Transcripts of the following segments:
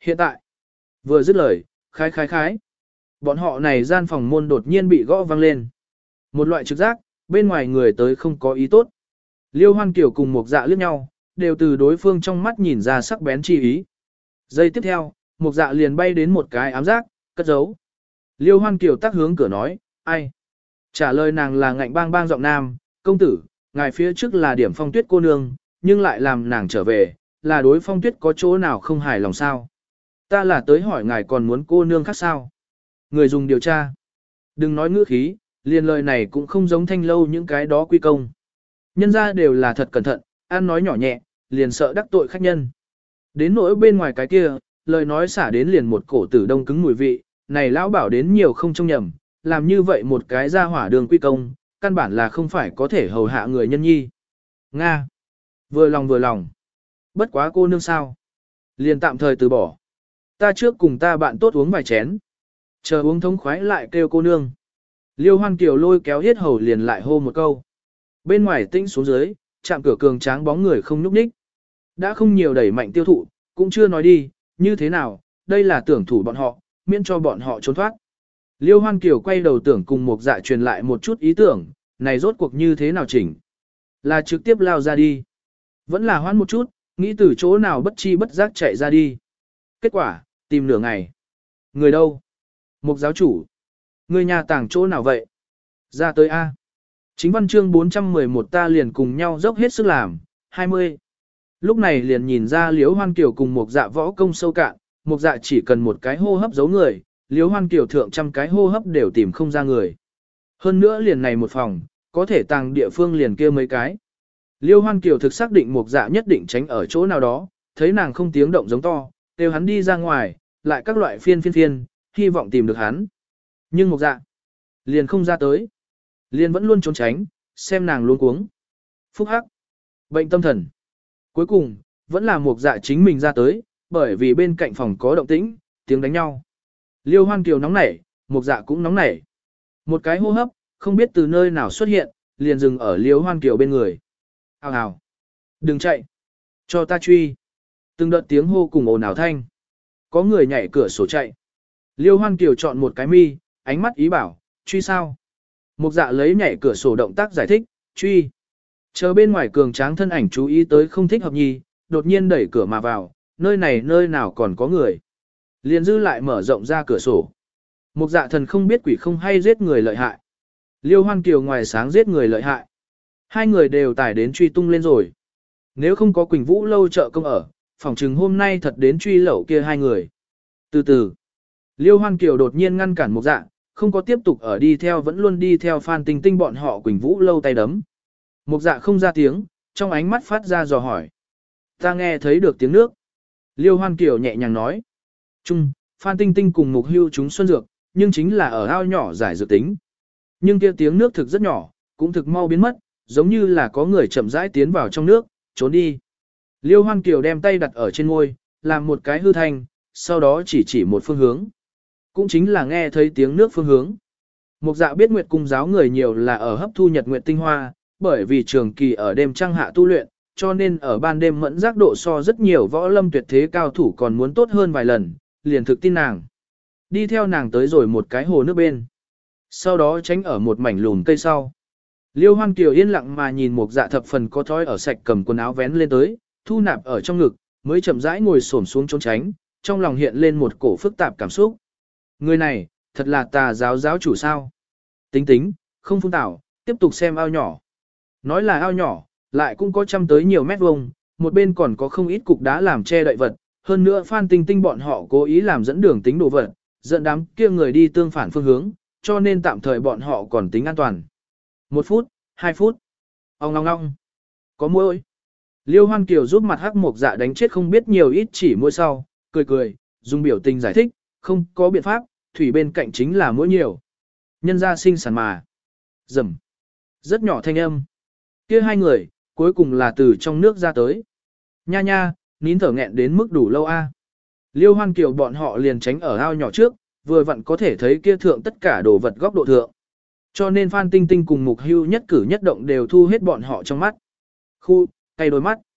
Hiện tại, vừa dứt lời, khái khái khái. Bọn họ này gian phòng môn đột nhiên bị gõ vang lên. Một loại trực giác, bên ngoài người tới không có ý tốt. Liêu Hoan Kiều cùng Mục Dạ liếc nhau, đều từ đối phương trong mắt nhìn ra sắc bén chi ý. Giây tiếp theo, Mục Dạ liền bay đến một cái ám giác, cất giấu. Liêu Hoan Kiều tác hướng cửa nói, ai? Trả lời nàng là ngạnh bang bang giọng nam, công tử, ngài phía trước là điểm Phong Tuyết cô nương, nhưng lại làm nàng trở về, là đối Phong Tuyết có chỗ nào không hài lòng sao? Ta là tới hỏi ngài còn muốn cô nương khác sao? Người dùng điều tra. Đừng nói ngữ khí, liền lời này cũng không giống Thanh Lâu những cái đó quy công. Nhân ra đều là thật cẩn thận, ăn nói nhỏ nhẹ, liền sợ đắc tội khách nhân. Đến nỗi bên ngoài cái kia, lời nói xả đến liền một cổ tử đông cứng mùi vị, này lão bảo đến nhiều không trông nhầm, làm như vậy một cái ra hỏa đường quy công, căn bản là không phải có thể hầu hạ người nhân nhi. Nga. Vừa lòng. Bất quá cô nương sao. Liền tạm thời từ bỏ. Ta trước cùng ta bạn tốt uống vài chén. Chờ uống thống khoái lại kêu cô nương. Liêu Hoan Kiều lôi kéo hết hầu liền lại hô một câu. Bên ngoài tĩnh xuống dưới, chạm cửa cường tráng bóng người không nhúc nhích. Đã không nhiều đẩy mạnh tiêu thụ, cũng chưa nói đi, như thế nào, đây là tưởng thủ bọn họ, miễn cho bọn họ trốn thoát. Liêu Hoan Kiều quay đầu tưởng cùng Mục Dạ truyền lại một chút ý tưởng, này rốt cuộc như thế nào chỉnh. Là trực tiếp lao ra đi. Vẫn là hoãn một chút, nghĩ từ chỗ nào bất chi bất giác chạy ra đi. Kết quả, tìm nửa ngày. Người đâu? Mục giáo chủ. Người nhà tàng chỗ nào vậy? Ra tới A. Chính văn chương 411 ta liền cùng nhau dốc hết sức làm. 20. Lúc này liền nhìn ra Liễu Hoan Kiều cùng Mục Dạ võ công sâu cạn, Mục Dạ chỉ cần một cái hô hấp giấu người, Liễu Hoan Kiều thượng trăm cái hô hấp đều tìm không ra người. Hơn nữa liền này một phòng, có thể tàng địa phương liền kia mấy cái. Liễu Hoan Kiều thực xác định Mục Dạ nhất định tránh ở chỗ nào đó, thấy nàng không tiếng động giống to, kêu hắn đi ra ngoài, lại các loại phiên, hy vọng tìm được hắn. Nhưng Mục Dạ liền không ra tới, liền vẫn luôn trốn tránh, xem nàng luống cuống. Phúc hắc, bệnh tâm thần. Cuối cùng, vẫn là Mục Dạ chính mình ra tới, bởi vì bên cạnh phòng có động tĩnh, tiếng đánh nhau. Liêu Hoan Kiều nóng nảy, Mục Dạ cũng nóng nảy. Một cái hô hấp, không biết từ nơi nào xuất hiện, liền dừng ở Liêu Hoan Kiều bên người. Hào. Đừng chạy. Cho ta truy. Từng đợt tiếng hô cùng ồn ào thanh. Có người nhảy cửa sổ chạy. Liêu Hoan Kiều chọn một cái mi, ánh mắt ý bảo, truy sao? Mục Dạ lấy nhảy cửa sổ động tác giải thích, truy. Chờ bên ngoài cường tráng thân ảnh chú ý tới không thích hợp nhi, đột nhiên đẩy cửa mà vào, nơi này nơi nào còn có người. Liền dư lại mở rộng ra cửa sổ. Mục Dạ thần không biết quỷ không hay giết người lợi hại. Liêu Hoan Kiều ngoài sáng giết người lợi hại. Hai người đều tải đến truy tung lên rồi. Nếu không có Quỳnh Vũ lâu trợ công ở, phỏng chừng hôm nay thật đến truy lẩu kia hai người. Từ từ, Liêu Hoan Kiều đột nhiên ngăn cản Mục Dạ, không có tiếp tục ở đi theo vẫn luôn đi theo Phan Tinh Tinh bọn họ Quỳnh Vũ lâu tay đấm. Mục Dạ không ra tiếng, trong ánh mắt phát ra dò hỏi. Ta nghe thấy được tiếng nước. Liêu Hoan Kiều nhẹ nhàng nói. Phan Tinh Tinh cùng Mục Hưu chúng xuân dược, nhưng chính là ở ao nhỏ giải dược tính. Nhưng kia tiếng nước thực rất nhỏ, cũng thực mau biến mất, giống như là có người chậm rãi tiến vào trong nước, trốn đi. Liêu Hoan Kiều đem tay đặt ở trên môi, làm một cái hư thanh, sau đó chỉ một phương hướng. Cũng chính là nghe thấy tiếng nước phương hướng. Mục Dạ biết Nguyệt Cung giáo người nhiều là ở hấp thu nhật nguyệt tinh hoa, bởi vì trường kỳ ở đêm trăng hạ tu luyện, cho nên ở ban đêm mẫn giác độ so rất nhiều võ lâm tuyệt thế cao thủ còn muốn tốt hơn vài lần, liền thực tin nàng. Đi theo nàng tới rồi một cái hồ nước bên. Sau đó tránh ở một mảnh lùn cây sau. Liêu Hoan Kiều yên lặng mà nhìn Mục Dạ thập phần có thói ở sạch cầm quần áo vén lên tới, thu nạp ở trong ngực, mới chậm rãi ngồi xổm xuống trốn tránh, trong lòng hiện lên một cổ phức tạp cảm xúc. Người này, thật là tà giáo chủ sao. Tính, không phun tảo, tiếp tục xem ao nhỏ. Nói là ao nhỏ, lại cũng có trăm tới nhiều mét vuông, một bên còn có không ít cục đá làm che đậy vật, hơn nữa Phan Tinh Tinh bọn họ cố ý làm dẫn đường tính đồ vật, dẫn đám kia người đi tương phản phương hướng, cho nên tạm thời bọn họ còn tính an toàn. 1 phút, 2 phút. Ong ngong ngong. Có muỗi. Liêu Hoan Kiều giúp mặt hắc Mục Dạ đánh chết không biết nhiều ít chỉ muỗi sau, cười, dùng biểu tình giải thích, không có biện pháp, thủy bên cạnh chính là muỗi nhiều. Nhân gia sinh sản mà. Rầm. Rất nhỏ thanh âm. Kia hai người, cuối cùng là từ trong nước ra tới. Nha, nín thở nghẹn đến mức đủ lâu a. Liêu Hoan Kiều bọn họ liền tránh ở ao nhỏ trước, vừa vặn có thể thấy kia thượng tất cả đồ vật góc độ thượng. Cho nên Phan Tinh Tinh cùng Mục Hưu nhất cử nhất động đều thu hết bọn họ trong mắt. Cay đôi mắt.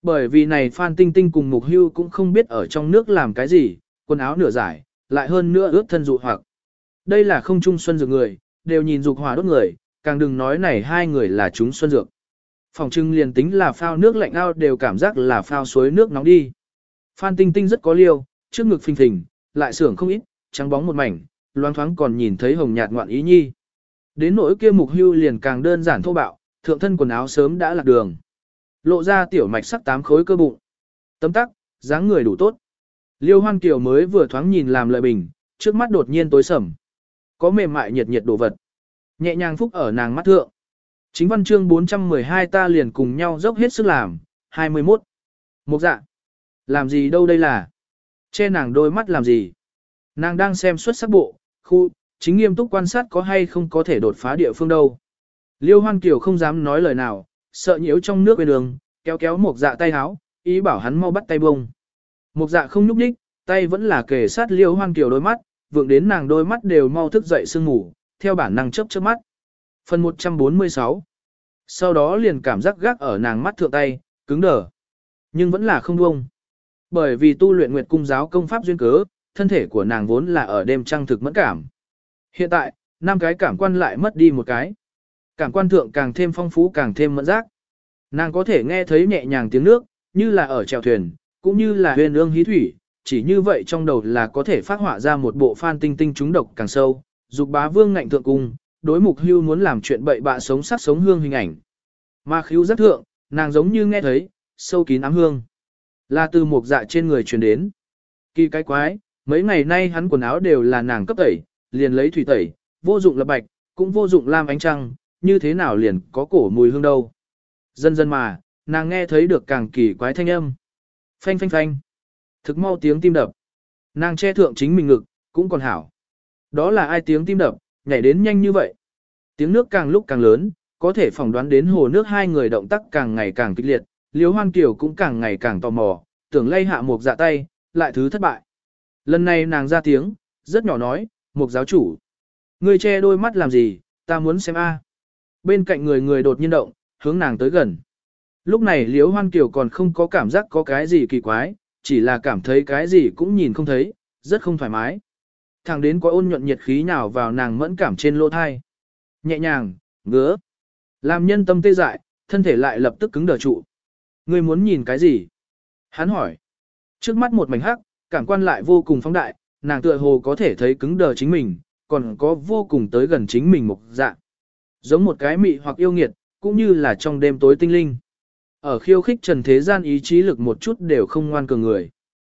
Bởi vì này Phan Tinh Tinh cùng Mục Hưu cũng không biết ở trong nước làm cái gì, quần áo nửa giải, lại hơn nữa ướt thân dụ hoặc. Đây là không chung xuân dược người, đều nhìn dục hỏa đốt người, càng đừng nói này hai người là chúng xuân dược. Phòng trưng liền tính là phao nước lạnh ao đều cảm giác là phao suối nước nóng đi. Phan Tinh Tinh rất có liêu, trước ngực phình phình, lại sưởng không ít, trắng bóng một mảnh, loáng thoáng còn nhìn thấy hồng nhạt ngoạn ý nhi. Đến nỗi kia Mục Hưu liền càng đơn giản thô bạo, thượng thân quần áo sớm đã lạc đường. Lộ ra tiểu mạch sắc 8 khối cơ bụng. Tấm tắc, dáng người đủ tốt. Liêu Hoan Kiều mới vừa thoáng nhìn làm lợi bình, trước mắt đột nhiên tối sầm. Có mềm mại nhiệt nhiệt đồ vật. Nhẹ nhàng phúc ở nàng mắt thượng. Chính văn chương 412 ta liền cùng nhau dốc hết sức làm. 21. Mục Dạ. Làm gì đâu đây là? Che nàng đôi mắt làm gì? Nàng đang xem xuất sắc bộ, khu, chính nghiêm túc quan sát có hay không có thể đột phá địa phương đâu. Liêu Hoan Kiều không dám nói lời nào, sợ nhiễu trong nước bên đường, kéo kéo Mục Dạ tay háo, ý bảo hắn mau bắt tay bông. Mục Dạ không nhúc nhích, tay vẫn là kề sát Liêu Hoan Kiều đôi mắt, vượng đến nàng đôi mắt đều mau thức dậy sương ngủ, theo bản năng chớp chớp mắt. Phần 146. Sau đó liền cảm giác gác ở nàng mắt thượng tay, cứng đờ. Nhưng vẫn là không buông. Bởi vì tu luyện Nguyệt Cung giáo công pháp duyên cớ, thân thể của nàng vốn là ở đêm trăng thực mẫn cảm. Hiện tại, 5 cái cảm quan lại mất đi một cái. Cảm quan thượng càng thêm phong phú càng thêm mẫn giác. Nàng có thể nghe thấy nhẹ nhàng tiếng nước, như là ở chèo thuyền, cũng như là huyền ương hí thủy, chỉ như vậy trong đầu là có thể phát họa ra một bộ Phan Tinh Tinh trúng độc càng sâu, dục bá vương ngạnh thượng cung, đối Mục Hưu muốn làm chuyện bậy bạ sống sát sống hương hình ảnh. Mà khíu giác thượng, nàng giống như nghe thấy, sâu kín ám hương. Là từ Mục Dạ trên người truyền đến. Kỳ cái quái, mấy ngày nay hắn quần áo đều là nàng cấp tẩy, liền lấy thủy tẩy, vô dụng lập bạch, cũng vô dụng lam ánh trăng, như thế nào liền có cổ mùi hương đâu. Dần dần mà, nàng nghe thấy được càng kỳ quái thanh âm. Phanh phanh phanh. Thực mau tiếng tim đập. Nàng che thượng chính mình ngực, cũng còn hảo. Đó là ai tiếng tim đập, nhảy đến nhanh như vậy. Tiếng nước càng lúc càng lớn, có thể phỏng đoán đến hồ nước hai người động tác càng ngày càng kịch liệt, Liêu Hoan Kiều cũng càng ngày càng tò mò, tưởng lay hạ Mục Dạ tay, lại thứ thất bại. Lần này nàng ra tiếng, rất nhỏ nói, Mục giáo chủ. Ngươi che đôi mắt làm gì, ta muốn xem a. Bên cạnh người đột nhiên động, hướng nàng tới gần. Lúc này Liêu Hoan Kiều còn không có cảm giác có cái gì kỳ quái, chỉ là cảm thấy cái gì cũng nhìn không thấy, rất không thoải mái. Thẳng đến có ôn nhuận nhiệt khí nào vào nàng mẫn cảm trên lỗ thai. Nhẹ nhàng, ngứa. Làm nhân tâm tê dại, thân thể lại lập tức cứng đờ trụ. Ngươi muốn nhìn cái gì? Hắn hỏi. Trước mắt một mảnh hắc, cảm quan lại vô cùng phóng đại, nàng tựa hồ có thể thấy cứng đờ chính mình, còn có vô cùng tới gần chính mình Mục Dạ. Giống một cái mị hoặc yêu nghiệt, cũng như là trong đêm tối tinh linh. Ở khiêu khích trần thế gian ý chí lực một chút đều không ngoan cường người.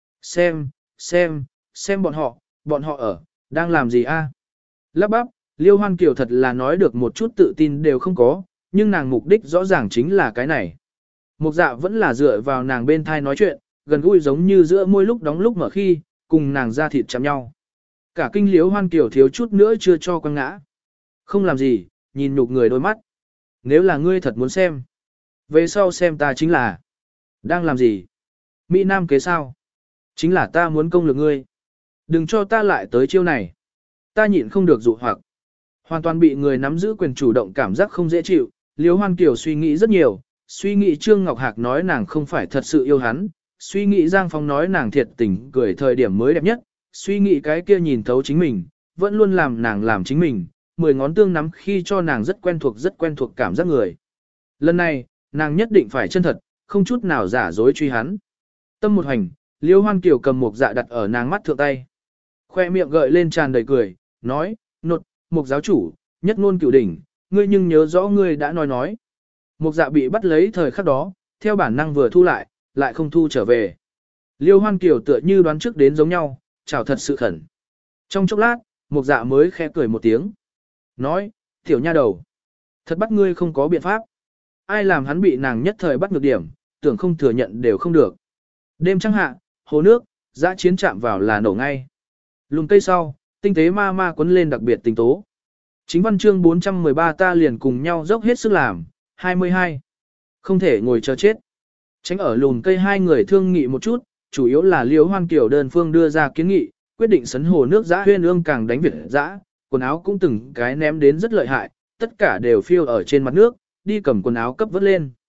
Xem bọn họ đang làm gì a? Lắp bắp, Liêu Hoan Kiều thật là nói được một chút tự tin đều không có, nhưng nàng mục đích rõ ràng chính là cái này. Mục Dạ vẫn là dựa vào nàng bên thai nói chuyện, gần gũi giống như giữa môi lúc đóng lúc mở khi, cùng nàng ra thịt chạm nhau. Cả kinh Liêu Hoan Kiều thiếu chút nữa chưa cho quăng ngã. Không làm gì, nhìn nhục người đôi mắt. Nếu là ngươi thật muốn xem. Về sau xem ta chính là. Đang làm gì? Mỹ Nam kế sao? Chính là ta muốn công lược ngươi. Đừng cho ta lại tới chiêu này. Ta nhịn không được dụ hoặc. Hoàn toàn bị người nắm giữ quyền chủ động cảm giác không dễ chịu. Liêu Hoan Kiều suy nghĩ rất nhiều. Suy nghĩ Trương Ngọc Hạc nói nàng không phải thật sự yêu hắn. Suy nghĩ Giang Phong nói nàng thiệt tình cười thời điểm mới đẹp nhất. Suy nghĩ cái kia nhìn thấu chính mình. Vẫn luôn làm nàng làm chính mình. 10 ngón tương nắm khi cho nàng rất quen thuộc cảm giác người. Lần này, nàng nhất định phải chân thật, không chút nào giả dối truy hắn. Tâm một hành, Liêu Hoan Kiều cầm Mục Dạ đặt ở nàng mắt thượng tay. Khoe miệng gợi lên tràn đầy cười, nói, Mục giáo chủ, nhất ngôn cửu đỉnh, ngươi nhưng nhớ rõ ngươi đã nói. Mục Dạ bị bắt lấy thời khắc đó, theo bản năng vừa thu lại không thu trở về. Liêu Hoan Kiều tựa như đoán trước đến giống nhau, chào thật sự khẩn. Trong chốc lát, Mục Dạ mới khẽ cười một tiếng. Nói, tiểu nha đầu, thật bắt ngươi không có biện pháp. Ai làm hắn bị nàng nhất thời bắt ngược điểm, tưởng không thừa nhận đều không được. Đêm trăng hạ, hồ nước, dã chiến chạm vào là nổ ngay. Lùm cây sau, tinh tế ma ma quấn lên đặc biệt tình tố. Chính văn chương 413 ta liền cùng nhau dốc hết sức làm. 22. Không thể ngồi chờ chết. Tránh ở lùm cây hai người thương nghị một chút, chủ yếu là Liêu Hoan Kiều đơn phương đưa ra kiến nghị, quyết định sấn hồ nước dã huyên ương càng đánh việt dã, quần áo cũng từng cái ném đến rất lợi hại, tất cả đều phiêu ở trên mặt nước, đi cầm quần áo cấp vớt lên.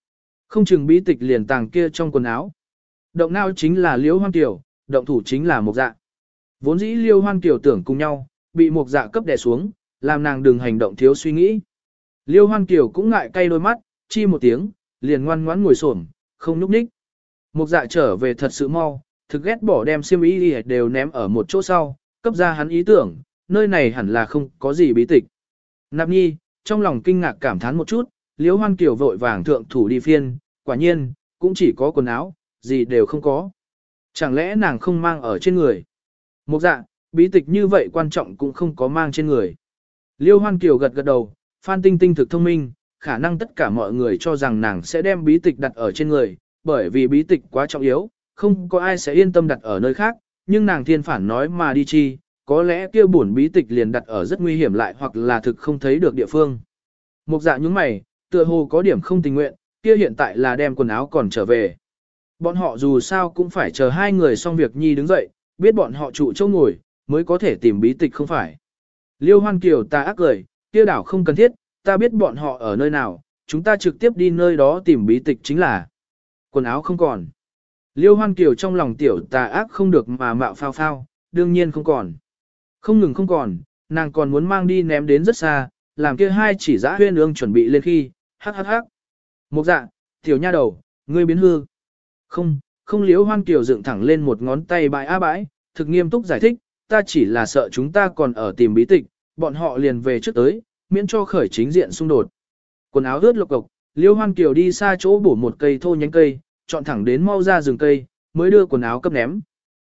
Không chừng bí tịch liền tàng kia trong quần áo. Động não chính là Liễu Hoan Kiều, động thủ chính là Mục Dạ. Vốn dĩ Liễu Hoan Kiều tưởng cùng nhau, bị Mục Dạ cấp đè xuống, làm nàng đừng hành động thiếu suy nghĩ. Liễu Hoan Kiều cũng ngại cay đôi mắt, chi một tiếng, liền ngoan ngoãn ngồi xổm, không nhúc nhích. Mục Dạ trở về thật sự mau, thực ghét bỏ đem xiêm y đều ném ở một chỗ sau, cấp ra hắn ý tưởng, nơi này hẳn là không có gì bí tịch. Nạp Nhi, trong lòng kinh ngạc cảm thán một chút, Liễu Hoan Kiều vội vàng thượng thủ đi phiên, quả nhiên, cũng chỉ có quần áo, gì đều không có. Chẳng lẽ nàng không mang ở trên người? Mục Dạ, bí tịch như vậy quan trọng cũng không có mang trên người. Liễu Hoan Kiều gật gật đầu, Phan Tinh Tinh thực thông minh, khả năng tất cả mọi người cho rằng nàng sẽ đem bí tịch đặt ở trên người, bởi vì bí tịch quá trọng yếu, không có ai sẽ yên tâm đặt ở nơi khác, nhưng nàng thiên phản nói mà đi chi, có lẽ kia bổn bí tịch liền đặt ở rất nguy hiểm lại hoặc là thực không thấy được địa phương. Mục Dạ nhướng mày, tựa hồ có điểm không tình nguyện, kia hiện tại là đem quần áo còn trở về. Bọn họ dù sao cũng phải chờ hai người xong việc nhi đứng dậy, biết bọn họ trụ chỗ ngồi, mới có thể tìm bí tịch không phải. Liêu Hoan Kiều ta ác cười, kia đảo không cần thiết, ta biết bọn họ ở nơi nào, chúng ta trực tiếp đi nơi đó tìm bí tịch chính là. Quần áo không còn. Liêu Hoan Kiều trong lòng tiểu tà ác không được mà mạo phao phao, đương nhiên không còn. Không ngừng không còn, nàng còn muốn mang đi ném đến rất xa, làm kia hai chỉ dã huyên ương chuẩn bị lên khi, hắc hắc hắc. Mục Dạ, tiểu nha đầu, ngươi biến hư. Không Liễu Hoan Kiều dựng thẳng lên một ngón tay bãi á bãi, thực nghiêm túc giải thích, ta chỉ là sợ chúng ta còn ở tìm bí tịch, bọn họ liền về trước tới, miễn cho khởi chính diện xung đột. Quần áo ướt lộc cộc, Liễu Hoan Kiều đi xa chỗ bổ một cây thô nhánh cây, chọn thẳng đến mau ra rừng cây, mới đưa quần áo cấp ném.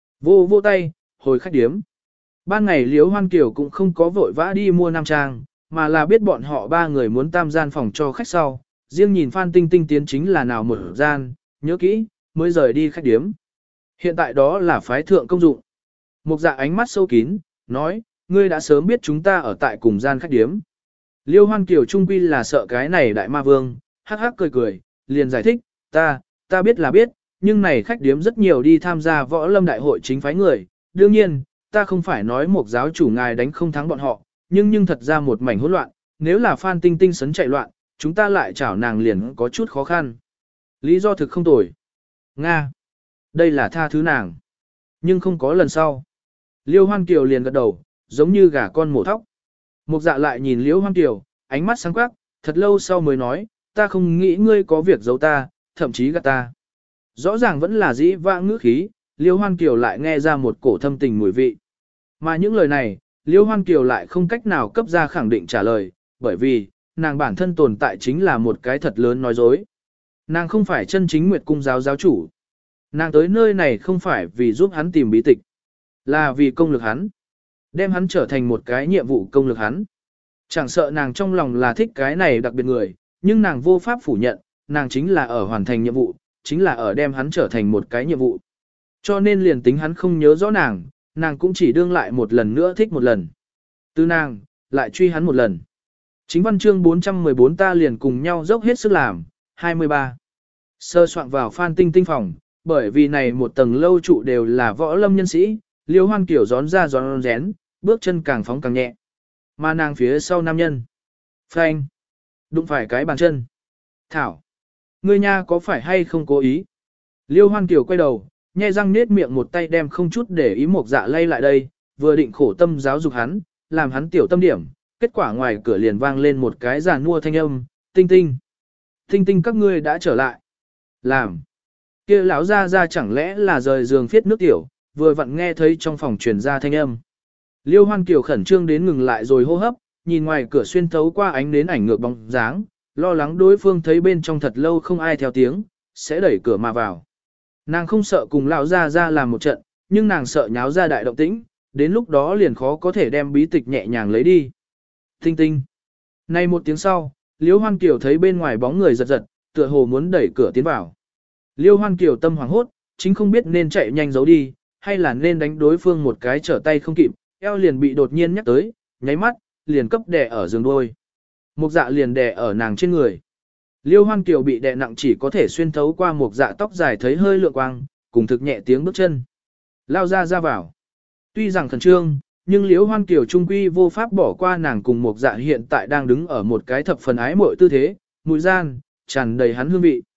Vô tay, hồi khách điếm. Ban ngày Liễu Hoan Kiều cũng không có vội vã đi mua nam trang, mà là biết bọn họ ba người muốn tam gian phòng cho khách sau, riêng nhìn Phan Tinh Tinh tiến chính là nào một gian, nhớ kỹ, mới rời đi khách điếm. Hiện tại đó là phái thượng công dụng. Mục Dạ ánh mắt sâu kín, nói, ngươi đã sớm biết chúng ta ở tại cùng gian khách điếm. Liêu Hoan Kiều trung quy là sợ cái này đại ma vương, hắc hắc cười, liền giải thích, ta biết là biết, nhưng này khách điếm rất nhiều đi tham gia võ lâm đại hội chính phái người, đương nhiên, ta không phải nói một giáo chủ ngài đánh không thắng bọn họ, nhưng thật ra một mảnh hỗn loạn, nếu là Phan Tinh Tinh sấn chạy loạn, chúng ta lại chảo nàng liền có chút khó khăn. Lý do thực không tồi. Nga. Đây là tha thứ nàng. Nhưng không có lần sau. Liêu Hoan Kiều liền gật đầu, giống như gà con mổ thóc. Mục Dạ lại nhìn Liêu Hoan Kiều, ánh mắt sáng quắc, thật lâu sau mới nói, ta không nghĩ ngươi có việc giấu ta, thậm chí gạt ta. Rõ ràng vẫn là dĩ vãng ngữ khí, Liêu Hoan Kiều lại nghe ra một cổ thâm tình mùi vị. Mà những lời này, Liêu Hoan Kiều lại không cách nào cấp ra khẳng định trả lời, bởi vì, nàng bản thân tồn tại chính là một cái thật lớn nói dối. Nàng không phải chân chính Nguyệt Cung giáo giáo chủ. Nàng tới nơi này không phải vì giúp hắn tìm bí tịch, là vì công lực hắn. Đem hắn trở thành một cái nhiệm vụ công lực hắn. Chẳng sợ nàng trong lòng là thích cái này đặc biệt người, nhưng nàng vô pháp phủ nhận, nàng chính là ở hoàn thành nhiệm vụ, chính là ở đem hắn trở thành một cái nhiệm vụ. Cho nên liền tính hắn không nhớ rõ nàng, nàng cũng chỉ đương lại một lần nữa thích một lần. Từ nàng, lại truy hắn một lần. Chính văn chương 414 ta liền cùng nhau dốc hết sức làm, 23. Sơ soạn vào Phan Tinh Tinh phòng, bởi vì này một tầng lâu trụ đều là võ lâm nhân sĩ, Liêu Hoan Kiều gión ra gión rén, bước chân càng phóng càng nhẹ. Mà nàng phía sau nam nhân. Phanh. Đụng phải cái bàn chân. Thảo. Ngươi nha có phải hay không cố ý? Liêu Hoan Kiều quay đầu, nhe răng nết miệng một tay đem không chút để ý Mục Dạ lay lại đây, vừa định khổ tâm giáo dục hắn, làm hắn tiểu tâm điểm, kết quả ngoài cửa liền vang lên một cái giàn mua thanh âm, Tinh Tinh. Tinh Tinh các ngươi đã trở lại. Làm. Kia lão ra chẳng lẽ là rời giường phiết nước tiểu, vừa vặn nghe thấy trong phòng truyền ra thanh âm. Liêu Hoan Kiều khẩn trương đến ngừng lại rồi hô hấp, nhìn ngoài cửa xuyên thấu qua ánh đến ảnh ngược bóng dáng, lo lắng đối phương thấy bên trong thật lâu không ai theo tiếng, sẽ đẩy cửa mà vào. Nàng không sợ cùng lão ra làm một trận, nhưng nàng sợ nháo ra đại động tĩnh, đến lúc đó liền khó có thể đem bí tịch nhẹ nhàng lấy đi. Tinh Tinh. Nay một tiếng sau, Liêu Hoan Kiều thấy bên ngoài bóng người giật giật, tựa hồ muốn đẩy cửa tiến vào. Liêu Hoan Kiều tâm hoảng hốt, chính không biết nên chạy nhanh giấu đi, hay là nên đánh đối phương một cái trở tay không kịp, eo liền bị đột nhiên nhắc tới, nháy mắt, liền cấp đè ở giường đôi. Mục Dạ liền đè ở nàng trên người. Liêu Hoan Kiều bị đè nặng chỉ có thể xuyên thấu qua Mục Dạ tóc dài thấy hơi lượng quang, cùng thực nhẹ tiếng bước chân. Lao ra vào. Tuy rằng khẩn trương, nhưng Liêu Hoan Kiều trung quy vô pháp bỏ qua nàng cùng Mục Dạ hiện tại đang đứng ở một cái thập phần ái muội tư thế, mùi gian, tràn đầy hắn hương vị.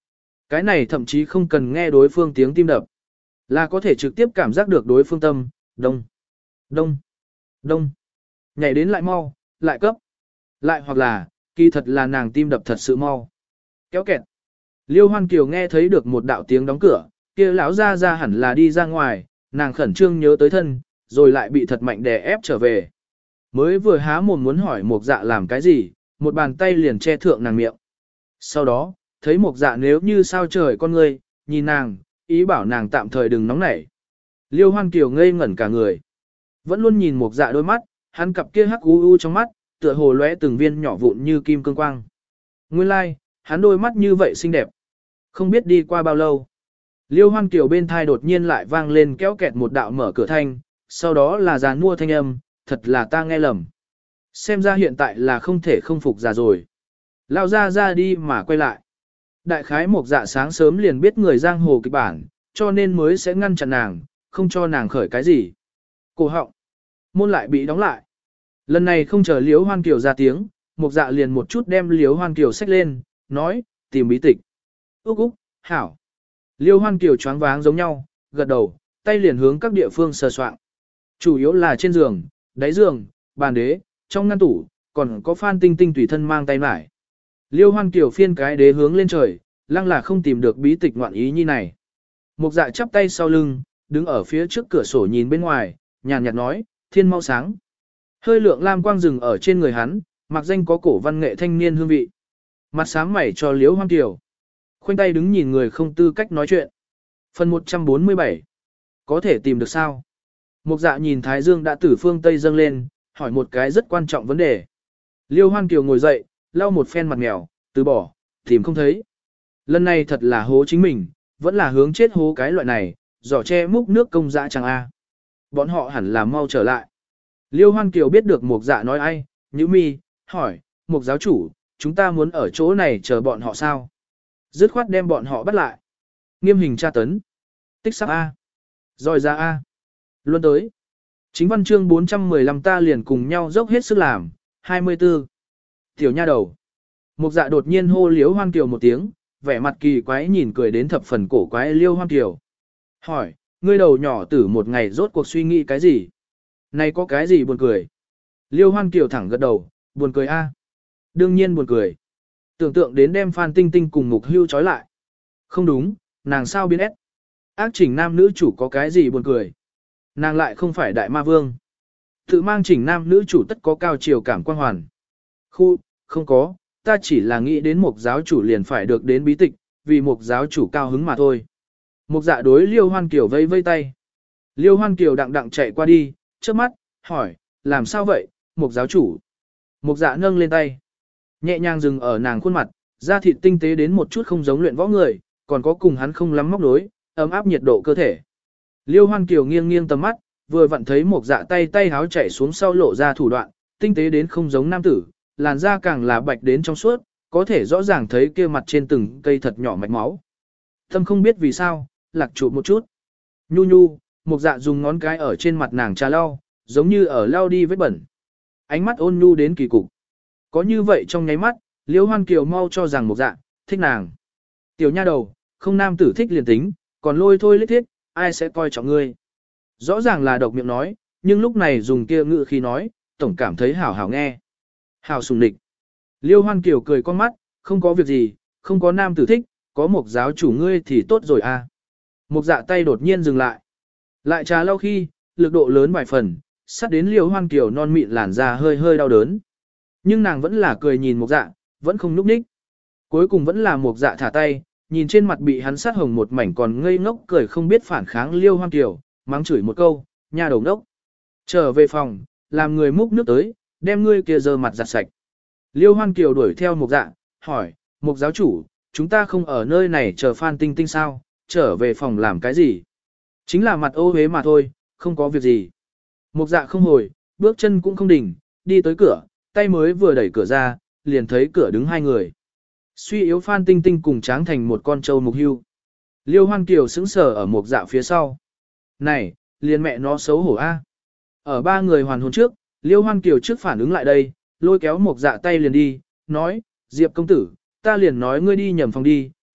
Cái này thậm chí không cần nghe đối phương tiếng tim đập, là có thể trực tiếp cảm giác được đối phương tâm, đông, đông, đông, nhảy đến lại mau, lại cấp, lại hoặc là, kỳ thật là nàng tim đập thật sự mau. Kéo kẹt. Liêu Hoan Kiều nghe thấy được một đạo tiếng đóng cửa, kia lão ra hẳn là đi ra ngoài, nàng khẩn trương nhớ tới thân, rồi lại bị thật mạnh đè ép trở về. Mới vừa há mồm muốn hỏi Mục Dạ làm cái gì, một bàn tay liền che thượng nàng miệng. Sau đó, thấy Mục Dạ nếu như sao trời con người, nhìn nàng, ý bảo nàng tạm thời đừng nóng nảy. Liêu Hoan Kiều ngây ngẩn cả người. Vẫn luôn nhìn Mục Dạ đôi mắt, hắn cặp kia hắc u u trong mắt, tựa hồ lóe từng viên nhỏ vụn như kim cương quang. Nguyên lai, like, hắn đôi mắt như vậy xinh đẹp. Không biết đi qua bao lâu. Liêu Hoan Kiều bên thai đột nhiên lại vang lên kéo kẹt một đạo mở cửa thanh, sau đó là giàn mua thanh âm, thật là ta nghe lầm. Xem ra hiện tại là không thể không phục già rồi. Lao ra đi mà quay lại. Đại khái Mục Dạ sáng sớm liền biết người giang hồ kịch bản, cho nên mới sẽ ngăn chặn nàng, không cho nàng khởi cái gì. Cổ họng. Môn lại bị đóng lại. Lần này không chờ Liêu Hoan Kiều ra tiếng, Mục Dạ liền một chút đem Liêu Hoan Kiều xách lên, nói, tìm bí tịch. Úc, hảo. Liêu Hoan Kiều choáng váng giống nhau, gật đầu, tay liền hướng các địa phương sờ soạn. Chủ yếu là trên giường, đáy giường, bàn đế, trong ngăn tủ, còn có Phan Tinh Tinh tùy thân mang tay mải. Liêu Hoan Kiều phiên cái đế hướng lên trời, lăng là không tìm được bí tịch ngoạn ý như này. Mục Dạ chắp tay sau lưng, đứng ở phía trước cửa sổ nhìn bên ngoài, nhàn nhạt nói, thiên mau sáng. Hơi lượng lam quang rừng ở trên người hắn, mặc danh có cổ văn nghệ thanh niên hương vị. Mặt sáng mày cho Liêu Hoan Kiều. Khoanh tay đứng nhìn người không tư cách nói chuyện. Phần 147. Có thể tìm được sao? Mục Dạ nhìn Thái Dương đã từ phương Tây dâng lên, hỏi một cái rất quan trọng vấn đề. Liêu Hoan Kiều ngồi dậy, lau một phen mặt mèo, từ bỏ, tìm không thấy. Lần này thật là hố chính mình, vẫn là hướng chết hố cái loại này, giỏ che múc nước công dã chẳng a. Bọn họ hẳn là mau trở lại. Liêu Hoan Kiều biết được Mục Dạ nói ai, nhíu mi, hỏi, Mục giáo chủ, chúng ta muốn ở chỗ này chờ bọn họ sao? Dứt khoát đem bọn họ bắt lại. Nghiêm hình tra tấn. Tích sắc A. Rồi ra A. Luôn tới. Chính văn chương 415 ta liền cùng nhau dốc hết sức làm. 24. Tiểu nha đầu. Mục Dạ đột nhiên hô Liêu Hoan Kiều một tiếng, vẻ mặt kỳ quái nhìn cười đến thập phần cổ quái Liêu Hoan Kiều. Hỏi, ngươi đầu nhỏ tử một ngày rốt cuộc suy nghĩ cái gì? Này có cái gì buồn cười? Liêu Hoan Kiều thẳng gật đầu, buồn cười A. Đương nhiên buồn cười. Tưởng tượng đến đem Phan Tinh Tinh cùng Mục Hưu trói lại. Không đúng, nàng sao biến ép? Ác chỉnh nam nữ chủ có cái gì buồn cười? Nàng lại không phải đại ma vương. Tự mang chỉnh nam nữ chủ tất có cao chiều cảm quan hoàn. Không có, ta chỉ là nghĩ đến Mục giáo chủ liền phải được đến bí tịch, vì Mục giáo chủ cao hứng mà thôi. Mục Dạ đối Liêu Hoan Kiều vây vây tay. Liêu Hoan Kiều đặng chạy qua đi, trước mắt, hỏi, làm sao vậy, Mục giáo chủ? Mục Dạ nâng lên tay. Nhẹ nhàng dừng ở nàng khuôn mặt, da thịt tinh tế đến một chút không giống luyện võ người, còn có cùng hắn không lắm móc nối, ấm áp nhiệt độ cơ thể. Liêu Hoan Kiều nghiêng nghiêng tầm mắt, vừa vặn thấy Mục Dạ tay háo chạy xuống sau lộ ra thủ đoạn, tinh tế đến không giống nam tử, làn da càng là bạch đến trong suốt, có thể rõ ràng thấy kia mặt trên từng cây thật nhỏ mạch máu. Tâm không biết vì sao, lạc trụ một chút. Nhu, Mục Dạ dùng ngón cái ở trên mặt nàng trà lau, giống như ở lau đi vết bẩn. Ánh mắt ôn nhu đến kỳ cục. Có như vậy trong nháy mắt, Liêu Hoan Kiều mau cho rằng Mục Dạ, thích nàng. Tiểu nha đầu, không nam tử thích liền tính, còn lôi thôi lít thiết, ai sẽ coi trọng ngươi. Rõ ràng là độc miệng nói, nhưng lúc này dùng kia ngữ khi nói, tổng cảm thấy hảo hảo nghe. Hảo sùng địch. Liêu Hoan Kiều cười con mắt, không có việc gì, không có nam tử thích, có Mục giáo chủ ngươi thì tốt rồi à. Mục Dạ tay đột nhiên dừng lại. Lại trà lau khi, lực độ lớn vài phần, sát đến Liêu Hoan Kiều non mịn làn da hơi đau đớn. Nhưng nàng vẫn là cười nhìn Mục Dạ, vẫn không núp ních. Cuối cùng vẫn là Mục Dạ thả tay, nhìn trên mặt bị hắn sát hồng một mảnh còn ngây ngốc cười không biết phản kháng Liêu Hoan Kiều, mắng chửi một câu, nha đầu ngốc. Trở về phòng, làm người múc nước tới, đem ngươi kia dơ mặt giặt sạch. Liêu Hoan Kiều đuổi theo Mục Dạ, hỏi, Mục giáo chủ, chúng ta không ở nơi này chờ Phan Tinh Tinh sao, trở về phòng làm cái gì? Chính là mặt ô hế mà thôi, không có việc gì. Mục Dạ không hồi, bước chân cũng không đỉnh, đi tới cửa, tay mới vừa đẩy cửa ra, liền thấy cửa đứng hai người. Suy yếu Phan Tinh Tinh cùng Tráng thành một con trâu Mục Hưu. Liêu Hoan Kiều sững sờ ở Mục Dạ phía sau. Này, liền mẹ nó xấu hổ a. Ở ba người hoàn hồn trước, Liêu Hoan Kiều trước phản ứng lại đây, lôi kéo Mục Dạ tay liền đi, nói, Diệp công tử, ta liền nói ngươi đi nhầm phòng đi,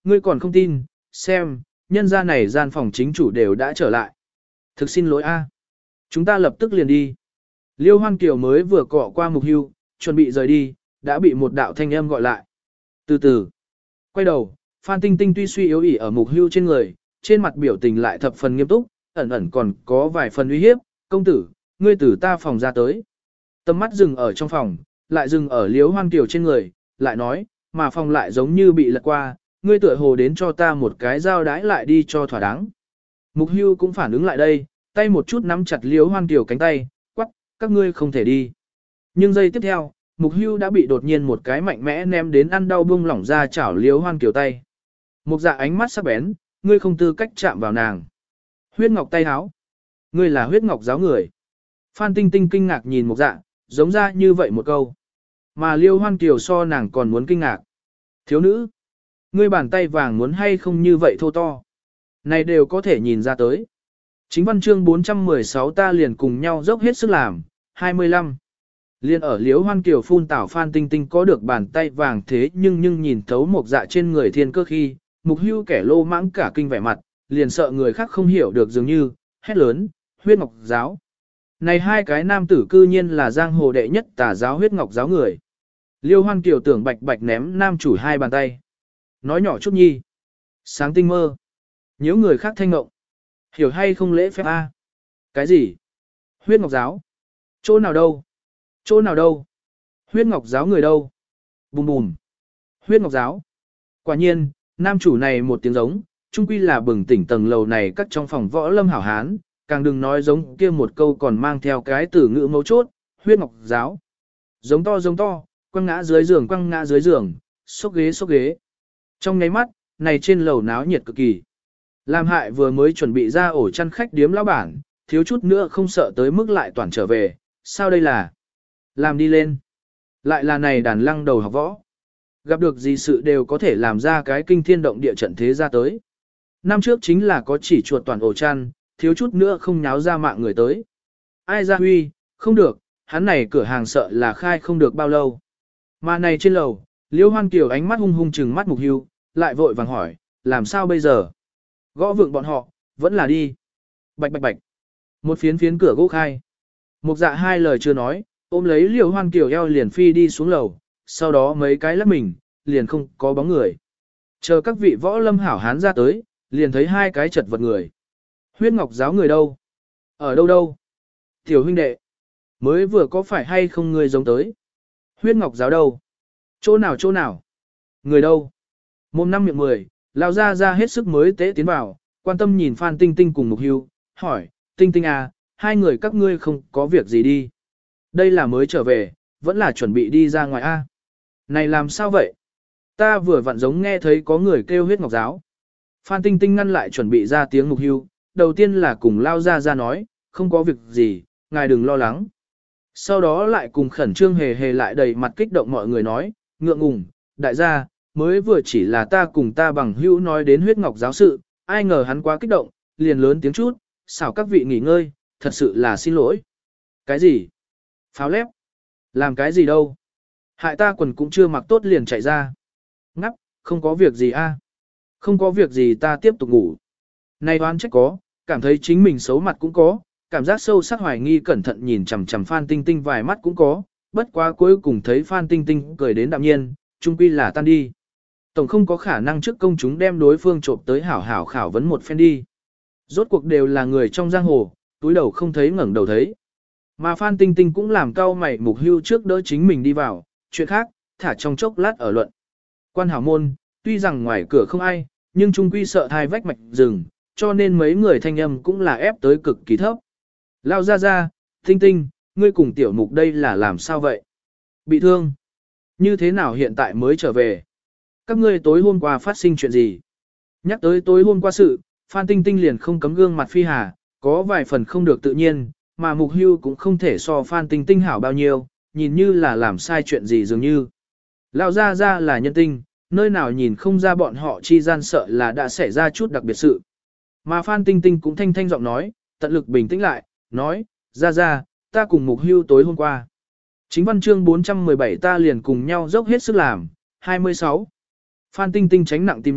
ngươi còn không tin, xem, nhân gia này gian phòng chính chủ đều đã trở lại. Thực xin lỗi a, chúng ta lập tức liền đi. Liêu Hoan Kiều mới vừa cọ qua Mục Hưu, chuẩn bị rời đi, đã bị một đạo thanh âm gọi lại. Từ từ, quay đầu, Phan Tinh Tinh tuy suy yếu ỉ ở Mục Hưu trên người, trên mặt biểu tình lại thập phần nghiêm túc, ẩn ẩn còn có vài phần uy hiếp. Công tử, ngươi từ ta phòng ra tới. Tầm mắt dừng ở trong phòng, lại dừng ở Liêu Hoan Kiều trên người, lại nói, mà phòng lại giống như bị lật qua, ngươi tựa hồ đến cho ta một cái dao đái lại đi cho thỏa đáng. Mục Hưu cũng phản ứng lại đây, tay một chút nắm chặt Liêu Hoan Kiều cánh tay, quắc, các ngươi không thể đi. Nhưng giây tiếp theo, Mục Hưu đã bị đột nhiên một cái mạnh mẽ ném đến ăn đau bung lỏng ra chảo Liêu Hoan Kiều tay. Mục Dạ ánh mắt sắc bén, ngươi không tư cách chạm vào nàng. Huyết Ngọc tay háo, ngươi là Huyết Ngọc giáo người. Phan Tinh Tinh kinh ngạc nhìn Mục Dạ, giống ra như vậy một câu. Mà Liêu Hoan Kiều so nàng còn muốn kinh ngạc. Thiếu nữ, ngươi bàn tay vàng muốn hay không như vậy thô to. Này đều có thể nhìn ra tới. Chính văn chương 416 ta liền cùng nhau dốc hết sức làm, 25. Liên ở Liễu Hoan Kiều phun tảo Phan Tinh Tinh có được bàn tay vàng thế nhưng nhìn thấu Mục Dạ trên người thiên cơ khi, Mục Hưu kẻ lô mãng cả kinh vẻ mặt, liền sợ người khác không hiểu được dường như, hét lớn, Huyết Ngọc giáo. Này hai cái nam tử cư nhiên là giang hồ đệ nhất tà giáo Huyết Ngọc giáo người. Liêu Hoan Kiều tưởng bạch bạch ném nam chủ hai bàn tay. Nói nhỏ chút nhi. Sáng tinh mơ. Nếu người khác thanh ngộng. Hiểu hay không lễ phép a? Cái gì? Huyết Ngọc giáo? Chỗ nào đâu? Chỗ nào đâu? Huyết Ngọc giáo người đâu? Bùm bùm. Huyết Ngọc giáo. Quả nhiên, nam chủ này một tiếng giống, chung quy là bừng tỉnh tầng lầu này cắt trong phòng võ lâm hảo hán, càng đừng nói giống kia một câu còn mang theo cái từ ngữ mấu chốt, Huyết Ngọc giáo. Giống to, quăng ngã dưới giường, xốc ghế. Trong nháy mắt, này trên lầu náo nhiệt cực kỳ. Làm hại vừa mới chuẩn bị ra ổ chăn khách điếm lão bản, thiếu chút nữa không sợ tới mức lại toàn trở về, sao đây là? Làm đi lên. Lại là này đàn lăng đầu học võ. Gặp được gì sự đều có thể làm ra cái kinh thiên động địa trận thế ra tới. Năm trước chính là có chỉ chuột toàn ổ chăn, thiếu chút nữa không nháo ra mạng người tới. Ai ra huy, không được, hắn này cửa hàng sợ là khai không được bao lâu. Mà này trên lầu, Liêu Hoan Kiều ánh mắt hung hung trừng mắt Mục Hưu, lại vội vàng hỏi, làm sao bây giờ? Gõ vượng bọn họ, vẫn là đi. Bạch bạch bạch. Một phiến cửa gỗ khai. Mục Dạ hai lời chưa nói, ôm lấy Liêu Hoan Kiều eo liền phi đi xuống lầu, sau đó mấy cái lắc mình, liền không có bóng người. Chờ các vị võ lâm hảo hán ra tới, liền thấy hai cái chật vật người. Huyết Ngọc giáo người đâu? Ở đâu? Tiểu huynh đệ. Mới vừa có phải hay không người giống tới? Huyết Ngọc giáo đâu? Chỗ nào? Người đâu? Mồm năm miệng 10, lao ra hết sức mới tế tiến vào, quan tâm nhìn Phan Tinh Tinh cùng Mục Hưu, hỏi, Tinh Tinh à, hai người các ngươi không có việc gì đi. Đây là mới trở về, vẫn là chuẩn bị đi ra ngoài a. Này làm sao vậy? Ta vừa vặn giống nghe thấy có người kêu Huyết Ngọc giáo. Phan Tinh Tinh ngăn lại chuẩn bị ra tiếng Mục Hưu, đầu tiên là cùng lao ra nói, không có việc gì, ngài đừng lo lắng. Sau đó lại cùng khẩn trương hề lại đầy mặt kích động mọi người nói, ngượng ngùng, đại gia, mới vừa chỉ là ta cùng ta bằng hữu nói đến Huyết Ngọc giáo sự, ai ngờ hắn quá kích động, liền lớn tiếng chút, xảo các vị nghỉ ngơi, thật sự là xin lỗi. Cái gì? Pháo lép? Làm cái gì đâu? Hại ta quần cũng chưa mặc tốt liền chạy ra. Ngắp, không có việc gì a. Không có việc gì ta tiếp tục ngủ. Này đoán trách có, cảm thấy chính mình xấu mặt cũng có, cảm giác sâu sắc hoài nghi cẩn thận nhìn chằm chằm Phan Tinh Tinh vài mắt cũng có, bất quá cuối cùng thấy Phan Tinh Tinh cười đến đạm nhiên, chung quy là tan đi. Tổng không có khả năng trước công chúng đem đối phương trộm tới hảo hảo khảo vấn một phen đi. Rốt cuộc đều là người trong giang hồ, túi đầu không thấy ngẩng đầu thấy. Mà Phan Tinh Tinh cũng làm cau mày Mục Hưu trước đỡ chính mình đi vào, chuyện khác, thả trong chốc lát ở luận. Quan hảo môn, tuy rằng ngoài cửa không ai, nhưng chung quy sợ thai vách mạch rừng, cho nên mấy người thanh âm cũng là ép tới cực kỳ thấp. Lao ra, Tinh Tinh, ngươi cùng tiểu Mục đây là làm sao vậy? Bị thương? Như thế nào hiện tại mới trở về? Các ngươi tối hôm qua phát sinh chuyện gì? Nhắc tới tối hôm qua sự, Phan Tinh Tinh liền không cấm gương mặt phi hà, có vài phần không được tự nhiên, mà Mục Hưu cũng không thể so Phan Tinh Tinh hảo bao nhiêu, nhìn như là làm sai chuyện gì dường như. Lão ra là nhân tinh, nơi nào nhìn không ra bọn họ chi gian sợ là đã xảy ra chút đặc biệt sự. Mà Phan Tinh Tinh cũng thanh giọng nói, tận lực bình tĩnh lại, nói, ra, ta cùng Mục Hưu tối hôm qua. Chính văn chương 417 ta liền cùng nhau dốc hết sức làm, 26. Phan Tinh Tinh tránh nặng tim nhẹ,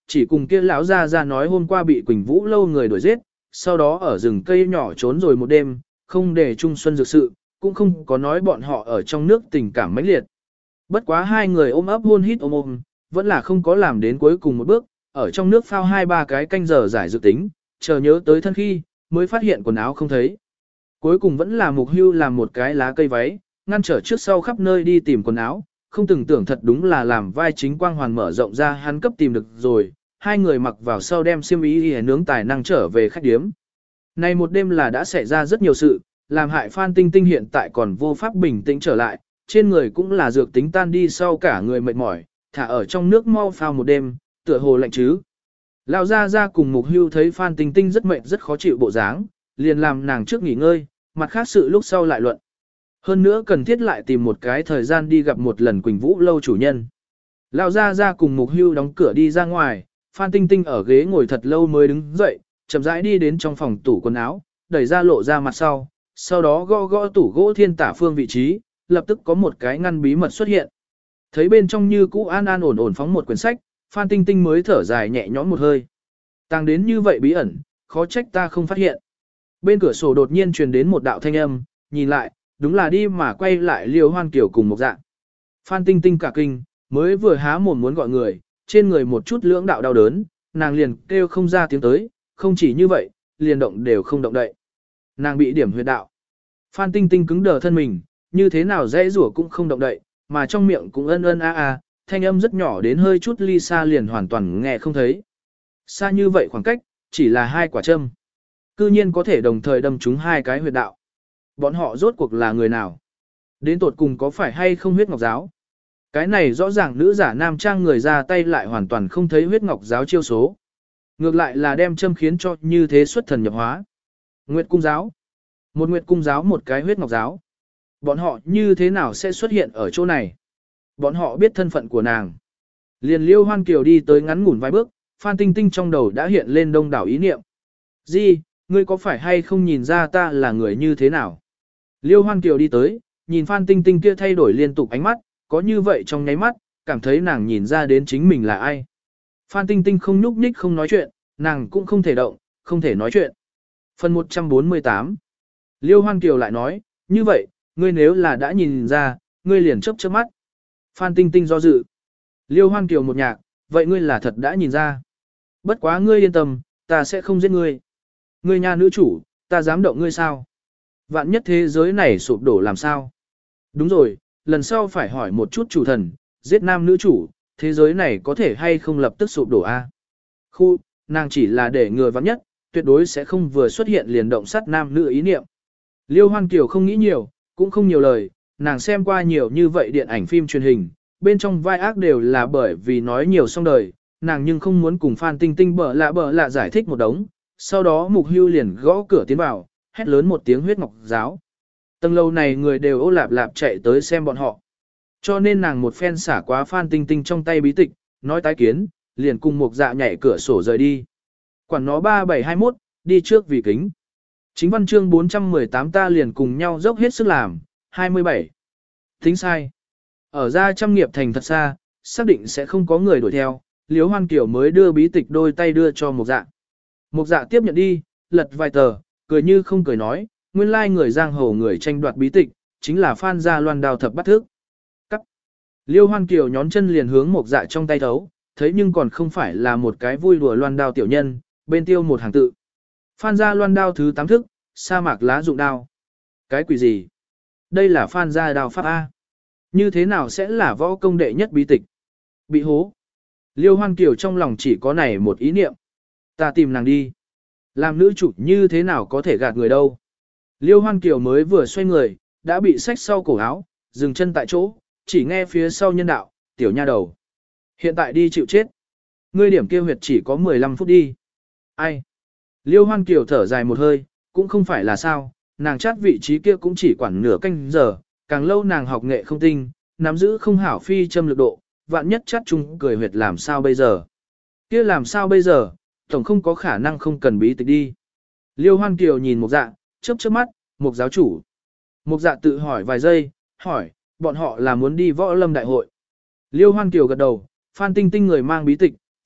chỉ cùng kia lão ra nói hôm qua bị Quỳnh Vũ lâu người đuổi giết, sau đó ở rừng cây nhỏ trốn rồi một đêm, không để Trung Xuân dược sự, cũng không có nói bọn họ ở trong nước tình cảm mãnh liệt. Bất quá hai người ôm ấp hôn hít ôm ôm, vẫn là không có làm đến cuối cùng một bước, ở trong nước phao 2-3 cái canh giờ giải dự tính, chờ nhớ tới thân khi, mới phát hiện quần áo không thấy. Cuối cùng vẫn là Mục Hưu làm một cái lá cây váy, ngăn trở trước sau khắp nơi đi tìm quần áo, không từng tưởng thật đúng là làm vai chính quang hoàn mở rộng ra hắn cấp tìm được rồi, hai người mặc vào sau đem xiêm y nướng tài năng trở về khách điếm. Này một đêm là đã xảy ra rất nhiều sự, làm hại Phan Tinh Tinh hiện tại còn vô pháp bình tĩnh trở lại, trên người cũng là dược tính tan đi sau cả người mệt mỏi, thả ở trong nước mau phao một đêm, tựa hồ lạnh chứ. Lão ra cùng Mục Hưu thấy Phan Tinh Tinh rất mệt rất khó chịu bộ dáng, liền làm nàng trước nghỉ ngơi, mặt khác sự lúc sau lại luận. Hơn nữa cần thiết lại tìm một cái thời gian đi gặp một lần Quỳnh Vũ lâu chủ nhân. Lão ra cùng Mục Hưu đóng cửa đi ra ngoài, Phan Tinh Tinh ở ghế ngồi thật lâu mới đứng dậy, chậm rãi đi đến trong phòng tủ quần áo, đẩy ra lộ ra mặt sau đó gõ gõ tủ gỗ thiên tả phương vị trí, lập tức có một cái ngăn bí mật xuất hiện. Thấy bên trong như cũ an ổn phóng một quyển sách, Phan Tinh Tinh mới thở dài nhẹ nhõm một hơi. Tàng đến như vậy bí ẩn, khó trách ta không phát hiện. Bên cửa sổ đột nhiên truyền đến một đạo thanh âm, nhìn lại, đúng là đi mà quay lại Liêu Hoan Kiều cùng một dạng. Phan Tinh Tinh cả kinh, mới vừa há mồm muốn gọi người, trên người một chút lưỡng đạo đau đớn, nàng liền kêu không ra tiếng tới, không chỉ như vậy, liền động đều không động đậy. Nàng bị điểm huyệt đạo. Phan Tinh Tinh cứng đờ thân mình, như thế nào dễ rủa cũng không động đậy, mà trong miệng cũng ân ân a a, thanh âm rất nhỏ đến hơi chút ly xa liền hoàn toàn nghe không thấy. Xa như vậy khoảng cách, chỉ là 2 quả châm. Cư nhiên có thể đồng thời đâm trúng 2 cái huyệt đạo. Bọn họ rốt cuộc là người nào? Đến tột cùng có phải hay không huyết ngọc giáo? Cái này rõ ràng nữ giả nam trang người ra tay lại hoàn toàn không thấy huyết ngọc giáo chiêu số. Ngược lại là đem châm khiến cho như thế xuất thần nhập hóa. Nguyệt cung giáo. Một nguyệt cung giáo một cái huyết ngọc giáo. Bọn họ như thế nào sẽ xuất hiện ở chỗ này? Bọn họ biết thân phận của nàng. Liền Liêu Hoan Kiều đi tới ngắn ngủn vài bước, Phan Tinh Tinh trong đầu đã hiện lên đông đảo ý niệm. Gì, ngươi có phải hay không nhìn ra ta là người như thế nào? Liêu Hoan Kiều đi tới, nhìn Phan Tinh Tinh kia thay đổi liên tục ánh mắt, có như vậy trong nháy mắt, cảm thấy nàng nhìn ra đến chính mình là ai. Phan Tinh Tinh không nhúc nhích không nói chuyện, nàng cũng không thể động, không thể nói chuyện. Phần 148 Liêu Hoan Kiều lại nói, như vậy, ngươi nếu là đã nhìn ra, ngươi liền chớp chớp mắt. Phan Tinh Tinh do dự. Liêu Hoan Kiều một nhạc, vậy ngươi là thật đã nhìn ra. Bất quá ngươi yên tâm, ta sẽ không giết ngươi. Ngươi nhà nữ chủ, ta dám động ngươi sao? Vạn nhất thế giới này sụp đổ làm sao? Đúng rồi, lần sau phải hỏi một chút chủ thần, giết nam nữ chủ, thế giới này có thể hay không lập tức sụp đổ a? Khu, nàng chỉ là để ngừa vạn nhất, tuyệt đối sẽ không vừa xuất hiện liền động sát nam nữ ý niệm. Liêu Hoan Kiều không nghĩ nhiều, cũng không nhiều lời, nàng xem qua nhiều như vậy điện ảnh phim truyền hình, bên trong vai ác đều là bởi vì nói nhiều xong đời, nàng nhưng không muốn cùng Phan Tinh Tinh bở lạ giải thích một đống. Sau đó Mục Hưu liền gõ cửa tiến vào, hét lớn một tiếng huyết ngọc giáo. Tầng lâu này người đều ô lạp lạp chạy tới xem bọn họ. Cho nên nàng một phen xả quá Phan Tinh Tinh trong tay bí tịch, nói tái kiến, liền cùng Mục Dạ nhảy cửa sổ rời đi. Quản nó 3721, đi trước vì kính. Chính văn chương 418 ta liền cùng nhau dốc hết sức làm, 27. Tính sai. Ở ra trăm nghiệp thành thật xa, xác định sẽ không có người đuổi theo, Liễu Hoan Kiều mới đưa bí tịch đôi tay đưa cho Mục Dạ. Mục Dạ tiếp nhận đi, lật vài tờ, cười như không cười nói, nguyên lai người giang hồ người tranh đoạt bí tịch, chính là Phan Gia Loan đào thập bắt thức. Cắt. Liêu Hoan Kiều nhón chân liền hướng Mục Dạ trong tay thấu, thấy nhưng còn không phải là một cái vui đùa loan đao tiểu nhân, bên tiêu một hàng tự. Phan Gia Loan đao thứ 8 thức, sa mạc lá dụng đao. Cái quỷ gì? Đây là Phan Gia đao pháp A. Như thế nào sẽ là võ công đệ nhất bí tịch? Bị hố. Liêu Hoan Kiều trong lòng chỉ có này một ý niệm. Ta tìm nàng đi. Làm nữ chủ như thế nào có thể gạt người đâu. Liêu Hoan Kiều mới vừa xoay người, đã bị xách sau cổ áo, dừng chân tại chỗ, chỉ nghe phía sau nhân đạo, tiểu nha đầu. Hiện tại đi chịu chết. Ngươi điểm kia huyệt chỉ có 15 phút đi. Ai? Liêu Hoan Kiều thở dài một hơi, cũng không phải là sao, nàng chát vị trí kia cũng chỉ quản nửa canh giờ, càng lâu nàng học nghệ không tinh, nắm giữ không hảo phi châm lực độ, vạn nhất chát chung cười huyệt làm sao bây giờ. Kia làm sao bây giờ, tổng không có khả năng không cần bí tịch đi. Liêu Hoan Kiều nhìn Mục Dạ, chớp chớp mắt, Mục giáo chủ. Mục Dạ tự hỏi vài giây, hỏi, bọn họ là muốn đi võ lâm đại hội. Liêu Hoan Kiều gật đầu, Phan Tinh Tinh người mang bí tịch,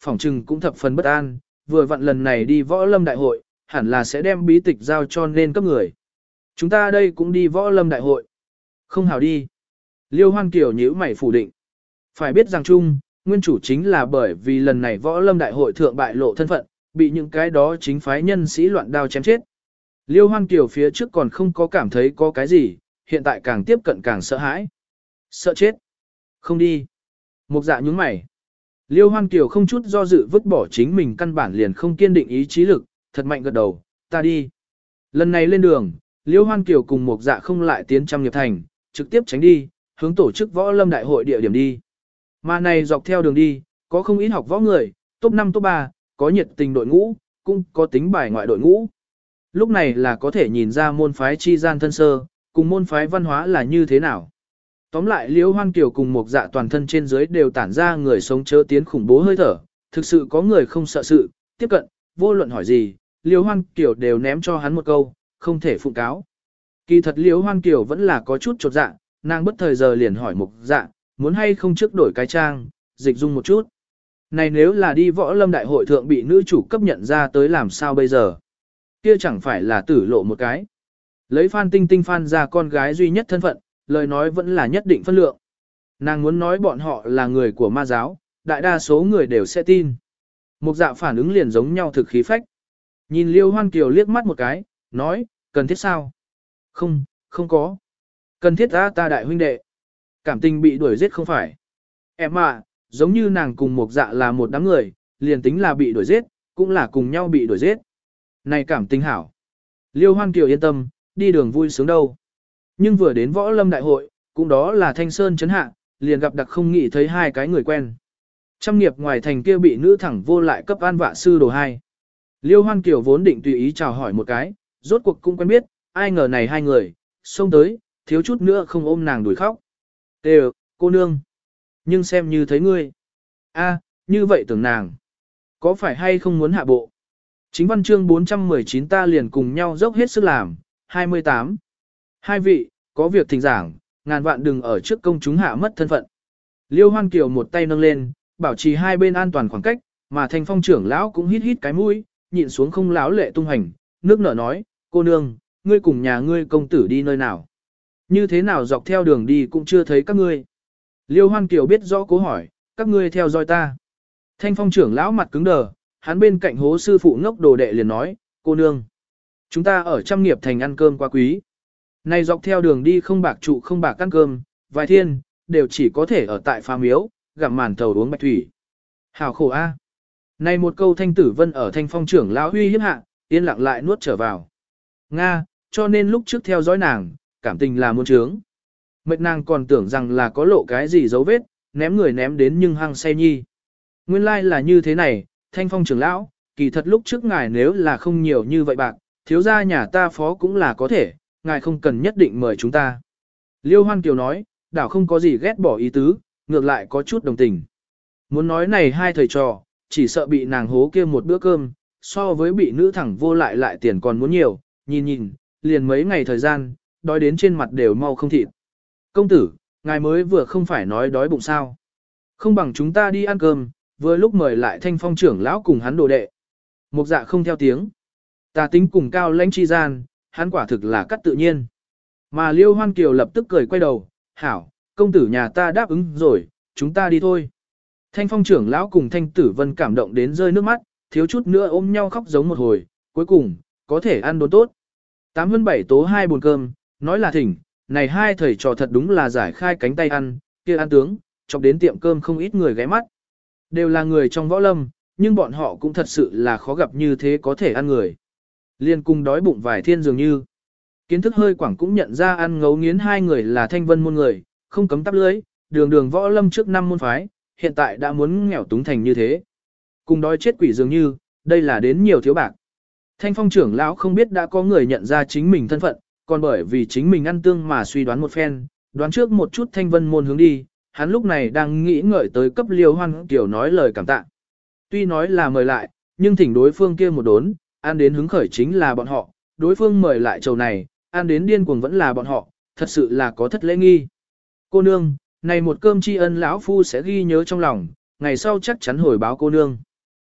phỏng trừng cũng thập phần bất an, vừa vặn lần này đi võ lâm đại hội, hẳn là sẽ đem bí tịch giao cho nên cấp người. Chúng ta đây cũng đi võ lâm đại hội. Không hảo đi. Liêu Hoan Kiều nhíu mày phủ định. Phải biết rằng chung, nguyên chủ chính là bởi vì lần này võ lâm đại hội thượng bại lộ thân phận, bị những cái đó chính phái nhân sĩ loạn đao chém chết. Liêu Hoan Kiều phía trước còn không có cảm thấy có cái gì, hiện tại càng tiếp cận càng sợ hãi. Sợ chết. Không đi. Mục Dạ nhướng mày. Liêu Hoan Kiều không chút do dự vứt bỏ chính mình căn bản liền không kiên định ý chí lực, thật mạnh gật đầu, ta đi. Lần này lên đường, Liêu Hoan Kiều cùng Mục Dạ không lại tiến Trăm Nghiệp Thành, trực tiếp tránh đi, hướng tổ chức võ lâm đại hội địa điểm đi. Mà này dọc theo đường đi, có không ít học võ người, top 5 top 3, có nhiệt tình đội ngũ, cũng có tính bài ngoại đội ngũ. Lúc này là có thể nhìn ra môn phái chi gian thân sơ, cùng môn phái văn hóa là như thế nào. Tóm lại Liễu Hoan Kiều cùng Mục Dạ toàn thân trên dưới đều tản ra người sống chớ tiến khủng bố hơi thở, thực sự có người không sợ sự, tiếp cận, vô luận hỏi gì, Liễu Hoan Kiều đều ném cho hắn một câu, không thể phụng cáo. Kỳ thật Liễu Hoan Kiều vẫn là có chút chột dạ, nàng bất thời giờ liền hỏi Mục Dạ, muốn hay không trước đổi cái trang, dịch dung một chút. Này nếu là đi võ lâm đại hội thượng bị nữ chủ cấp nhận ra tới làm sao bây giờ? Kia chẳng phải là tử lộ một cái. Lấy Phan Tinh Tinh Phan ra con gái duy nhất thân phận, lời nói vẫn là nhất định phân lượng. Nàng muốn nói bọn họ là người của ma giáo, đại đa số người đều sẽ tin. Mục Dạ phản ứng liền giống nhau thực khí phách. Nhìn Liêu Hoan Kiều liếc mắt một cái, nói, cần thiết sao? Không, không có. Cần thiết ta đại huynh đệ. Cảm tình bị đuổi giết không phải. Em ạ, giống như nàng cùng Mục Dạ là một đám người, liền tính là bị đuổi giết, cũng là cùng nhau bị đuổi giết. Này cảm tình hảo. Liêu Hoan Kiều yên tâm, đi đường vui sướng đâu. Nhưng vừa đến võ lâm đại hội, cũng đó là Thanh Sơn chấn hạ, liền gặp đặc không nghĩ thấy hai cái người quen. Trăm Nghiệp ngoài thành kia bị nữ thẳng vô lại cấp an vạ sư đồ hai. Liêu Hoan Kiều vốn định tùy ý chào hỏi một cái, rốt cuộc cũng quen biết, ai ngờ này hai người, xông tới, thiếu chút nữa không ôm nàng đuổi khóc. Đều, cô nương. Nhưng xem như thấy ngươi. A, như vậy tưởng nàng. Có phải hay không muốn hạ bộ? Chính văn chương 419 ta liền cùng nhau dốc hết sức làm. 28. Hai vị, có việc thỉnh giảng, ngàn vạn đừng ở trước công chúng hạ mất thân phận. Liêu Hoan Kiều một tay nâng lên, bảo trì hai bên an toàn khoảng cách, mà Thanh Phong trưởng lão cũng hít hít cái mũi, nhịn xuống không láo lệ tung hành, nước nở nói, cô nương, ngươi cùng nhà ngươi công tử đi nơi nào? Như thế nào dọc theo đường đi cũng chưa thấy các ngươi. Liêu Hoan Kiều biết rõ cố hỏi, các ngươi theo dõi ta. Thanh Phong trưởng lão mặt cứng đờ, hắn bên cạnh hố sư phụ ngốc đồ đệ liền nói, cô nương. Chúng ta ở Trăm Nghiệp thành ăn cơm quá quý. Này dọc theo đường đi không bạc trụ không bạc ăn cơm, vài thiên, đều chỉ có thể ở tại phá miếu, gặm màn thầu uống bạch thủy. Hào khổ a. Này một câu Thanh Tử Vân ở Thanh Phong trưởng lão huy hiếp hạ, yên lặng lại nuốt trở vào. Nga, cho nên lúc trước theo dõi nàng, cảm tình là muôn trướng. Mệt nàng còn tưởng rằng là có lộ cái gì dấu vết, ném người ném đến nhưng hăng say nhi. Nguyên lai là như thế này, Thanh Phong trưởng lão, kỳ thật lúc trước ngài nếu là không nhiều như vậy bạc, thiếu gia nhà ta phó cũng là có thể, ngài không cần nhất định mời chúng ta. Liêu Hoan Kiều nói, đảo không có gì ghét bỏ ý tứ, ngược lại có chút đồng tình. Muốn nói này hai thầy trò, chỉ sợ bị nàng hố kia một bữa cơm, so với bị nữ thẳng vô lại tiền còn muốn nhiều, nhìn, liền mấy ngày thời gian, đói đến trên mặt đều mau không thịt. Công tử, ngài mới vừa không phải nói đói bụng sao. Không bằng chúng ta đi ăn cơm, vừa lúc mời lại Thanh Phong trưởng lão cùng hắn đồ đệ. Mục Dạ không theo tiếng. Tà tính cùng cao lãnh chi gian, hắn quả thực là cắt tự nhiên. Mà Liêu Hoan Kiều lập tức cười quay đầu, hảo, công tử nhà ta đáp ứng rồi, chúng ta đi thôi. Thanh Phong trưởng lão cùng Thanh Tử Vân cảm động đến rơi nước mắt, thiếu chút nữa ôm nhau khóc giống một hồi, cuối cùng, có thể ăn đồ tốt. 8/7 tố 2 bồn cơm, nói là thỉnh, này hai thầy trò thật đúng là giải khai cánh tay ăn, kia ăn tướng, chọc đến tiệm cơm không ít người ghé mắt. Đều là người trong võ lâm, nhưng bọn họ cũng thật sự là khó gặp như thế có thể ăn người. Liên cung đói bụng vài thiên dường như. Kiến thức hơi quảng cũng nhận ra ăn ngấu nghiến hai người là Thanh Vân môn người, không cấm tắp lưới, đường võ lâm trước 5 môn phái, hiện tại đã muốn nghèo túng thành như thế. Cùng đói chết quỷ dường như, đây là đến nhiều thiếu bạc. Thanh Phong trưởng lão không biết đã có người nhận ra chính mình thân phận, còn bởi vì chính mình ăn tương mà suy đoán một phen, đoán trước một chút Thanh Vân môn hướng đi, hắn lúc này đang nghĩ ngợi tới cấp Liêu Hoan Kiều nói lời cảm tạ. Tuy nói là mời lại, nhưng thỉnh đối phương kia một đốn, ăn đến hứng khởi chính là bọn họ, đối phương mời lại chầu này, ăn đến điên cuồng vẫn là bọn họ, thật sự là có thất lễ nghi. Cô nương, này một cơm tri ân lão phu sẽ ghi nhớ trong lòng, ngày sau chắc chắn hồi báo cô nương.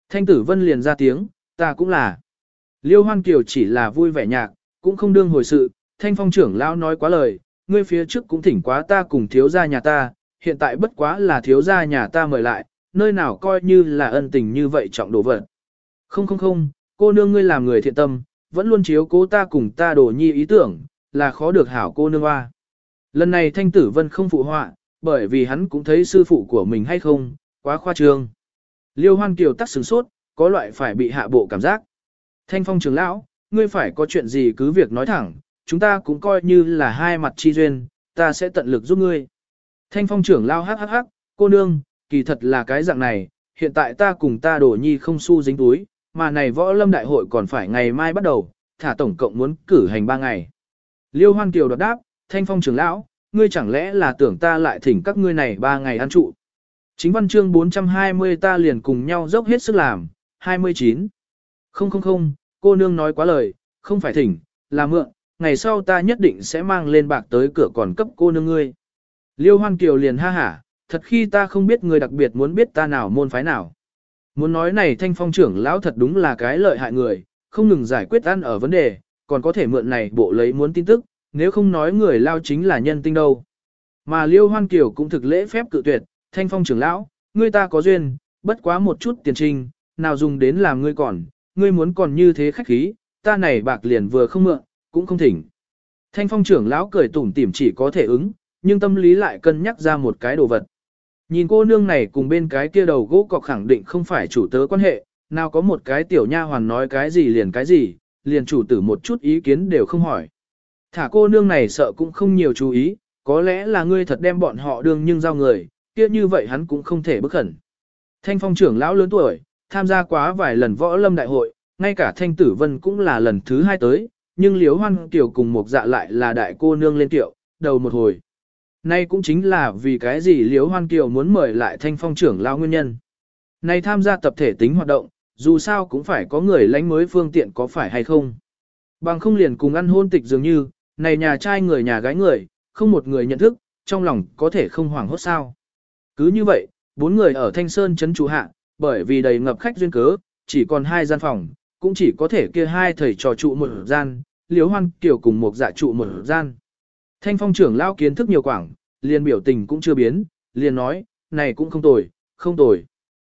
Thanh Tử Vân liền ra tiếng, ta cũng là. Liêu Hoan Kiều chỉ là vui vẻ nhạc, cũng không đương hồi sự, Thanh Phong trưởng lão nói quá lời, ngươi phía trước cũng thỉnh quá ta cùng thiếu gia nhà ta, hiện tại bất quá là thiếu gia nhà ta mời lại, nơi nào coi như là ân tình như vậy trọng đồ vật. Không không không, cô nương ngươi làm người thiện tâm, vẫn luôn chiếu cố ta cùng ta đổ nhi ý tưởng, là khó được hảo cô nương hoa. Lần này Thanh Tử Vân không phụ họa, bởi vì hắn cũng thấy sư phụ của mình hay không, quá khoa trương. Liêu Hoan Kiều tắc sửng sốt, có loại phải bị hạ bộ cảm giác. Thanh Phong trưởng lão, ngươi phải có chuyện gì cứ việc nói thẳng, chúng ta cũng coi như là hai mặt chi duyên, ta sẽ tận lực giúp ngươi. Thanh Phong trưởng lão hắc hắc hắc, cô nương, kỳ thật là cái dạng này, hiện tại ta cùng ta đổ nhi không xu dính túi, mà này võ lâm đại hội còn phải ngày mai bắt đầu, thả tổng cộng muốn cử hành 3 ngày. Liêu Hoan Kiều đột đáp, Thanh Phong trưởng lão, ngươi chẳng lẽ là tưởng ta lại thỉnh các ngươi này 3 ngày ăn trụ. Chính văn chương 420 ta liền cùng nhau dốc hết sức làm, 29. Không không không, cô nương nói quá lời, không phải thỉnh, là mượn, ngày sau ta nhất định sẽ mang lên bạc tới cửa còn cấp cô nương ngươi. Liêu Hoan Kiều liền ha hả, thật khi ta không biết người đặc biệt muốn biết ta nào môn phái nào. Muốn nói này Thanh Phong trưởng lão thật đúng là cái lợi hại người, không ngừng giải quyết ăn ở vấn đề, còn có thể mượn này bộ lấy muốn tin tức, nếu không nói người lao chính là nhân tinh đâu. Mà Liêu Hoan Kiều cũng thực lễ phép cự tuyệt, Thanh Phong trưởng lão, ngươi ta có duyên, bất quá một chút tiền trinh, nào dùng đến làm ngươi còn, ngươi muốn còn như thế khách khí, ta này bạc liền vừa không mượn, cũng không thỉnh. Thanh Phong trưởng lão cười tủm tỉm chỉ có thể ứng, nhưng tâm lý lại cân nhắc ra một cái đồ vật. Nhìn cô nương này cùng bên cái kia đầu gỗ cọc khẳng định không phải chủ tớ quan hệ, nào có một cái tiểu nha hoàn nói cái gì, liền chủ tử một chút ý kiến đều không hỏi. Thả cô nương này sợ cũng không nhiều chú ý, có lẽ là ngươi thật đem bọn họ đương nhưng giao người, kia như vậy hắn cũng không thể bức khẩn. Thanh Phong trưởng lão lớn tuổi, tham gia quá vài lần võ lâm đại hội, ngay cả Thanh Tử Vân cũng là lần thứ 2 tới, nhưng Liễu Hoan Kiều cùng một dạ lại là đại cô nương lên tiệu, đầu một hồi. Nay cũng chính là vì cái gì Liễu Hoan Kiều muốn mời lại Thanh Phong trưởng lão nguyên nhân. Nay tham gia tập thể tính hoạt động, dù sao cũng phải có người lãnh mới phương tiện có phải hay không. Bằng không liền cùng ăn hôn tịch dường như, này nhà trai người nhà gái người, không một người nhận thức, trong lòng có thể không hoảng hốt sao. Cứ như vậy, 4 người ở Thanh Sơn trấn trụ hạ, bởi vì đầy ngập khách duyên cớ, chỉ còn 2 gian phòng, cũng chỉ có thể kia 2 thầy trò trụ một gian, Liễu Hoan Kiều cùng một dạ trụ một gian. Thanh Phong trưởng lão kiến thức nhiều quảng, liền biểu tình cũng chưa biến, liền nói, này cũng không tồi, không tồi.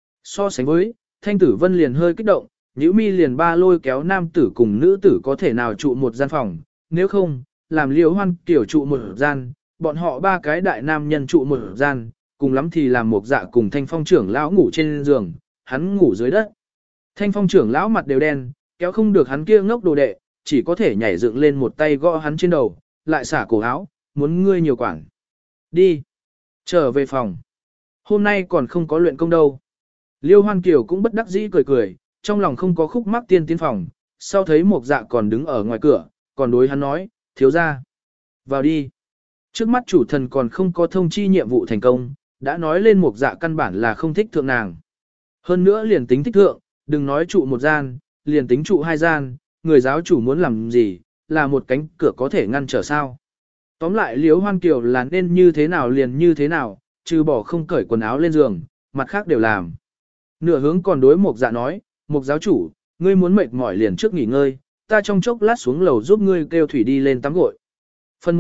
So sánh với, Thanh Tử Vân liền hơi kích động, nhíu mi liền ba lôi kéo nam tử cùng nữ tử có thể nào trụ một gian phòng, nếu không, làm Liễu Hoan Kiều trụ một gian, bọn họ 3 cái đại nam nhân trụ một gian, cùng lắm thì làm một dạ cùng Thanh Phong trưởng lão ngủ trên giường, hắn ngủ dưới đất. Thanh Phong trưởng lão mặt đều đen, kéo không được hắn kia ngốc đồ đệ, chỉ có thể nhảy dựng lên một tay gõ hắn trên đầu, lại xả cổ áo, muốn ngươi nhiều quản. Đi. Trở về phòng. Hôm nay còn không có luyện công đâu. Liêu Hoan Kiều cũng bất đắc dĩ cười cười, trong lòng không có khúc mắc tiên tiến phòng, sau thấy một dạ còn đứng ở ngoài cửa, còn đối hắn nói, thiếu ra. Vào đi. Trước mắt chủ thần còn không có thông chi nhiệm vụ thành công, đã nói lên một dạ căn bản là không thích thượng nàng. Hơn nữa liền tính thích thượng, đừng nói trụ một gian, liền tính trụ 2 gian, người giáo chủ muốn làm gì, là một cánh cửa có thể ngăn trở sao. Tóm lại Liễu Hoan Kiều là nên như thế nào liền như thế nào, trừ bỏ không cởi quần áo lên giường, mặt khác đều làm. Nửa hướng còn đối Mục Dạ nói, Mục giáo chủ, ngươi muốn mệt mỏi liền trước nghỉ ngơi, ta trong chốc lát xuống lầu giúp ngươi kêu thủy đi lên tắm gội. Phần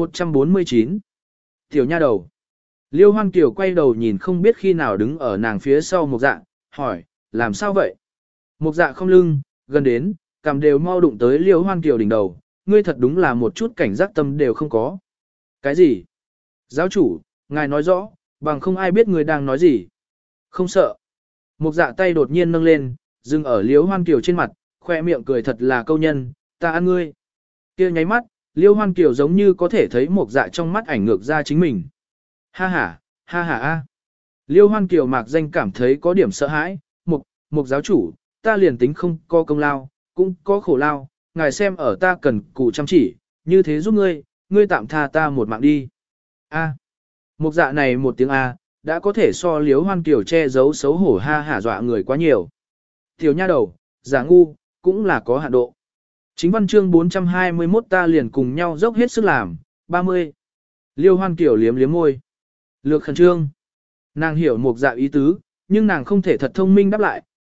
149 Tiểu nha đầu. Liêu Hoan Kiều quay đầu nhìn không biết khi nào đứng ở nàng phía sau Mục Dạ, hỏi, làm sao vậy? Mục Dạ không lưng, gần đến, cằm đều mau đụng tới Liêu Hoan Kiều đỉnh đầu, ngươi thật đúng là một chút cảnh giác tâm đều không có. Cái gì? Giáo chủ, ngài nói rõ, bằng không ai biết người đang nói gì. Không sợ. Mục Dạ tay đột nhiên nâng lên, dừng ở Liêu Hoan Kiều trên mặt, khoe miệng cười thật là câu nhân, ta ăn ngươi. Kia nháy mắt, Liêu Hoan Kiều giống như có thể thấy Mục Dạ trong mắt ảnh ngược ra chính mình. Ha ha a. Liêu Hoan Kiều mạc danh cảm thấy có điểm sợ hãi, Mục giáo chủ, ta liền tính không có công lao, cũng có khổ lao, ngài xem ở ta cần cù chăm chỉ, như thế giúp ngươi tạm tha ta một mạng đi. A. Mục Dạ này một tiếng A, đã có thể so Liêu Hoan Kiều che giấu xấu hổ ha hả dọa người quá nhiều. Tiểu nha đầu, giả ngu, cũng là có hạn độ. Chính văn chương 421 ta liền cùng nhau dốc hết sức làm, 30. Liêu Hoan Kiều liếm liếm môi. Lược khẩn trương. Nàng hiểu Mục Dạ ý tứ, nhưng nàng không thể thật thông minh đáp lại,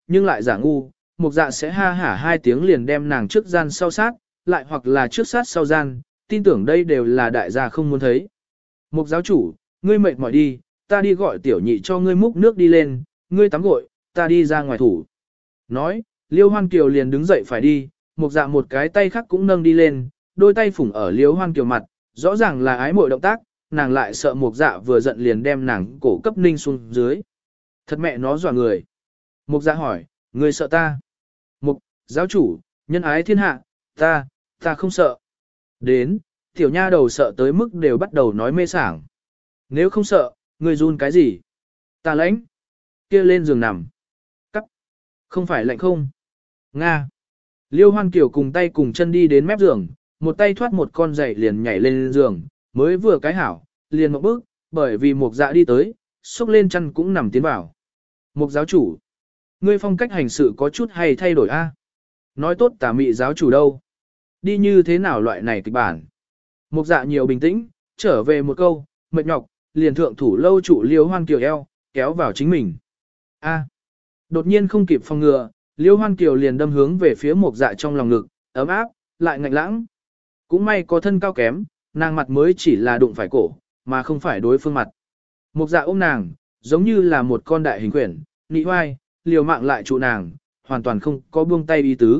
nhưng lại giả ngu, Mục Dạ sẽ ha hả 2 tiếng liền đem nàng trước gian sau sát, lại hoặc là trước sát sau gian, tin tưởng đây đều là đại gia không muốn thấy. Mục giáo chủ, ngươi mệt mỏi đi, ta đi gọi tiểu nhị cho ngươi múc nước đi lên, ngươi tắm gội, ta đi ra ngoài thủ. Nói, Liêu Hoan Kiều liền đứng dậy phải đi, Mục Dạ một cái tay khác cũng nâng đi lên, đôi tay phủng ở Liêu Hoan Kiều mặt, rõ ràng là ái muội động tác, nàng lại sợ Mục Dạ vừa giận liền đem nàng cổ cấp ninh xuống dưới. Thật mẹ nó dọa người. Mục Dạ hỏi, ngươi sợ ta? Mục, giáo chủ, nhân ái thiên hạ, ta không sợ. Đến, tiểu nha đầu sợ tới mức đều bắt đầu nói mê sảng. Nếu không sợ, ngươi run cái gì? Ta lãnh. Kia lên giường nằm. Cắt. Không phải lạnh không? Nga. Liêu Hoan Kiều cùng tay cùng chân đi đến mép giường, một tay thoát một con giày liền nhảy lên giường, mới vừa cái hảo, liền một bước, bởi vì Mục Dạ đi tới, xúc lên chân cũng nằm tiến vào. Mục giáo chủ, ngươi phong cách hành sự có chút hay thay đổi a? Nói tốt tả mị giáo chủ đâu? Đi như thế nào loại này kịch bản? Mục Dạ nhiều bình tĩnh, trở về một câu, mệt nhọc, liền thượng thủ lâu trụ Liêu Hoan Kiều eo, kéo vào chính mình. A. Đột nhiên không kịp phòng ngừa, Liêu Hoan Kiều liền đâm hướng về phía Mục Dạ trong lòng ngực, ấm áp, lại ngạnh lãng. Cũng may có thân cao kém, nàng mặt mới chỉ là đụng phải cổ, mà không phải đối phương mặt. Mục Dạ ôm nàng, giống như là một con đại hình quyển, nị hoai, liều mạng lại trụ nàng, hoàn toàn không có buông tay ý tứ.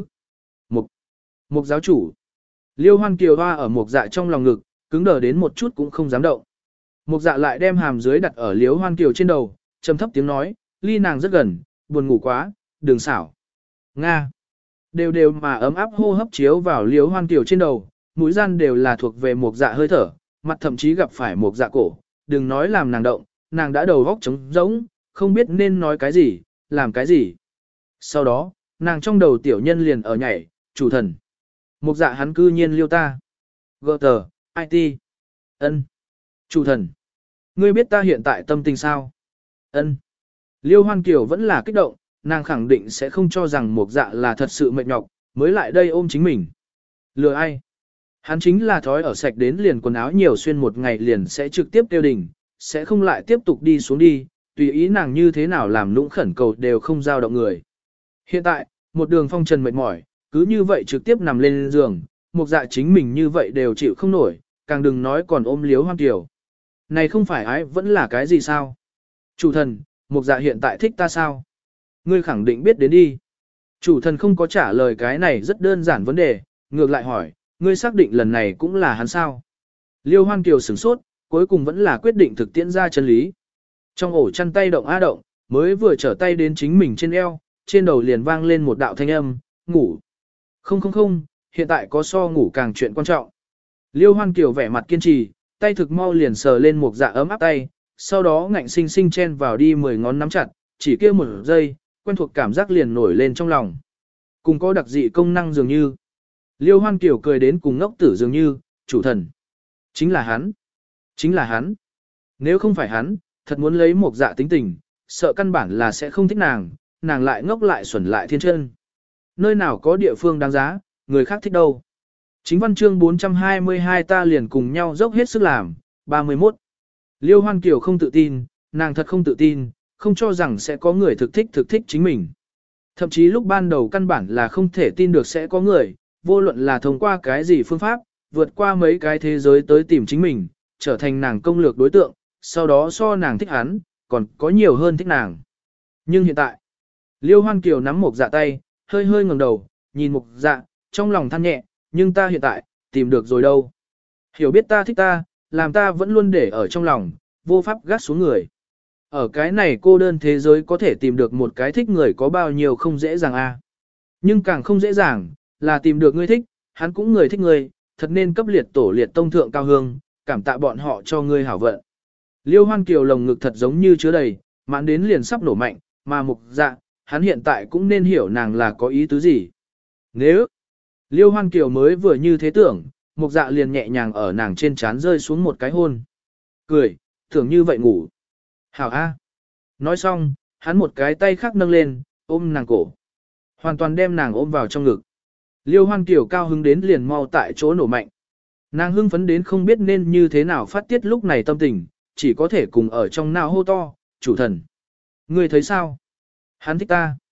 Mục giáo chủ. Liêu Hoan Kiều hoa ở Mục Dạ trong lòng ngực, cứng đờ đến một chút cũng không dám động. Mục Dạ lại đem hàm dưới đặt ở Liêu Hoan Kiều trên đầu, trầm thấp tiếng nói, ly nàng rất gần, buồn ngủ quá, đừng xảo. Nga. Đều đều mà ấm áp hô hấp chiếu vào Liêu Hoan Kiều trên đầu, mũi gian đều là thuộc về Mục Dạ hơi thở, mặt thậm chí gặp phải Mục Dạ cổ, đừng nói làm nàng động, nàng đã đầu góc trống rỗng, không biết nên nói cái gì, làm cái gì. Sau đó, nàng trong đầu tiểu nhân liền ở nhảy, chủ thần. Mục Dạ hắn cư nhiên liêu ta. Gơ tờ, IT. Ân. Chủ thần. Ngươi biết ta hiện tại tâm tình sao? Ân. Liêu Hoan Kiều vẫn là kích động, nàng khẳng định sẽ không cho rằng Mục Dạ là thật sự mệt nhọc, mới lại đây ôm chính mình. Lừa ai? Hắn chính là thói ở sạch đến liền quần áo nhiều xuyên một ngày liền sẽ trực tiếp tiêu đỉnh, sẽ không lại tiếp tục đi xuống đi, tùy ý nàng như thế nào làm lũng khẩn cầu đều không giao động người. Hiện tại, một đường phong trần mệt mỏi, cứ như vậy trực tiếp nằm lên giường, Mục Dạ chính mình như vậy đều chịu không nổi, càng đừng nói còn ôm Liêu Hoan Kiều. Này không phải ái vẫn là cái gì sao? Chủ thần, Mục Dạ hiện tại thích ta sao? Ngươi khẳng định biết đến đi. Chủ thần không có trả lời cái này rất đơn giản vấn đề, ngược lại hỏi, ngươi xác định lần này cũng là hắn sao? Liêu Hoan Kiều sửng sốt, cuối cùng vẫn là quyết định thực tiễn ra chân lý. Trong ổ chăn tay động á động, mới vừa trở tay đến chính mình trên eo, trên đầu liền vang lên một đạo thanh âm, ngủ. Không, hiện tại có so ngủ càng chuyện quan trọng. Liêu Hoan Kiều vẻ mặt kiên trì, tay thực mau liền sờ lên Mục Dạ ấm áp tay, sau đó ngạnh sinh sinh chen vào đi 10 ngón nắm chặt, chỉ kia một giây, quen thuộc cảm giác liền nổi lên trong lòng. Cùng có đặc dị công năng dường như. Liêu Hoan Kiều cười đến cùng ngốc tử dường như, chủ thần. Chính là hắn. Nếu không phải hắn, thật muốn lấy Mục Dạ tính tình, sợ căn bản là sẽ không thích nàng lại ngốc lại xuẩn lại thiên chân. Nơi nào có địa phương đáng giá, người khác thích đâu. Chính văn chương 422 ta liền cùng nhau dốc hết sức làm, 31. Liêu Hoan Kiều không tự tin, nàng thật không tự tin, không cho rằng sẽ có người thực thích chính mình. Thậm chí lúc ban đầu căn bản là không thể tin được sẽ có người, vô luận là thông qua cái gì phương pháp, vượt qua mấy cái thế giới tới tìm chính mình, trở thành nàng công lược đối tượng, sau đó so nàng thích hắn, còn có nhiều hơn thích nàng. Nhưng hiện tại, Liêu Hoan Kiều nắm Mục Dạ tay, hơi ngẩng đầu, nhìn Mục Dạ, trong lòng than nhẹ, nhưng ta hiện tại, tìm được rồi đâu. Hiểu biết ta thích ta, làm ta vẫn luôn để ở trong lòng, vô pháp gắt xuống người. Ở cái này cô đơn thế giới có thể tìm được một cái thích người có bao nhiêu không dễ dàng a. Nhưng càng không dễ dàng, là tìm được người thích, hắn cũng người thích người, thật nên cấp liệt tổ liệt tông thượng cao hương, cảm tạ bọn họ cho ngươi hảo vận. Liêu Hoan Kiều lồng ngực thật giống như chứa đầy, mãn đến liền sắp nổ mạnh, mà Mục Dạ, hắn hiện tại cũng nên hiểu nàng là có ý tứ gì. Nếu Liêu Hoan Kiều mới vừa như thế tưởng, Mục Dạ liền nhẹ nhàng ở nàng trên trán rơi xuống một cái hôn. Cười, tưởng như vậy ngủ. Hảo A. Nói xong, hắn một cái tay khác nâng lên, ôm nàng cổ. Hoàn toàn đem nàng ôm vào trong ngực. Liêu Hoan Kiều cao hứng đến liền mau tại chỗ nổ mạnh. Nàng hưng phấn đến không biết nên như thế nào phát tiết lúc này tâm tình, chỉ có thể cùng ở trong nào hô to, chủ thần. Ngươi thấy sao? Hắn thích ta.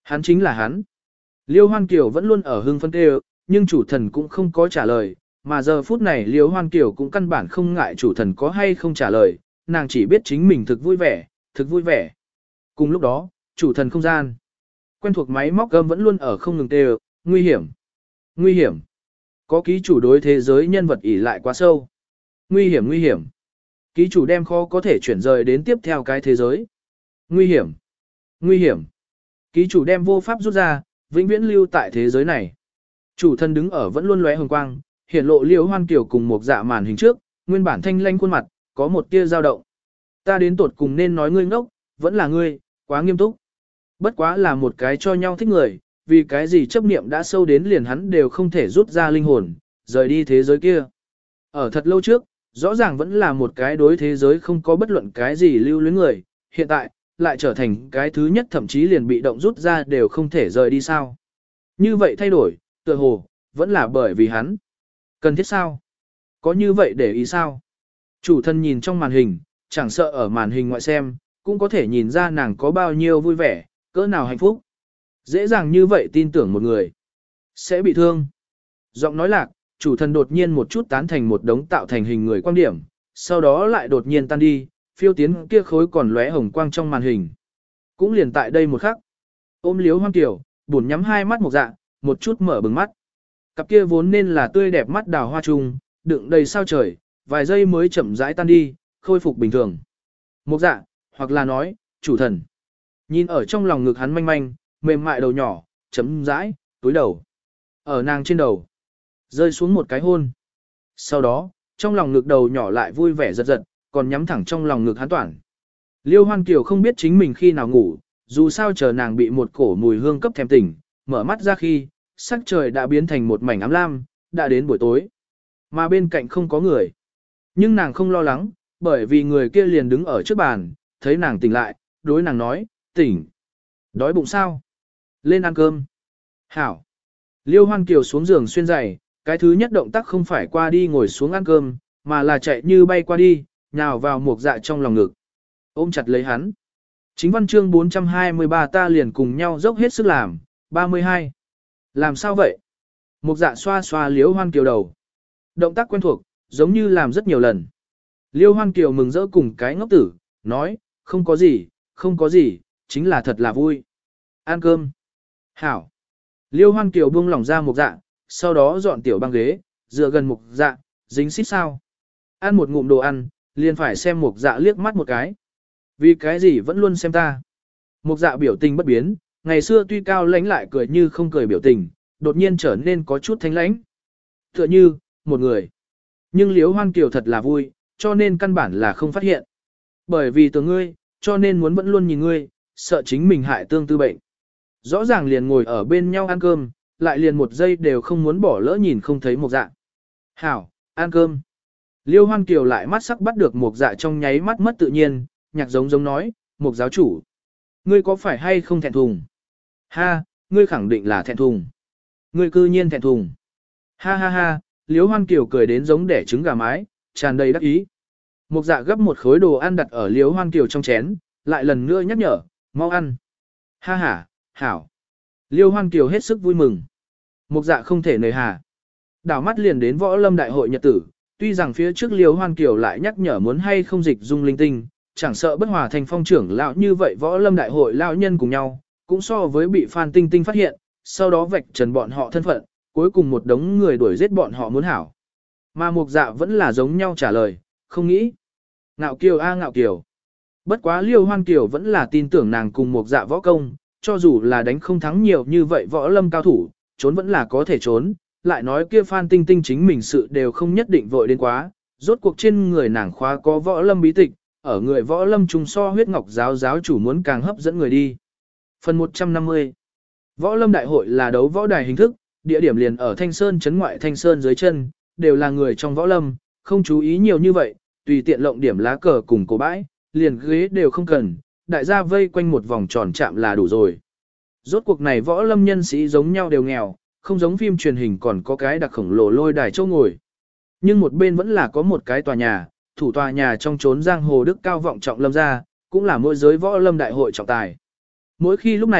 Hắn chính là hắn. Liêu Hoan Kiều vẫn luôn ở hưng phân kêu, nhưng chủ thần cũng không có trả lời, mà giờ phút này Liêu Hoan Kiều cũng căn bản không ngại chủ thần có hay không trả lời, nàng chỉ biết chính mình thực vui vẻ, thực vui vẻ. Cùng lúc đó, chủ thần không gian. Quen thuộc máy móc gầm vẫn luôn ở không ngừng kêu, nguy hiểm, nguy hiểm. Có ký chủ đối thế giới nhân vật ỉ lại quá sâu. Nguy hiểm, nguy hiểm. Ký chủ đem khó có thể chuyển rời đến tiếp theo cái thế giới. Nguy hiểm, nguy hiểm. Ký chủ đem vô pháp rút ra, vĩnh viễn lưu tại thế giới này. Chủ thân đứng ở vẫn luôn lóe hồng quang, hiển lộ Liêu Hoan Kiều cùng một dạ màn hình trước, nguyên bản thanh lanh khuôn mặt, có một tia dao động. Ta đến tột cùng nên nói ngươi ngốc, vẫn là ngươi, quá nghiêm túc. Bất quá là một cái cho nhau thích người, vì cái gì chấp niệm đã sâu đến liền hắn đều không thể rút ra linh hồn, rời đi thế giới kia. Ở thật lâu trước, rõ ràng vẫn là một cái đối thế giới không có bất luận cái gì lưu luyến người, hiện tại, lại trở thành cái thứ nhất thậm chí liền bị động rút ra đều không thể rời đi sao. Như vậy thay đổi, tựa hồ, vẫn là bởi vì hắn. Cần thiết sao? Có như vậy để ý sao? Chủ thân nhìn trong màn hình, chẳng sợ ở màn hình ngoại xem, cũng có thể nhìn ra nàng có bao nhiêu vui vẻ, cỡ nào hạnh phúc. Dễ dàng như vậy tin tưởng một người, sẽ bị thương. Giọng nói lạc, chủ thần đột nhiên một chút tán thành một đống tạo thành hình người quan điểm, sau đó lại đột nhiên tan đi, phiêu tiến kia khối còn lóe hồng quang trong màn hình. Cũng liền tại đây một khắc. Ôm Liêu Hoan Kiều, buồn nhắm hai mắt một dạ, một chút mở bừng mắt. Cặp kia vốn nên là tươi đẹp mắt đào hoa trùng, đựng đầy sao trời, vài giây mới chậm rãi tan đi, khôi phục bình thường. Một dạ, hoặc là nói, chủ thần. Nhìn ở trong lòng ngực hắn manh manh, mềm mại đầu nhỏ, chấm rãi, túi đầu. Ở nàng trên đầu, rơi xuống một cái hôn. Sau đó, trong lòng ngực đầu nhỏ lại vui vẻ giật giật, còn nhắm thẳng trong lòng ngực hắn toàn. Liêu Hoan Kiều không biết chính mình khi nào ngủ, dù sao chờ nàng bị một cổ mùi hương cấp thèm tỉnh, mở mắt ra khi, sắc trời đã biến thành một mảnh ám lam, đã đến buổi tối. Mà bên cạnh không có người. Nhưng nàng không lo lắng, bởi vì người kia liền đứng ở trước bàn, thấy nàng tỉnh lại, đối nàng nói, tỉnh. Đói bụng sao? Lên ăn cơm. Hảo. Liêu Hoan Kiều xuống giường xuyên giày, cái thứ nhất động tác không phải qua đi ngồi xuống ăn cơm, mà là chạy như bay qua đi, nhào vào một dạ trong lòng ngực. Ôm chặt lấy hắn. Chính văn chương 423 ta liền cùng nhau dốc hết sức làm. 32. Làm sao vậy? Một dạ xoa xoa Liêu Hoan Kiều đầu. Động tác quen thuộc, giống như làm rất nhiều lần. Liêu Hoan Kiều mừng rỡ cùng cái ngốc tử, nói, không có gì, không có gì, chính là thật là vui. Ăn cơm. Hảo. Liêu Hoan Kiều buông lỏng ra một dạ, sau đó dọn tiểu băng ghế, dựa gần một dạ, dính xít sao. Ăn một ngụm đồ ăn, liền phải xem một dạ liếc mắt một cái. Vì cái gì vẫn luôn xem ta. Một dạ biểu tình bất biến, ngày xưa tuy cao lãnh lại cười như không cười biểu tình, đột nhiên trở nên có chút thanh lãnh. Tựa như, một người. Nhưng Liêu Hoan Kiều thật là vui, cho nên căn bản là không phát hiện. Bởi vì tưởng ngươi, cho nên muốn vẫn luôn nhìn ngươi, sợ chính mình hại tương tư bệnh. Rõ ràng liền ngồi ở bên nhau ăn cơm, lại liền một giây đều không muốn bỏ lỡ nhìn không thấy một dạ. Hảo, ăn cơm. Liêu Hoan Kiều lại mắt sắc bắt được một dạ trong nháy mắt mất tự nhiên, nhạc giống nói, một giáo chủ. Ngươi có phải hay không thẹn thùng? Ha, ngươi khẳng định là thẹn thùng. Ngươi cư nhiên thẹn thùng. Ha ha ha, Liêu Hoan Kiều cười đến giống đẻ trứng gà mái, tràn đầy đắc ý. Một dạ gấp một khối đồ ăn đặt ở Liêu Hoan Kiều trong chén, lại lần nữa nhắc nhở, mau ăn. Ha ha, hảo. Liêu Hoan Kiều hết sức vui mừng. Một dạ không thể nời hà. Đảo mắt liền đến võ lâm đại hội nhật tử, tuy rằng phía trước Liêu Hoan Kiều lại nhắc nhở muốn hay không dịch dung linh tinh, chẳng sợ bất hòa thành phong trưởng lão như vậy võ lâm đại hội lão nhân cùng nhau, cũng so với bị Phan Tinh Tinh phát hiện, sau đó vạch trần bọn họ thân phận, cuối cùng một đống người đuổi giết bọn họ muốn hảo. Mà Mục Dạ vẫn là giống nhau trả lời, không nghĩ. Ngạo Kiều a Ngạo Kiều. Bất quá Liêu Hoan Kiều vẫn là tin tưởng nàng cùng Mục Dạ võ công, cho dù là đánh không thắng nhiều như vậy võ lâm cao thủ, trốn vẫn là có thể trốn, lại nói kia Phan Tinh Tinh chính mình sự đều không nhất định vội đến quá, rốt cuộc trên người nàng khóa có võ lâm bí tịch, ở người võ lâm trùng so huyết ngọc giáo giáo chủ muốn càng hấp dẫn người đi. Phần 150. Võ lâm đại hội là đấu võ đài hình thức, địa điểm liền ở Thanh Sơn trấn ngoại Thanh Sơn dưới chân, đều là người trong võ lâm, không chú ý nhiều như vậy, tùy tiện lộng điểm lá cờ cùng cổ bãi, liền ghế đều không cần, đại gia vây quanh một vòng tròn chạm là đủ rồi. Rốt cuộc này võ lâm nhân sĩ giống nhau đều nghèo, không giống phim truyền hình còn có cái đặc khổng lồ lôi đài châu ngồi. Nhưng một bên vẫn là có một cái tòa nhà, thủ tòa nhà trong chốn giang hồ đức cao vọng trọng lâm gia, cũng là mỗi giới võ lâm đại hội trọng tài. Mỗi khi lúc này,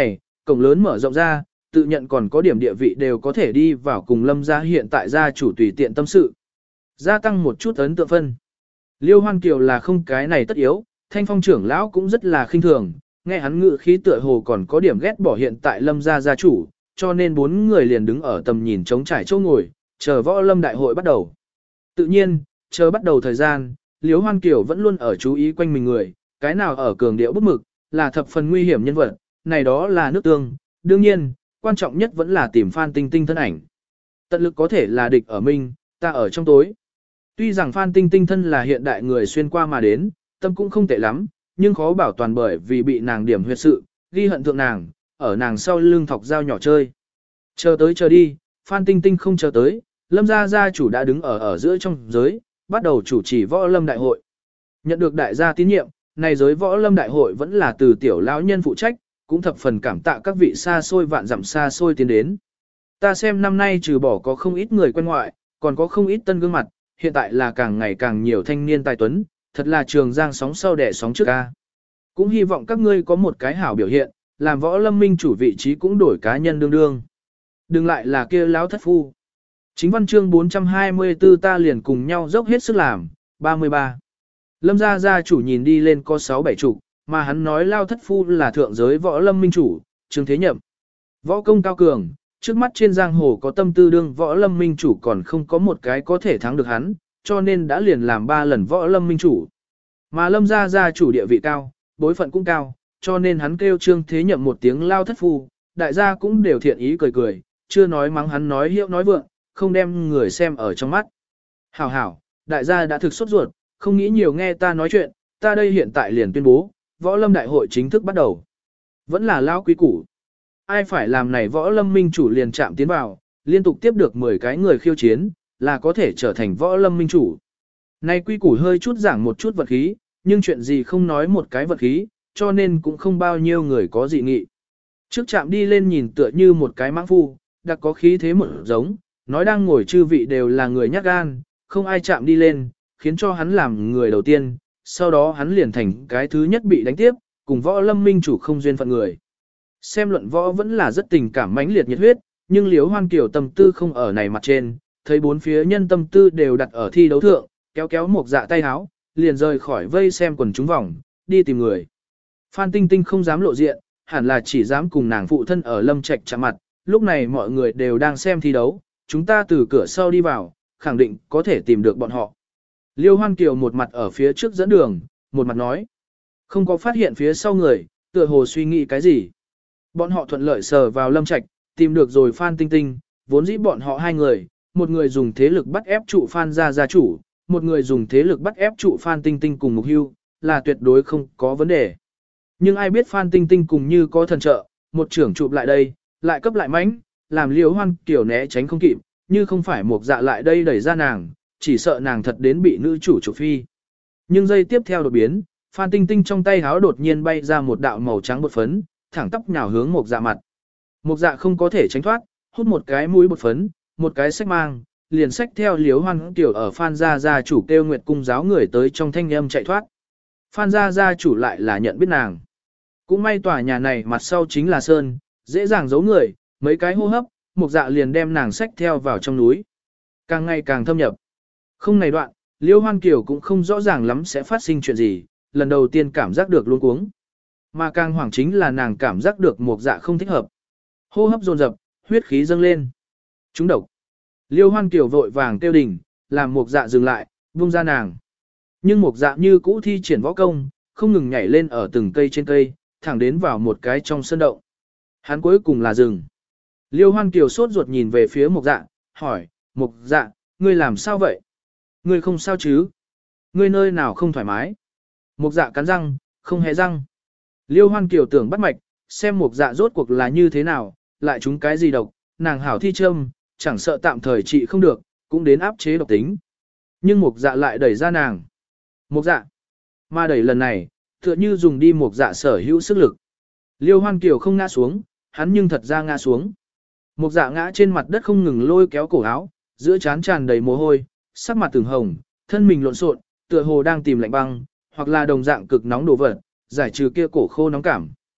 cổng lớn mở rộng ra, tự nhận còn có điểm địa vị đều có thể đi vào cùng Lâm gia hiện tại gia chủ tùy tiện tâm sự. Gia tăng một chút ấn tượng phân. Liêu Hoan Kiều là không cái này tất yếu, Thanh Phong trưởng lão cũng rất là khinh thường, nghe hắn ngự khí tựa hồ còn có điểm ghét bỏ hiện tại Lâm gia gia chủ, cho nên 4 người liền đứng ở tầm nhìn trống trải chỗ ngồi, chờ võ lâm đại hội bắt đầu. Tự nhiên, chờ bắt đầu thời gian, Liêu Hoan Kiều vẫn luôn ở chú ý quanh mình người, cái nào ở cường điệu bút mực, là thập phần nguy hiểm nhân vật, này đó là nước tương, đương nhiên, quan trọng nhất vẫn là tìm Phan Tinh Tinh thân ảnh. Tận lực có thể là địch ở minh, ta ở trong tối. Tuy rằng Phan Tinh Tinh thân là hiện đại người xuyên qua mà đến, tâm cũng không tệ lắm, nhưng khó bảo toàn bởi vì bị nàng điểm huyệt sự, ghi hận thượng nàng, ở nàng sau lưng thọc dao nhỏ chơi. Chờ tới chờ đi, Phan Tinh Tinh không chờ tới, Lâm gia gia chủ đã đứng ở giữa trong giới, bắt đầu chủ trì võ lâm đại hội. Nhận được đại gia tín nhiệm, này giới võ lâm đại hội vẫn là từ tiểu lão nhân phụ trách, cũng thập phần cảm tạ các vị xa xôi vạn dặm xa xôi tiến đến. Ta xem năm nay trừ bỏ có không ít người quen ngoại, còn có không ít tân gương mặt, hiện tại là càng ngày càng nhiều thanh niên tài tuấn, thật là trường giang sóng sau đẻ sóng trước ca. Cũng hy vọng các ngươi có một cái hảo biểu hiện, làm võ lâm minh chủ vị trí cũng đổi cá nhân đương đương. Đừng lại là kia láo thất phu. Chính văn chương 424 ta liền cùng nhau dốc hết sức làm, 33. Lâm gia gia chủ nhìn đi lên có 6-7 chục, mà hắn nói lao thất phu là thượng giới võ lâm minh chủ, Trương Thế Nhậm. Võ công cao cường, trước mắt trên giang hồ có tâm tư đương võ lâm minh chủ còn không có một cái có thể thắng được hắn, cho nên đã liền làm 3 lần võ lâm minh chủ. Mà Lâm gia gia chủ địa vị cao, bối phận cũng cao, cho nên hắn kêu Trương Thế Nhậm một tiếng lao thất phu, đại gia cũng đều thiện ý cười cười, chưa nói mắng hắn nói hiệu nói vượng, không đem người xem ở trong mắt. Hảo hảo, đại gia đã thực sốt ruột, không nghĩ nhiều nghe ta nói chuyện, ta đây hiện tại liền tuyên bố, võ lâm đại hội chính thức bắt đầu. Vẫn là lao quý củ. Ai phải làm này võ lâm minh chủ liền chạm tiến vào, liên tục tiếp được 10 cái người khiêu chiến, là có thể trở thành võ lâm minh chủ. Này quý củ hơi chút giảng một chút vật khí, nhưng chuyện gì không nói một cái vật khí, cho nên cũng không bao nhiêu người có dị nghị. Trước chạm đi lên nhìn tựa như một cái mãng phu, đặc có khí thế một giống, nói đang ngồi chư vị đều là người nhát gan, không ai chạm đi lên, khiến cho hắn làm người đầu tiên, sau đó hắn liền thành cái thứ nhất bị đánh tiếp, cùng võ lâm minh chủ không duyên phận người. Xem luận võ vẫn là rất tình cảm mãnh liệt nhiệt huyết, nhưng Liễu Hoan Kiều tâm tư không ở này mặt trên, thấy bốn phía nhân tâm tư đều đặt ở thi đấu thượng, kéo kéo một dạ tay háo, liền rời khỏi vây xem quần chúng vòng, đi tìm người. Phan Tinh Tinh không dám lộ diện, hẳn là chỉ dám cùng nàng phụ thân ở Lâm Trạch chạm mặt, lúc này mọi người đều đang xem thi đấu, chúng ta từ cửa sau đi vào, khẳng định có thể tìm được bọn họ. Liêu Hoan Kiều một mặt ở phía trước dẫn đường, một mặt nói. Không có phát hiện phía sau người, tựa hồ suy nghĩ cái gì. Bọn họ thuận lợi sờ vào Lâm Trạch, tìm được rồi Phan Tinh Tinh, vốn dĩ bọn họ hai người, một người dùng thế lực bắt ép trụ Phan gia chủ, một người dùng thế lực bắt ép trụ Phan Tinh Tinh cùng Mục Hưu, là tuyệt đối không có vấn đề. Nhưng ai biết Phan Tinh Tinh cùng như có thần trợ, một trưởng chụp lại đây, lại cấp lại mãnh, làm Liêu Hoan Kiều né tránh không kịp, như không phải một dạ lại đây đẩy ra nàng, chỉ sợ nàng thật đến bị nữ chủ chụp phi. Nhưng giây tiếp theo đột biến, Phan Tinh Tinh trong tay háo đột nhiên bay ra một đạo màu trắng bột phấn, thẳng tắp nhào hướng một dạ mặt. Một dạ không có thể tránh thoát, hút một cái mũi bột phấn, một cái sách mang, liền sách theo Liếu Hoan Kiều ở Phan gia chủ kêu Nguyệt cung giáo người tới trong thanh âm chạy thoát. Phan gia chủ lại là nhận biết nàng. Cũng may tòa nhà này mặt sau chính là sơn, dễ dàng giấu người, mấy cái hô hấp, một dạ liền đem nàng sách theo vào trong núi. Càng ngày càng thâm nhập. Không này đoạn, Liêu Hoan Kiều cũng không rõ ràng lắm sẽ phát sinh chuyện gì, lần đầu tiên cảm giác được luống cuống. Mà càng hoảng chính là nàng cảm giác được một dạ không thích hợp. Hô hấp dồn dập, huyết khí dâng lên. Trúng độc. Liêu Hoan Kiều vội vàng kêu đỉnh, làm một dạ dừng lại, buông ra nàng. Nhưng một dạ như cũ thi triển võ công, không ngừng nhảy lên ở từng cây trên cây, thẳng đến vào một cái trong sân động. Hắn cuối cùng là dừng. Liêu Hoan Kiều sốt ruột nhìn về phía một dạ, hỏi, một dạ, ngươi làm sao vậy? Ngươi không sao chứ? Ngươi nơi nào không thoải mái? Một dạ cắn răng, không hề răng. Liêu Hoan Kiều tưởng bắt mạch, xem một dạ rốt cuộc là như thế nào, lại trúng cái gì độc, nàng hảo thi châm, chẳng sợ tạm thời trị không được, cũng đến áp chế độc tính. Nhưng một dạ lại đẩy ra nàng. Một dạ. Mà đẩy lần này, tựa như dùng đi một dạ sở hữu sức lực. Liêu Hoan Kiều không ngã xuống, hắn nhưng thật ra ngã xuống. Một dạ ngã trên mặt đất không ngừng lôi kéo cổ áo, giữa trán tràn đầy mồ hôi, sắc mặt từng hồng, thân mình lộn xộn, tựa hồ đang tìm lạnh băng, hoặc là đồng dạng cực nóng đồ vật, giải trừ kia cổ khô nóng cảm.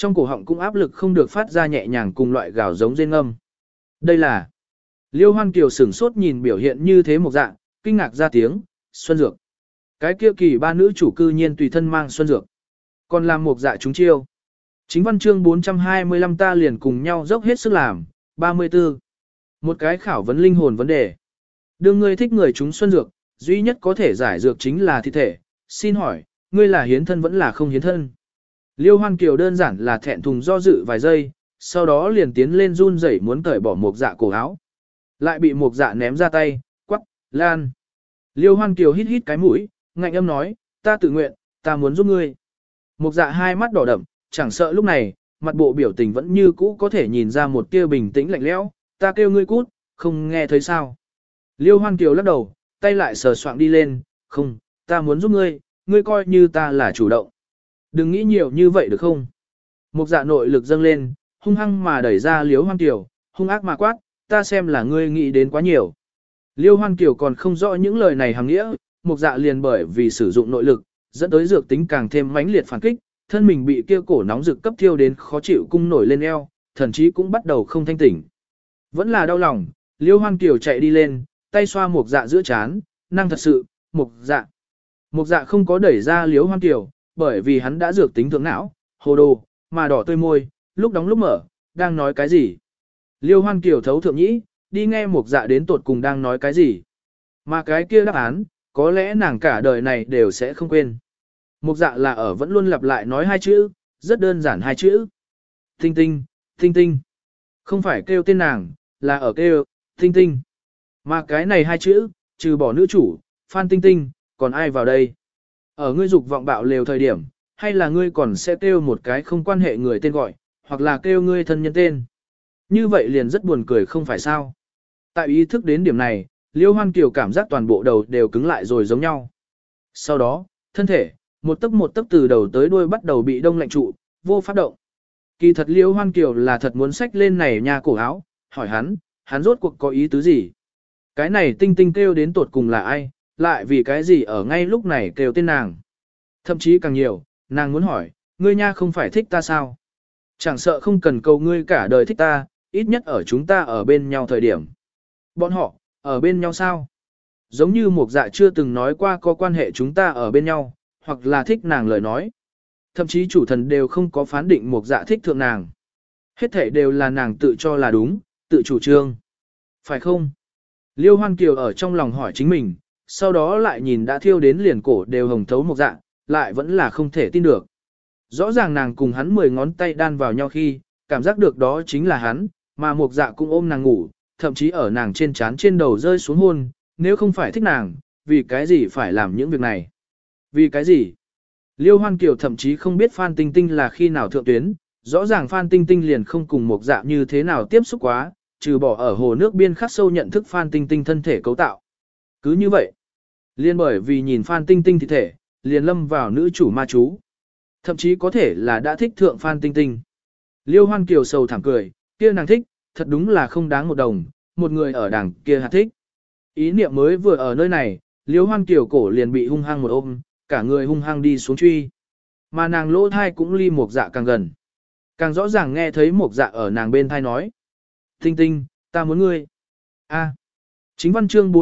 Trong cổ họng cũng áp lực không được phát ra nhẹ nhàng cùng loại gào giống rên ngâm. Đây là Liêu Hoan Kiều sửng sốt nhìn biểu hiện như thế một dạng, kinh ngạc ra tiếng, xuân dược. Cái kia kỳ ba nữ chủ cư nhiên tùy thân mang xuân dược. Còn làm một dạ chúng chiêu. Chính văn chương 425 ta liền cùng nhau dốc hết sức làm. 34. Một cái khảo vấn linh hồn vấn đề. Đương ngươi thích người chúng xuân dược, duy nhất có thể giải dược chính là thi thể. Xin hỏi, ngươi là hiến thân vẫn là không hiến thân? Liêu Hoan Kiều đơn giản là thẹn thùng do dự vài giây, sau đó liền tiến lên run rẩy muốn cởi bỏ một dạ cổ áo. Lại bị một dạ ném ra tay, quắc, lan. Liêu Hoan Kiều hít hít cái mũi, ngạnh âm nói, ta tự nguyện, ta muốn giúp ngươi. Một dạ hai mắt đỏ đậm, chẳng sợ lúc này, mặt bộ biểu tình vẫn như cũ có thể nhìn ra một tia bình tĩnh lạnh lẽo, ta kêu ngươi cút, không nghe thấy sao. Liêu Hoan Kiều lắc đầu, tay lại sờ soạng đi lên, không, ta muốn giúp ngươi, ngươi coi như ta là chủ động. Đừng nghĩ nhiều như vậy được không? Một dạ nội lực dâng lên, hung hăng mà đẩy ra Liêu Hoan Kiều, hung ác mà quát, ta xem là ngươi nghĩ đến quá nhiều. Liêu Hoan Kiều còn không rõ những lời này hàng nghĩa, một dạ liền bởi vì sử dụng nội lực, dẫn tới dược tính càng thêm mãnh liệt phản kích, thân mình bị kia cổ nóng rực cấp thiêu đến khó chịu cung nổi lên eo, thần chí cũng bắt đầu không thanh tỉnh. Vẫn là đau lòng, Liêu Hoan Kiều chạy đi lên, tay xoa một dạ giữa chán, năng thật sự, một dạ. Một dạ không có đẩy ra Liêu Hoan Kiều, bởi vì hắn đã dược tính thượng não, hồ đồ, mà đỏ tươi môi, lúc đóng lúc mở, đang nói cái gì. Liêu Hoan Kiều thấu thượng nhĩ, đi nghe một dạ đến tột cùng đang nói cái gì. Mà cái kia đáp án, có lẽ nàng cả đời này đều sẽ không quên. Một dạ là ở vẫn luôn lặp lại nói hai chữ, rất đơn giản hai chữ. Tinh tinh, tinh tinh. Không phải kêu tên nàng, là ở kêu, tinh tinh. Mà cái này hai chữ, trừ bỏ nữ chủ, Phan Tinh Tinh, còn ai vào đây? Ở ngươi dục vọng bạo lều thời điểm, hay là ngươi còn sẽ kêu một cái không quan hệ người tên gọi, hoặc là kêu ngươi thân nhân tên. Như vậy liền rất buồn cười không phải sao? Tại ý thức đến điểm này, Liêu Hoan Kiều cảm giác toàn bộ đầu đều cứng lại rồi giống nhau. Sau đó, thân thể, một tấc từ đầu tới đuôi bắt đầu bị đông lạnh trụ, vô pháp động. Kỳ thật Liêu Hoan Kiều là thật muốn xách lên này nha cổ áo, hỏi hắn rốt cuộc có ý tứ gì? Cái này tinh tinh kêu đến tột cùng là ai, lại vì cái gì ở ngay lúc này kêu tên nàng? Thậm chí càng nhiều, nàng muốn hỏi, ngươi nha không phải thích ta sao? Chẳng sợ không cần cầu ngươi cả đời thích ta, ít nhất ở chúng ta ở bên nhau thời điểm. Bọn họ, ở bên nhau sao? Giống như một dạ chưa từng nói qua có quan hệ chúng ta ở bên nhau, hoặc là thích nàng lời nói. Thậm chí chủ thần đều không có phán định một dạ thích thượng nàng. Hết thể đều là nàng tự cho là đúng, tự chủ trương. Phải không? Liêu Hoan Kiều ở trong lòng hỏi chính mình, sau đó lại nhìn đã thiêu đến liền cổ đều hồng thấu một dạ, lại vẫn là không thể tin được. Rõ ràng nàng cùng hắn 10 ngón tay đan vào nhau khi, cảm giác được đó chính là hắn, mà một dạ cũng ôm nàng ngủ, thậm chí ở nàng trên trán trên đầu rơi xuống hôn, nếu không phải thích nàng, vì cái gì phải làm những việc này? Vì cái gì? Liêu Hoan Kiều thậm chí không biết Phan Tinh Tinh là khi nào thượng tuyến, rõ ràng Phan Tinh Tinh liền không cùng một dạ như thế nào tiếp xúc quá, trừ bỏ ở hồ nước biên khắc sâu nhận thức Phan Tinh Tinh thân thể cấu tạo. Cứ như vậy, liên bởi vì nhìn Phan Tinh Tinh thì thể, liền lâm vào nữ chủ ma chú. Thậm chí có thể là đã thích thượng Phan Tinh Tinh. Liêu Hoan Kiều sầu thảm cười, kia nàng thích, thật đúng là không đáng một đồng, một người ở đằng kia hạt thích. Ý niệm mới vừa ở nơi này, Liêu Hoan Kiều cổ liền bị hung hăng một ôm, cả người hung hăng đi xuống truy. Mà nàng lỗ thai cũng ly một dạ càng gần. Càng rõ ràng nghe thấy một dạ ở nàng bên thai nói. Tinh Tinh, ta muốn ngươi. A. Chính văn chương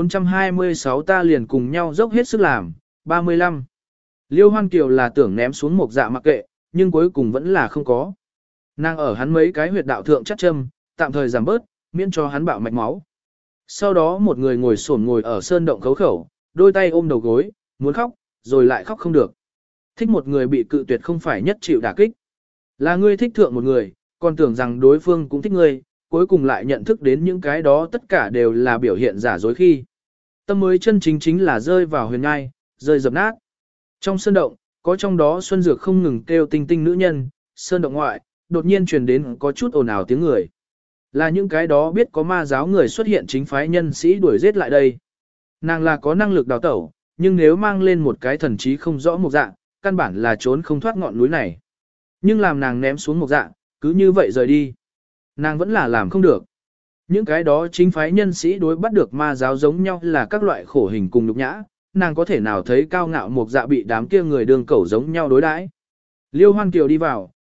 426 ta liền cùng nhau dốc hết sức làm. 35. Liêu Hoan Kiều là tưởng ném xuống một dạ mặc kệ, nhưng cuối cùng vẫn là không có. Nàng ở hắn mấy cái huyệt đạo thượng chắc châm, tạm thời giảm bớt, miễn cho hắn bạo mạch máu. Sau đó một người ngồi xổm ngồi ở sơn động khấu khẩu, đôi tay ôm đầu gối, muốn khóc, rồi lại khóc không được. Thích một người bị cự tuyệt không phải nhất chịu đả kích. Là ngươi thích thượng một người, còn tưởng rằng đối phương cũng thích ngươi, cuối cùng lại nhận thức đến những cái đó tất cả đều là biểu hiện giả dối khi. Tâm mới chân chính chính là rơi vào huyền ngai, rơi dập nát. Trong sơn động, có trong đó Xuân Dược không ngừng kêu tinh tinh nữ nhân, sơn động ngoại, đột nhiên truyền đến có chút ồn ào tiếng người. Là những cái đó biết có ma giáo người xuất hiện chính phái nhân sĩ đuổi giết lại đây. Nàng là có năng lực đào tẩu, nhưng nếu mang lên một cái thần trí không rõ một dạng, căn bản là trốn không thoát ngọn núi này. Nhưng làm nàng ném xuống một dạng, cứ như vậy rời đi. Nàng vẫn là làm không được. Những cái đó chính phái nhân sĩ đối bắt được ma giáo giống nhau là các loại khổ hình cùng nhục nhã, nàng có thể nào thấy cao ngạo một dạ bị đám kia người đường cẩu giống nhau đối đãi. Liêu Hoan Kiều đi vào,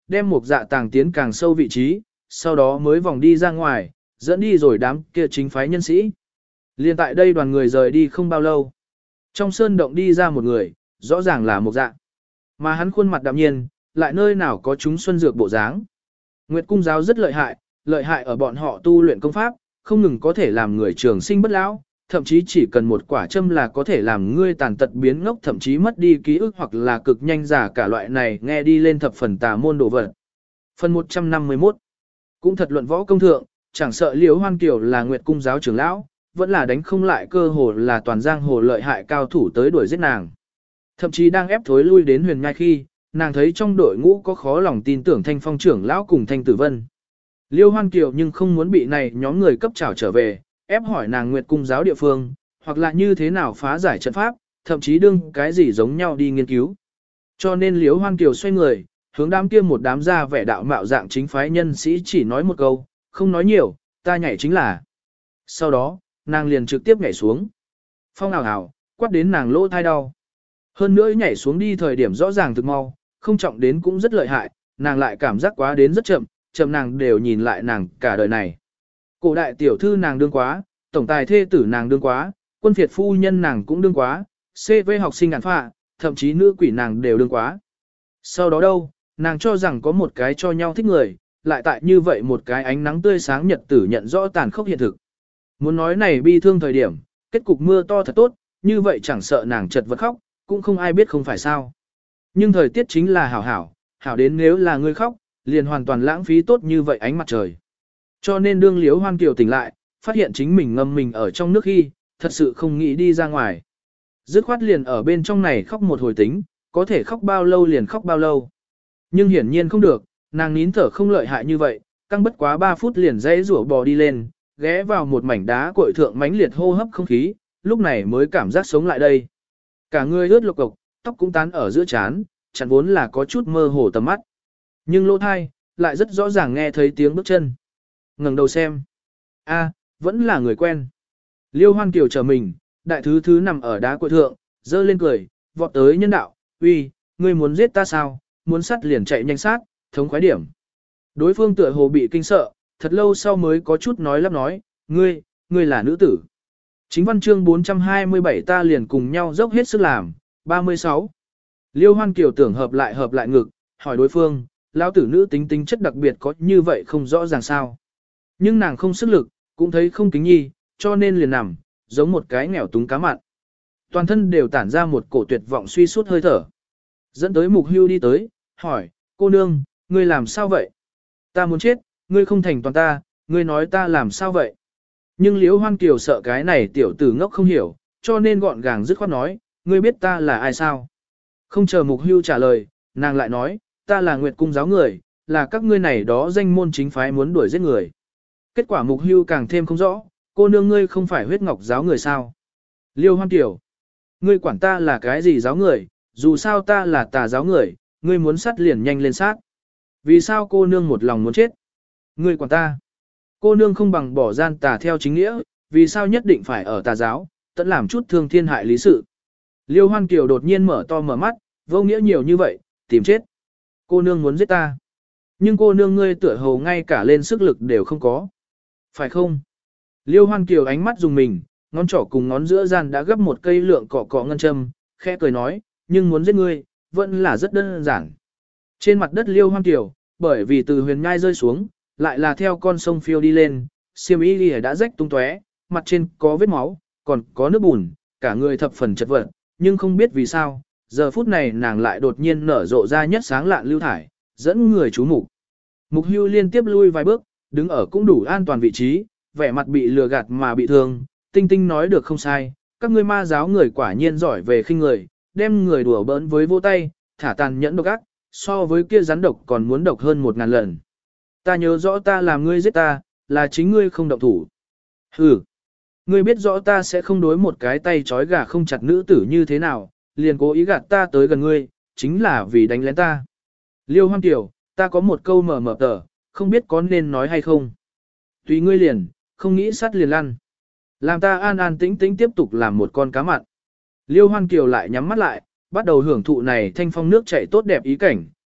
đem Mục Dạ tàng tiến càng sâu vị trí, sau đó mới vòng đi ra ngoài, dẫn đi rồi đám kia chính phái nhân sĩ. Liên tại đây đoàn người rời đi không bao lâu. Trong sơn động đi ra một người, rõ ràng là Mục Dạ. Mà hắn khuôn mặt đạm nhiên, lại nơi nào có chúng xuân dược bộ dáng. Nguyệt cung giáo rất lợi hại ở bọn họ tu luyện công pháp, không ngừng có thể làm người trường sinh bất lão, thậm chí chỉ cần một quả châm là có thể làm ngươi tàn tật biến ngốc, thậm chí mất đi ký ức hoặc là cực nhanh giả cả loại này, nghe đi lên thập phần tà môn đồ vật. Phần 151. Cũng thật luận võ công thượng, chẳng sợ Liễu Hoan Kiều là Nguyệt cung giáo trưởng lão, vẫn là đánh không lại, cơ hồ là toàn giang hồ lợi hại cao thủ tới đuổi giết nàng. Thậm chí đang ép thối lui đến Huyền Nhai khi, nàng thấy trong đội ngũ có khó lòng tin tưởng Thanh Phong trưởng lão cùng Thanh Tử Vân. Liêu Hoan Kiều nhưng không muốn bị này nhóm người cấp trảo trở về, ép hỏi nàng Nguyệt cung giáo địa phương, hoặc là như thế nào phá giải trận pháp, thậm chí đương cái gì giống nhau đi nghiên cứu. Cho nên Liêu Hoan Kiều xoay người, hướng đám kia một đám ra vẻ đạo mạo dạng chính phái nhân sĩ chỉ nói một câu, không nói nhiều, ta nhảy chính là. Sau đó, nàng liền trực tiếp nhảy xuống. Phong ảo ảo, quát đến nàng lỗ thai đau. Hơn nữa nhảy xuống đi thời điểm rõ ràng thực mau, không trọng đến cũng rất lợi hại, nàng lại cảm giác quá đến rất chậm, chậm nàng đều nhìn lại nàng cả đời này. Cổ đại tiểu thư nàng đương quá, tổng tài thê tử nàng đương quá, quân phiệt phu nhân nàng cũng đương quá, CV học sinh ngàn phạ, thậm chí nữ quỷ nàng đều đương quá. Sau đó đâu, nàng cho rằng có một cái cho nhau thích người, lại tại như vậy một cái ánh nắng tươi sáng nhật tử nhận rõ tàn khốc hiện thực. Muốn nói này bi thương thời điểm, kết cục mưa to thật tốt, như vậy chẳng sợ nàng chật vật khóc, cũng không ai biết không phải sao. Nhưng thời tiết chính là hảo đến nếu là ngươi khóc, liền hoàn toàn lãng phí tốt như vậy ánh mặt trời. Cho nên đương Liễu Hoan Kiều tỉnh lại, phát hiện chính mình ngâm mình ở trong nước khi, thật sự không nghĩ đi ra ngoài. Dứt khoát liền ở bên trong này khóc một hồi tính, có thể khóc bao lâu liền khóc bao lâu. Nhưng hiển nhiên không được, nàng nín thở không lợi hại như vậy, căng bất quá 3 phút liền dãy rủa bò đi lên, ghé vào một mảnh đá cội thượng mãnh liệt hô hấp không khí, lúc này mới cảm giác sống lại đây. Cả người ướt lộc cộc, tóc cũng tán ở giữa trán, chẳng vốn là có chút mơ hồ tầm mắt. Nhưng lỗ thai, lại rất rõ ràng nghe thấy tiếng bước chân. Ngẩng đầu xem. A, vẫn là người quen. Liêu Hoan Kiều chờ mình, đại thứ thứ nằm ở đá cội thượng, dơ lên cười, vọt tới nhân đạo, uy, ngươi muốn giết ta sao, muốn sát liền chạy nhanh sát, thống khoái điểm. Đối phương tựa hồ bị kinh sợ, thật lâu sau mới có chút nói lắp nói, ngươi là nữ tử. Chính văn chương 427 ta liền cùng nhau dốc hết sức làm, 36. Liêu Hoan Kiều tưởng hợp lại ngực, hỏi đối phương, lão tử nữ tính tính chất đặc biệt có như vậy không rõ ràng sao. Nhưng nàng không sức lực, cũng thấy không kính nhi, cho nên liền nằm, giống một cái nghèo túng cá mặn. Toàn thân đều tản ra một cổ tuyệt vọng suy sút hơi thở. Dẫn tới Mục Hưu đi tới, hỏi, cô nương, ngươi làm sao vậy? Ta muốn chết, ngươi không thành toàn ta, ngươi nói ta làm sao vậy? Nhưng Liễu Hoan Kiều sợ cái này tiểu tử ngốc không hiểu, cho nên gọn gàng dứt khoát nói, ngươi biết ta là ai sao? Không chờ Mục Hưu trả lời, nàng lại nói, ta là Nguyệt cung giáo người, là các ngươi này đó danh môn chính phái muốn đuổi giết người. Kết quả Mục Hưu càng thêm không rõ, cô nương ngươi không phải huyết ngọc giáo người sao? Liêu Hoan Kiều, ngươi quản ta là cái gì giáo người, dù sao ta là tà giáo người, ngươi muốn sát liền nhanh lên sát. Vì sao cô nương một lòng muốn chết? Ngươi quản ta. Cô nương không bằng bỏ gian tà theo chính nghĩa, vì sao nhất định phải ở tà giáo, tận làm chút thương thiên hại lý sự. Liêu Hoan Kiều đột nhiên mở to mở mắt, vô nghĩa nhiều như vậy, tìm chết. Cô nương muốn giết ta. Nhưng cô nương ngươi tựa hồ ngay cả lên sức lực đều không có. Phải không? Liêu Hoan Kiều ánh mắt dùng mình, ngón trỏ cùng ngón giữa gian đã gấp một cây lượng cọ ngân châm, khẽ cười nói, nhưng muốn giết ngươi, vẫn là rất đơn giản. Trên mặt đất Liêu Hoan Kiều, bởi vì từ huyền nhai rơi xuống, lại là theo con sông phiêu đi lên, xiêm y đã rách tung tóe, mặt trên có vết máu, còn có nước bùn, cả người thập phần chật vật, nhưng không biết vì sao, giờ phút này nàng lại đột nhiên nở rộ ra nhất sáng lạn lưu thải, dẫn người chú mục. Mục Hưu liên tiếp lui vài bước, đứng ở cũng đủ an toàn vị trí, vẻ mặt bị lừa gạt mà bị thương, tinh tinh nói được không sai, các ngươi ma giáo người quả nhiên giỏi về khinh người, đem người đùa bỡn với vô tay, thả tàn nhẫn độc ác, so với kia rắn độc còn muốn độc hơn 1000 lần. Ta nhớ rõ ta làm ngươi giết ta, là chính ngươi không động thủ. Hừ, ngươi biết rõ ta sẽ không đối một cái tay trói gà không chặt nữ tử như thế nào, liền cố ý gạt ta tới gần ngươi, chính là vì đánh lén ta. Liêu Hoan Kiều, ta có một câu mở tờ, không biết có nên nói hay không. Tùy ngươi liền, không nghĩ sát liền lăn. Làm ta an an tĩnh tĩnh tiếp tục làm một con cá mặn. Liêu Hoan Kiều lại nhắm mắt lại, bắt đầu hưởng thụ này thanh phong nước chảy tốt đẹp ý cảnh,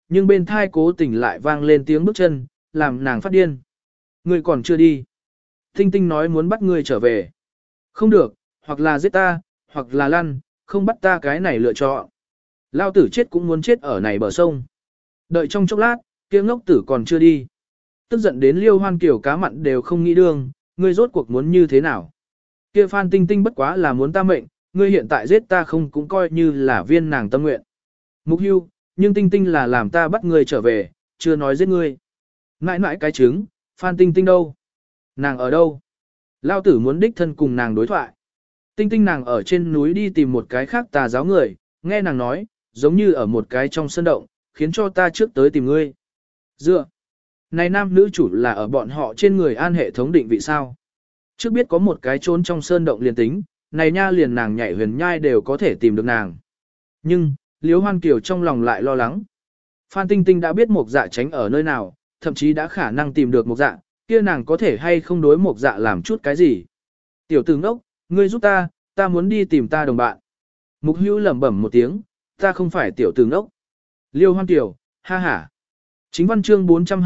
nhưng bên thai cố tình lại vang lên tiếng bước chân, làm nàng phát điên. Ngươi còn chưa đi. Tinh Tinh nói muốn bắt ngươi trở về. Không được, hoặc là giết ta, hoặc là lăn, không bắt ta cái này lựa chọn. Lao tử chết cũng muốn chết ở này bờ sông. Đợi trong chốc lát, kia ngốc tử còn chưa đi. Tức giận đến Liêu Hoan Kiều cá mặn đều không nghĩ đương, ngươi rốt cuộc muốn như thế nào. Kia Phan Tinh Tinh bất quá là muốn ta mệnh, ngươi hiện tại giết ta không cũng coi như là viên nàng tâm nguyện. Mục Hưu, nhưng Tinh Tinh là làm ta bắt ngươi trở về, chưa nói giết ngươi. Mãi mãi cái trứng, Phan Tinh Tinh đâu? Nàng ở đâu? Lao tử muốn đích thân cùng nàng đối thoại. Tinh Tinh nàng ở trên núi đi tìm một cái khác tà giáo người, nghe nàng nói, giống như ở một cái trong sân động, khiến cho ta trước tới tìm ngươi. Dựa. Này nam nữ chủ là ở bọn họ trên người an hệ thống định vị sao? Trước biết có một cái trốn trong sơn động liền tính, này nha liền nàng nhảy huyền nhai đều có thể tìm được nàng. Nhưng, Liễu Hoan Kiều trong lòng lại lo lắng. Phan Tinh Tinh đã biết Mộc Dạ tránh ở nơi nào, thậm chí đã khả năng tìm được Mộc Dạ, kia nàng có thể hay không đối Mộc Dạ làm chút cái gì. Tiểu tử ngốc, ngươi giúp ta muốn đi tìm ta đồng bạn. Mục Hữu lẩm bẩm một tiếng, ta không phải tiểu tử ngốc. Liêu Hoan Kiều, ha ha. Chính văn chương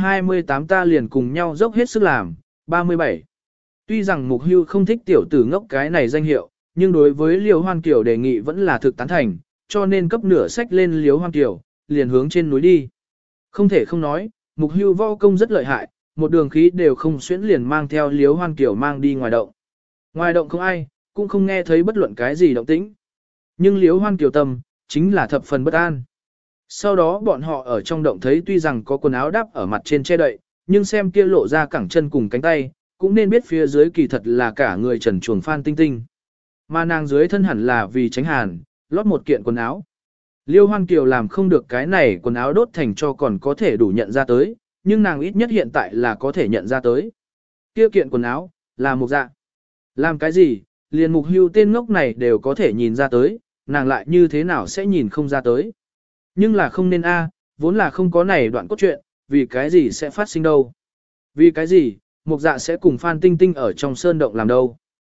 428 ta liền cùng nhau dốc hết sức làm, 37. Tuy rằng Mục Hưu không thích tiểu tử ngốc cái này danh hiệu, nhưng đối với Liêu Hoan Kiều đề nghị vẫn là thực tán thành, cho nên cấp nửa sách lên Liêu Hoan Kiều, liền hướng trên núi đi. Không thể không nói, Mục Hưu võ công rất lợi hại, một đường khí đều không xuyễn liền mang theo Liêu Hoan Kiều mang đi ngoài động. Ngoài động không ai, cũng không nghe thấy bất luận cái gì động tĩnh. Nhưng Liêu Hoan Kiều tâm, chính là thập phần bất an. Sau đó bọn họ ở trong động thấy tuy rằng có quần áo đắp ở mặt trên che đậy, nhưng xem kia lộ ra cẳng chân cùng cánh tay, cũng nên biết phía dưới kỳ thật là cả người trần truồng Phan Tinh Tinh. Mà nàng dưới thân hẳn là vì tránh hàn, lót một kiện quần áo. Liêu Hoan Kiều làm không được cái này quần áo đốt thành cho còn có thể đủ nhận ra tới, nhưng nàng ít nhất hiện tại là có thể nhận ra tới. Kia kiện quần áo, là Mộc Dạ. Làm cái gì, liền Mục Hưu tên ngốc này đều có thể nhìn ra tới, nàng lại như thế nào sẽ nhìn không ra tới. Nhưng là không nên vốn là không có này đoạn cốt truyện, vì cái gì sẽ phát sinh đâu. Vì cái gì, Mộc Dạ sẽ cùng Phan Tinh Tinh ở trong sơn động làm đâu.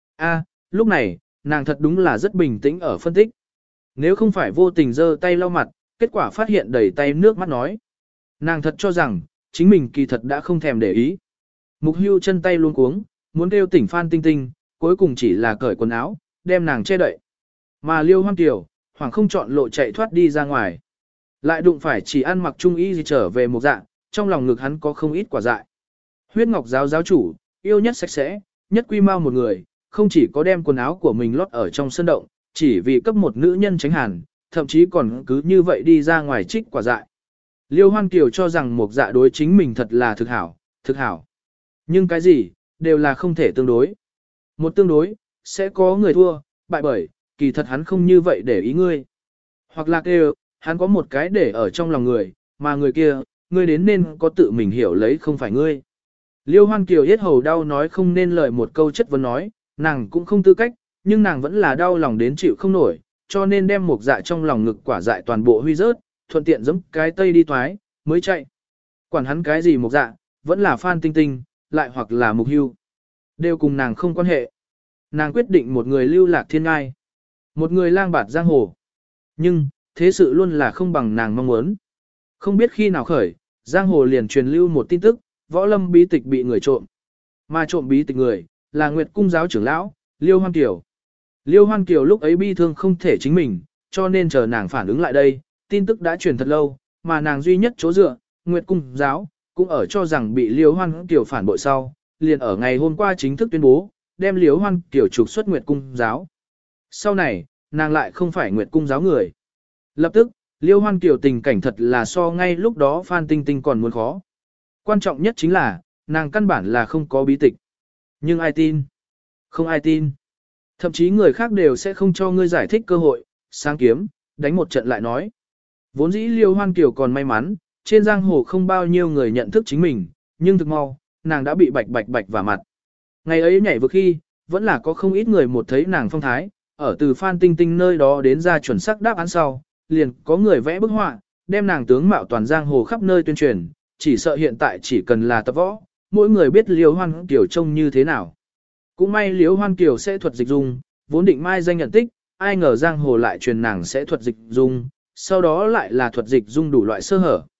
Lúc này, nàng thật đúng là rất bình tĩnh ở phân tích. Nếu không phải vô tình giơ tay lau mặt, kết quả phát hiện đầy tay nước mắt nói. Nàng thật cho rằng, chính mình kỳ thật đã không thèm để ý. Mục Hưu chân tay luôn cuống, muốn kêu tỉnh Phan Tinh Tinh, cuối cùng chỉ là cởi quần áo, đem nàng che đậy. Mà Liêu Hoan Kiều, hoàng không chọn lộ chạy thoát đi ra ngoài. Lại đụng phải chỉ ăn mặc trung y gì trở về Mộc Dạ, trong lòng ngực hắn có không ít quả dại. Huyết Ngọc giáo giáo chủ, yêu nhất sạch sẽ, nhất quy mau một người, không chỉ có đem quần áo của mình lót ở trong sân động, chỉ vì cấp một nữ nhân tránh hàn, thậm chí còn cứ như vậy đi ra ngoài trích quả dại. Liêu Hoan Kiều cho rằng Mộc Dạ đối chính mình thật là thực hảo. Nhưng cái gì, đều là không thể tương đối. Một tương đối, sẽ có người thua, bại bởi, kỳ thật hắn không như vậy để ý ngươi. Hoặc là kêu, hắn có một cái để ở trong lòng người, mà người kia, ngươi đến nên có tự mình hiểu lấy không phải ngươi. Liêu Hoan Kiều yết hầu đau nói không nên lời một câu chất vấn nói, nàng cũng không tư cách, nhưng nàng vẫn là đau lòng đến chịu không nổi, cho nên đem Mộc Dạ trong lòng ngực quả dại toàn bộ huy rớt, thuận tiện giẫm cái tây đi toái, mới chạy. Quản hắn cái gì Mộc Dạ, vẫn là Phan Tinh Tinh, lại hoặc là Mục Hưu. Đều cùng nàng không quan hệ. Nàng quyết định một người lưu lạc thiên ngai, một người lang bạt giang hồ. Nhưng, thế sự luôn là không bằng nàng mong muốn. Không biết khi nào khởi, giang hồ liền truyền lưu một tin tức, võ lâm bí tịch bị người trộm. Mà trộm bí tịch người, là Nguyệt Cung giáo trưởng lão, Liêu Hoan Kiều. Liêu Hoan Kiều lúc ấy bi thương không thể chính mình, cho nên chờ nàng phản ứng lại đây, tin tức đã truyền thật lâu, mà nàng duy nhất chỗ dựa, Nguyệt Cung giáo, cũng ở cho rằng bị Liêu Hoan Kiều phản bội sau, liền ở ngày hôm qua chính thức tuyên bố, đem Liêu Hoan Kiều trục xuất Nguyệt Cung giáo. Sau này, nàng lại không phải Nguyệt Cung giáo người. Lập tức, Liêu Hoan Kiều tình cảnh thật là so ngay lúc đó Phan Tinh Tinh còn muốn khó. Quan trọng nhất chính là, nàng căn bản là không có bí tịch. Nhưng ai tin? Không ai tin. Thậm chí người khác đều sẽ không cho ngươi giải thích cơ hội, sáng kiếm, đánh một trận lại nói. Vốn dĩ Liêu Hoan Kiều còn may mắn, trên giang hồ không bao nhiêu người nhận thức chính mình, nhưng thực mau, nàng đã bị bạch vào mặt. Ngày ấy nhảy vực khi, vẫn là có không ít người một thấy nàng phong thái, ở từ Phan Tinh Tinh nơi đó đến ra chuẩn xác đáp án sau, liền có người vẽ bức họa, đem nàng tướng mạo toàn giang hồ khắp nơi tuyên truyền, chỉ sợ hiện tại chỉ cần là tập võ, mỗi người biết Liêu Hoan Kiều trông như thế nào. Cũng may Liêu Hoan Kiều sẽ thuật dịch dung, vốn định mai danh nhận tích, ai ngờ giang hồ lại truyền nàng sẽ thuật dịch dung, sau đó lại là thuật dịch dung đủ loại sơ hở.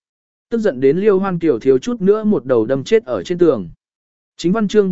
Tức giận đến Liêu Hoan Kiều thiếu chút nữa một đầu đâm chết ở trên tường. Chính văn chương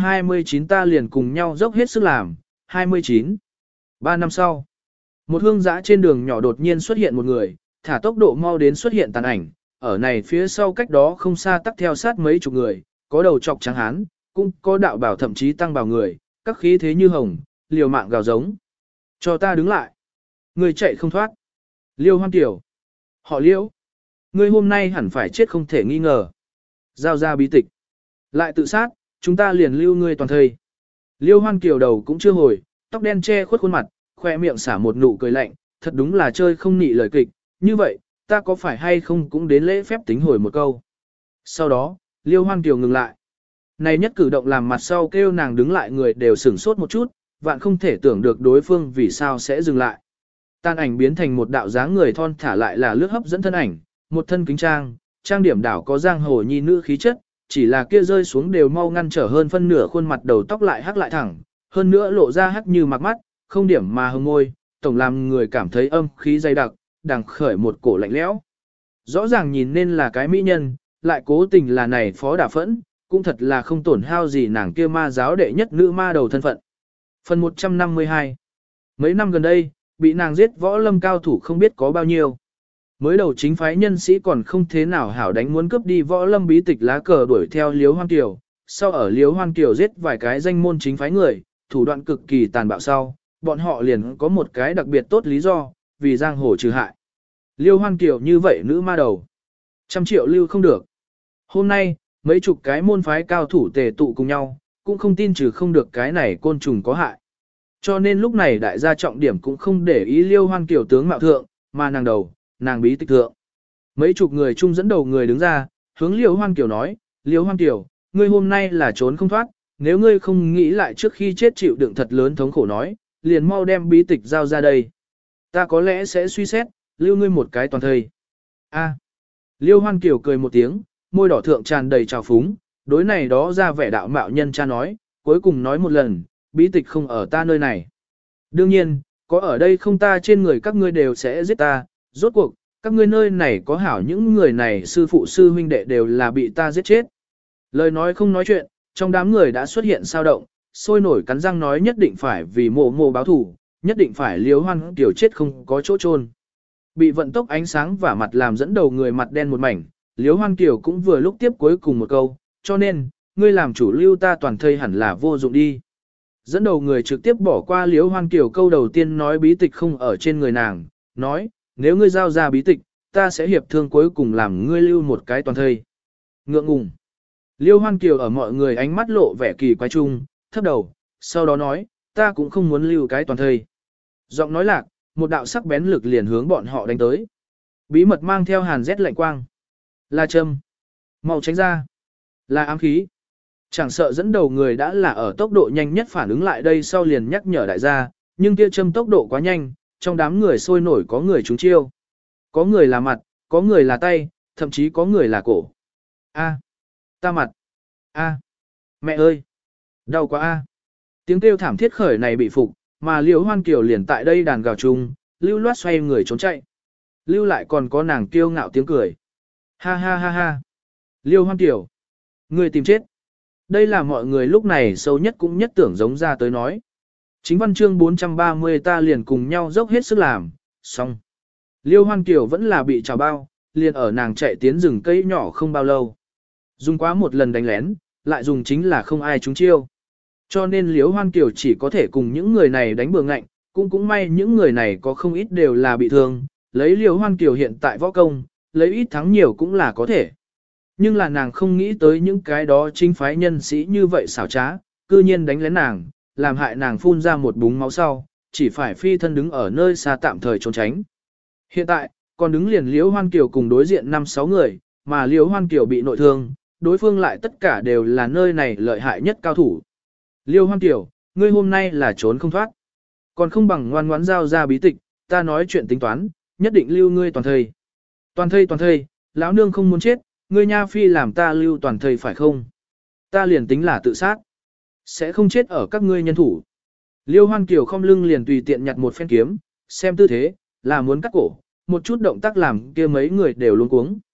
429 ta liền cùng nhau dốc hết sức làm, 29. 3 năm sau, một hương dã trên đường nhỏ đột nhiên xuất hiện một người, thả tốc độ mau đến xuất hiện tàn ảnh, ở này phía sau cách đó không xa tắc theo sát mấy chục người, có đầu trọc trắng hán, cũng có đạo bảo thậm chí tăng bảo người, các khí thế như hồng, liều mạng gào giống. Cho ta đứng lại. Người chạy không thoát. Liêu Hoan Kiều. Họ Liêu. Ngươi hôm nay hẳn phải chết không thể nghi ngờ. Giao ra bí tịch. Lại tự sát, chúng ta liền lưu ngươi toàn thây. Liêu Hoan Kiều đầu cũng chưa hồi, tóc đen che khuất khuôn mặt, khoe miệng xả một nụ cười lạnh, thật đúng là chơi không nị lời kịch. Như vậy, ta có phải hay không cũng đến lễ phép tính hồi một câu. Sau đó, Liêu Hoan Kiều ngừng lại. Này nhất cử động làm mặt sau kêu nàng đứng lại người đều sửng sốt một chút, vạn không thể tưởng được đối phương vì sao sẽ dừng lại. Tàn ảnh biến thành một đạo dáng người thon thả lại là lướt hấp dẫn thân ảnh, một thân kính trang điểm đảo có giang hồ nhi nữ khí chất, chỉ là kia rơi xuống đều mau ngăn trở hơn phân nửa khuôn mặt đầu tóc lại hắc lại thẳng, hơn nữa lộ ra hắc như mặc mắt, không điểm mà hồng môi, tổng làm người cảm thấy âm khí dày đặc, đằng khởi một cổ lạnh lẽo. Rõ ràng nhìn nên là cái mỹ nhân, lại cố tình là này phó đả phẫn, cũng thật là không tổn hao gì nàng kia ma giáo đệ nhất nữ ma đầu thân phận. Phần 152. Mấy năm gần đây, bị nàng giết võ lâm cao thủ không biết có bao nhiêu. Mới đầu chính phái nhân sĩ còn không thế nào hảo đánh muốn cướp đi võ lâm bí tịch lá cờ đuổi theo Liếu Hoan Kiều, sau ở Liếu Hoan Kiều giết vài cái danh môn chính phái người, thủ đoạn cực kỳ tàn bạo sau, bọn họ liền có một cái đặc biệt tốt lý do, vì giang hồ trừ hại. Liêu Hoan Kiều như vậy nữ ma đầu, 100 triệu lưu không được. Hôm nay, mấy chục cái môn phái cao thủ tề tụ cùng nhau, cũng không tin trừ không được cái này côn trùng có hại. Cho nên lúc này đại gia trọng điểm cũng không để ý Liêu Hoan Kiều tướng mạo thượng, mà nàng đầu, nàng bí tịch thượng. Mấy chục người chung dẫn đầu người đứng ra, hướng Liêu Hoan Kiều nói, Liêu Hoan Kiều, ngươi hôm nay là trốn không thoát, nếu ngươi không nghĩ lại trước khi chết chịu đựng thật lớn thống khổ nói, liền mau đem bí tịch giao ra đây. Ta có lẽ sẽ suy xét, lưu ngươi một cái toàn thời. A. Liêu Hoan Kiều cười một tiếng, môi đỏ thượng tràn đầy trào phúng, đối này đó ra vẻ đạo mạo nhân cha nói, cuối cùng nói một lần, bí tịch không ở ta nơi này. Đương nhiên, có ở đây không ta trên người các ngươi đều sẽ giết ta, rốt cuộc, các ngươi nơi này có hảo những người này sư phụ sư huynh đệ đều là bị ta giết chết. Lời nói không nói chuyện, trong đám người đã xuất hiện sao động, sôi nổi cắn răng nói nhất định phải vì mộ mộ báo thủ, nhất định phải Liêu Hoan Kiều chết không có chỗ chôn. Bị vận tốc ánh sáng và mặt làm dẫn đầu người mặt đen một mảnh, Liêu Hoan Kiều cũng vừa lúc tiếp cuối cùng một câu, cho nên, ngươi làm chủ lưu ta toàn thây hẳn là vô dụng đi. Dẫn đầu người trực tiếp bỏ qua Liêu Hoan Kiều câu đầu tiên nói bí tịch không ở trên người nàng, nói, nếu ngươi giao ra bí tịch, ta sẽ hiệp thương cuối cùng làm ngươi lưu một cái toàn thây. Ngượng ngùng. Liêu Hoan Kiều ở mọi người ánh mắt lộ vẻ kỳ quái chung, thấp đầu, sau đó nói, ta cũng không muốn lưu cái toàn thây. Giọng nói lạc, một đạo sắc bén lực liền hướng bọn họ đánh tới. Bí mật mang theo hàn rét lạnh quang. Là châm. Mau tránh ra. Là ám khí. Chẳng sợ dẫn đầu người đã là ở tốc độ nhanh nhất phản ứng lại đây sau liền nhắc nhở đại gia, nhưng kia châm tốc độ quá nhanh, trong đám người sôi nổi có người trúng chiêu. Có người là mặt, có người là tay, thậm chí có người là cổ. A. Ta mặt. A. Mẹ ơi. Đau quá a. Tiếng kêu thảm thiết khởi này bị phục, mà Liễu Hoan Kiều liền tại đây đàn gào chung, lưu loát xoay người trốn chạy. Lưu lại còn có nàng kiêu ngạo tiếng cười. Ha ha ha ha. Liễu Hoan Kiều. Người tìm chết. Đây là mọi người lúc này sâu nhất cũng nhất tưởng giống ra tới nói. Chính văn chương 430 ta liền cùng nhau dốc hết sức làm, xong. Liêu Hoan Kiều vẫn là bị trào bao, liền ở nàng chạy tiến rừng cây nhỏ không bao lâu. Dùng quá một lần đánh lén, lại dùng chính là không ai trúng chiêu. Cho nên Liêu Hoan Kiều chỉ có thể cùng những người này đánh bừa ngạnh, cũng may những người này có không ít đều là bị thương, lấy Liêu Hoan Kiều hiện tại võ công, lấy ít thắng nhiều cũng là có thể. Nhưng là nàng không nghĩ tới những cái đó chính phái nhân sĩ như vậy xảo trá, cư nhiên đánh lén nàng, làm hại nàng phun ra một búng máu sau, chỉ phải phi thân đứng ở nơi xa tạm thời trốn tránh. Hiện tại, còn đứng liền Liễu Hoan Kiều cùng đối diện 5-6 người, mà Liễu Hoan Kiều bị nội thương, đối phương lại tất cả đều là nơi này lợi hại nhất cao thủ. Liễu Hoan Kiều, ngươi hôm nay là trốn không thoát. Còn không bằng ngoan ngoãn giao ra bí tịch, ta nói chuyện tính toán, nhất định lưu ngươi toàn thây. Toàn thây, lão nương không muốn chết, ngươi nha phi làm ta lưu toàn thây phải không? Ta liền tính là tự sát. Sẽ không chết ở các ngươi nhân thủ. Liêu Hoan Kiều không lưng liền tùy tiện nhặt một phen kiếm, xem tư thế, là muốn cắt cổ, một chút động tác làm kia mấy người đều luống cuống.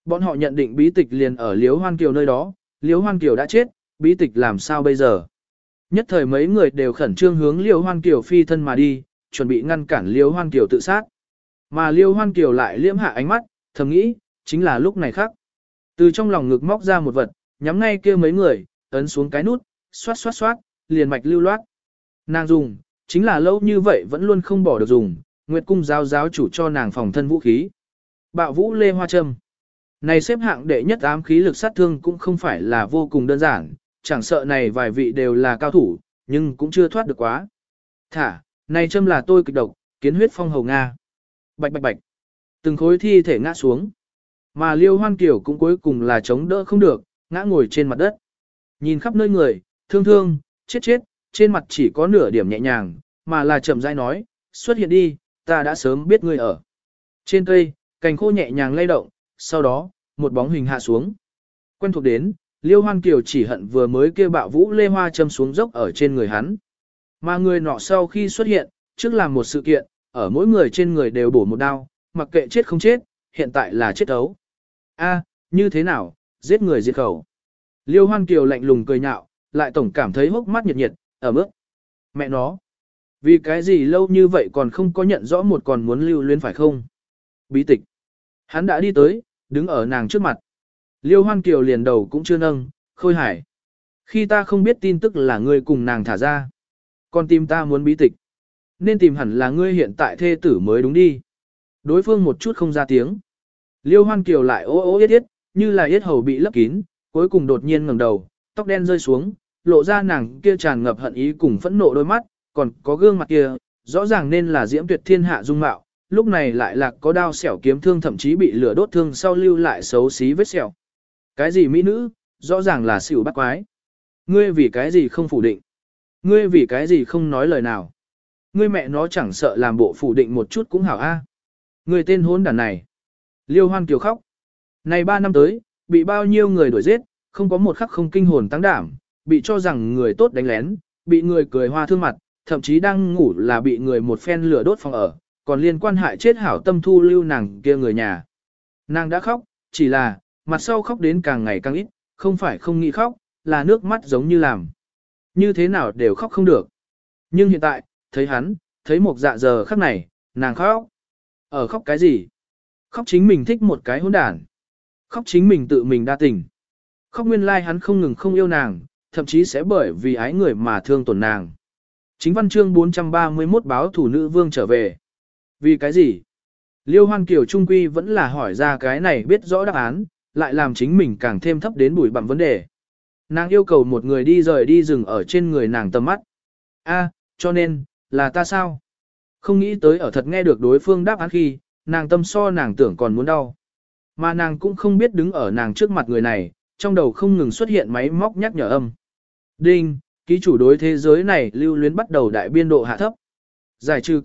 Bọn họ nhận định bí tịch liền ở Liễu Hoan Kiều nơi đó, Liễu Hoan Kiều đã chết, bí tịch làm sao bây giờ? Nhất thời mấy người đều khẩn trương hướng Liễu Hoan Kiều phi thân mà đi, chuẩn bị ngăn cản Liễu Hoan Kiều tự sát. Mà Liễu Hoan Kiều lại liễm hạ ánh mắt, thầm nghĩ, chính là lúc này khác. Từ trong lòng ngực móc ra một vật, nhắm ngay kia mấy người, ấn xuống cái nút, xoát xoát xoát, liền mạch lưu loát. Nàng dùng, chính là lâu như vậy vẫn luôn không bỏ được dùng, Nguyệt Cung giáo giáo chủ cho nàng phòng thân vũ khí. Bạo vũ lê hoa châm. Này xếp hạng đệ nhất ám khí lực sát thương cũng không phải là vô cùng đơn giản, chẳng sợ này vài vị đều là cao thủ, nhưng cũng chưa thoát được quá. Thả, này châm là tôi kịch độc, kiến huyết phong hầu Nga. Bạch bạch bạch. Từng khối thi thể ngã xuống. Mà Liêu Hoan Kiều cũng cuối cùng là chống đỡ không được, ngã ngồi trên mặt đất. Nhìn khắp nơi người, thương thương, chết chết, trên mặt chỉ có nửa điểm nhẹ nhàng, mà là chậm rãi nói, xuất hiện đi, ta đã sớm biết ngươi ở. Trên cây, cành khô nhẹ nhàng lay động, sau đó, một bóng hình hạ xuống. Quen thuộc đến, Liêu Hoan Kiều chỉ hận vừa mới kêu bạo vũ lê hoa châm xuống dốc ở trên người hắn. Mà người nọ sau khi xuất hiện, trước làm một sự kiện, ở mỗi người trên người đều bổ một đao, mặc kệ chết không chết, hiện tại là chết ấu. A, như thế nào, giết người diệt khẩu. Liêu Hoan Kiều lạnh lùng cười nhạo, lại tổng cảm thấy hốc mắt nhiệt nhiệt, ở mức. Mẹ nó, vì cái gì lâu như vậy còn không có nhận rõ một còn muốn lưu luyến phải không? Bí tịch. Hắn đã đi tới, đứng ở nàng trước mặt. Liêu Hoan Kiều liền đầu cũng chưa nâng, Khôi Hải. Khi ta không biết tin tức là ngươi cùng nàng thả ra. Còn tìm ta muốn bí tịch. Nên tìm hẳn là ngươi hiện tại thê tử mới đúng đi. Đối phương một chút không ra tiếng. Liêu Hoan Kiều lại ô ô yết yết, như là yết hầu bị lấp kín, cuối cùng đột nhiên ngẩng đầu, tóc đen rơi xuống, lộ ra nàng kia tràn ngập hận ý cùng phẫn nộ đôi mắt, còn có gương mặt kia, rõ ràng nên là diễm tuyệt thiên hạ dung mạo, lúc này lại là có đao xẻo kiếm thương thậm chí bị lửa đốt thương sau lưu lại xấu xí vết sẹo. Cái gì mỹ nữ, rõ ràng là xỉu bắt quái. Ngươi vì cái gì không phủ định? Ngươi vì cái gì không nói lời nào? Ngươi mẹ nó chẳng sợ làm bộ phủ định một chút cũng hảo a. Ngươi tên hôn đàn này. Liêu Hoan Kiều khóc. Này 3 năm tới, bị bao nhiêu người đuổi giết, không có một khắc không kinh hồn tăng đảm, bị cho rằng người tốt đánh lén, bị người cười hoa thương mặt, thậm chí đang ngủ là bị người một phen lửa đốt phòng ở, còn liên quan hại chết hảo tâm thu lưu nàng kia người nhà. Nàng đã khóc, chỉ là, mặt sau khóc đến càng ngày càng ít, không phải không nghĩ khóc, là nước mắt giống như làm. Như thế nào đều khóc không được. Nhưng hiện tại, thấy hắn, thấy một dạ giờ khắc này, nàng khóc. Ở khóc cái gì? Khóc chính mình thích một cái hỗn đản. Khóc chính mình tự mình đa tình. Khóc nguyên lai hắn không ngừng không yêu nàng, thậm chí sẽ bởi vì ái người mà thương tổn nàng. Chính văn chương 431 báo thủ nữ vương trở về. Vì cái gì? Liêu Hoan Kiều trung quy vẫn là hỏi ra cái này biết rõ đáp án, lại làm chính mình càng thêm thấp đến bụi bặm vấn đề. Nàng yêu cầu một người đi rời đi dừng ở trên người nàng tầm mắt. A, cho nên, là ta sao? Không nghĩ tới ở thật nghe được đối phương đáp án khi, nàng tâm so nàng tưởng còn muốn đau. Mà nàng cũng không biết đứng ở nàng trước mặt người này, trong đầu không ngừng xuất hiện máy móc nhắc nhở âm. Đinh, ký chủ đối thế giới này lưu luyến bắt đầu đại biên độ hạ thấp. Giải trừ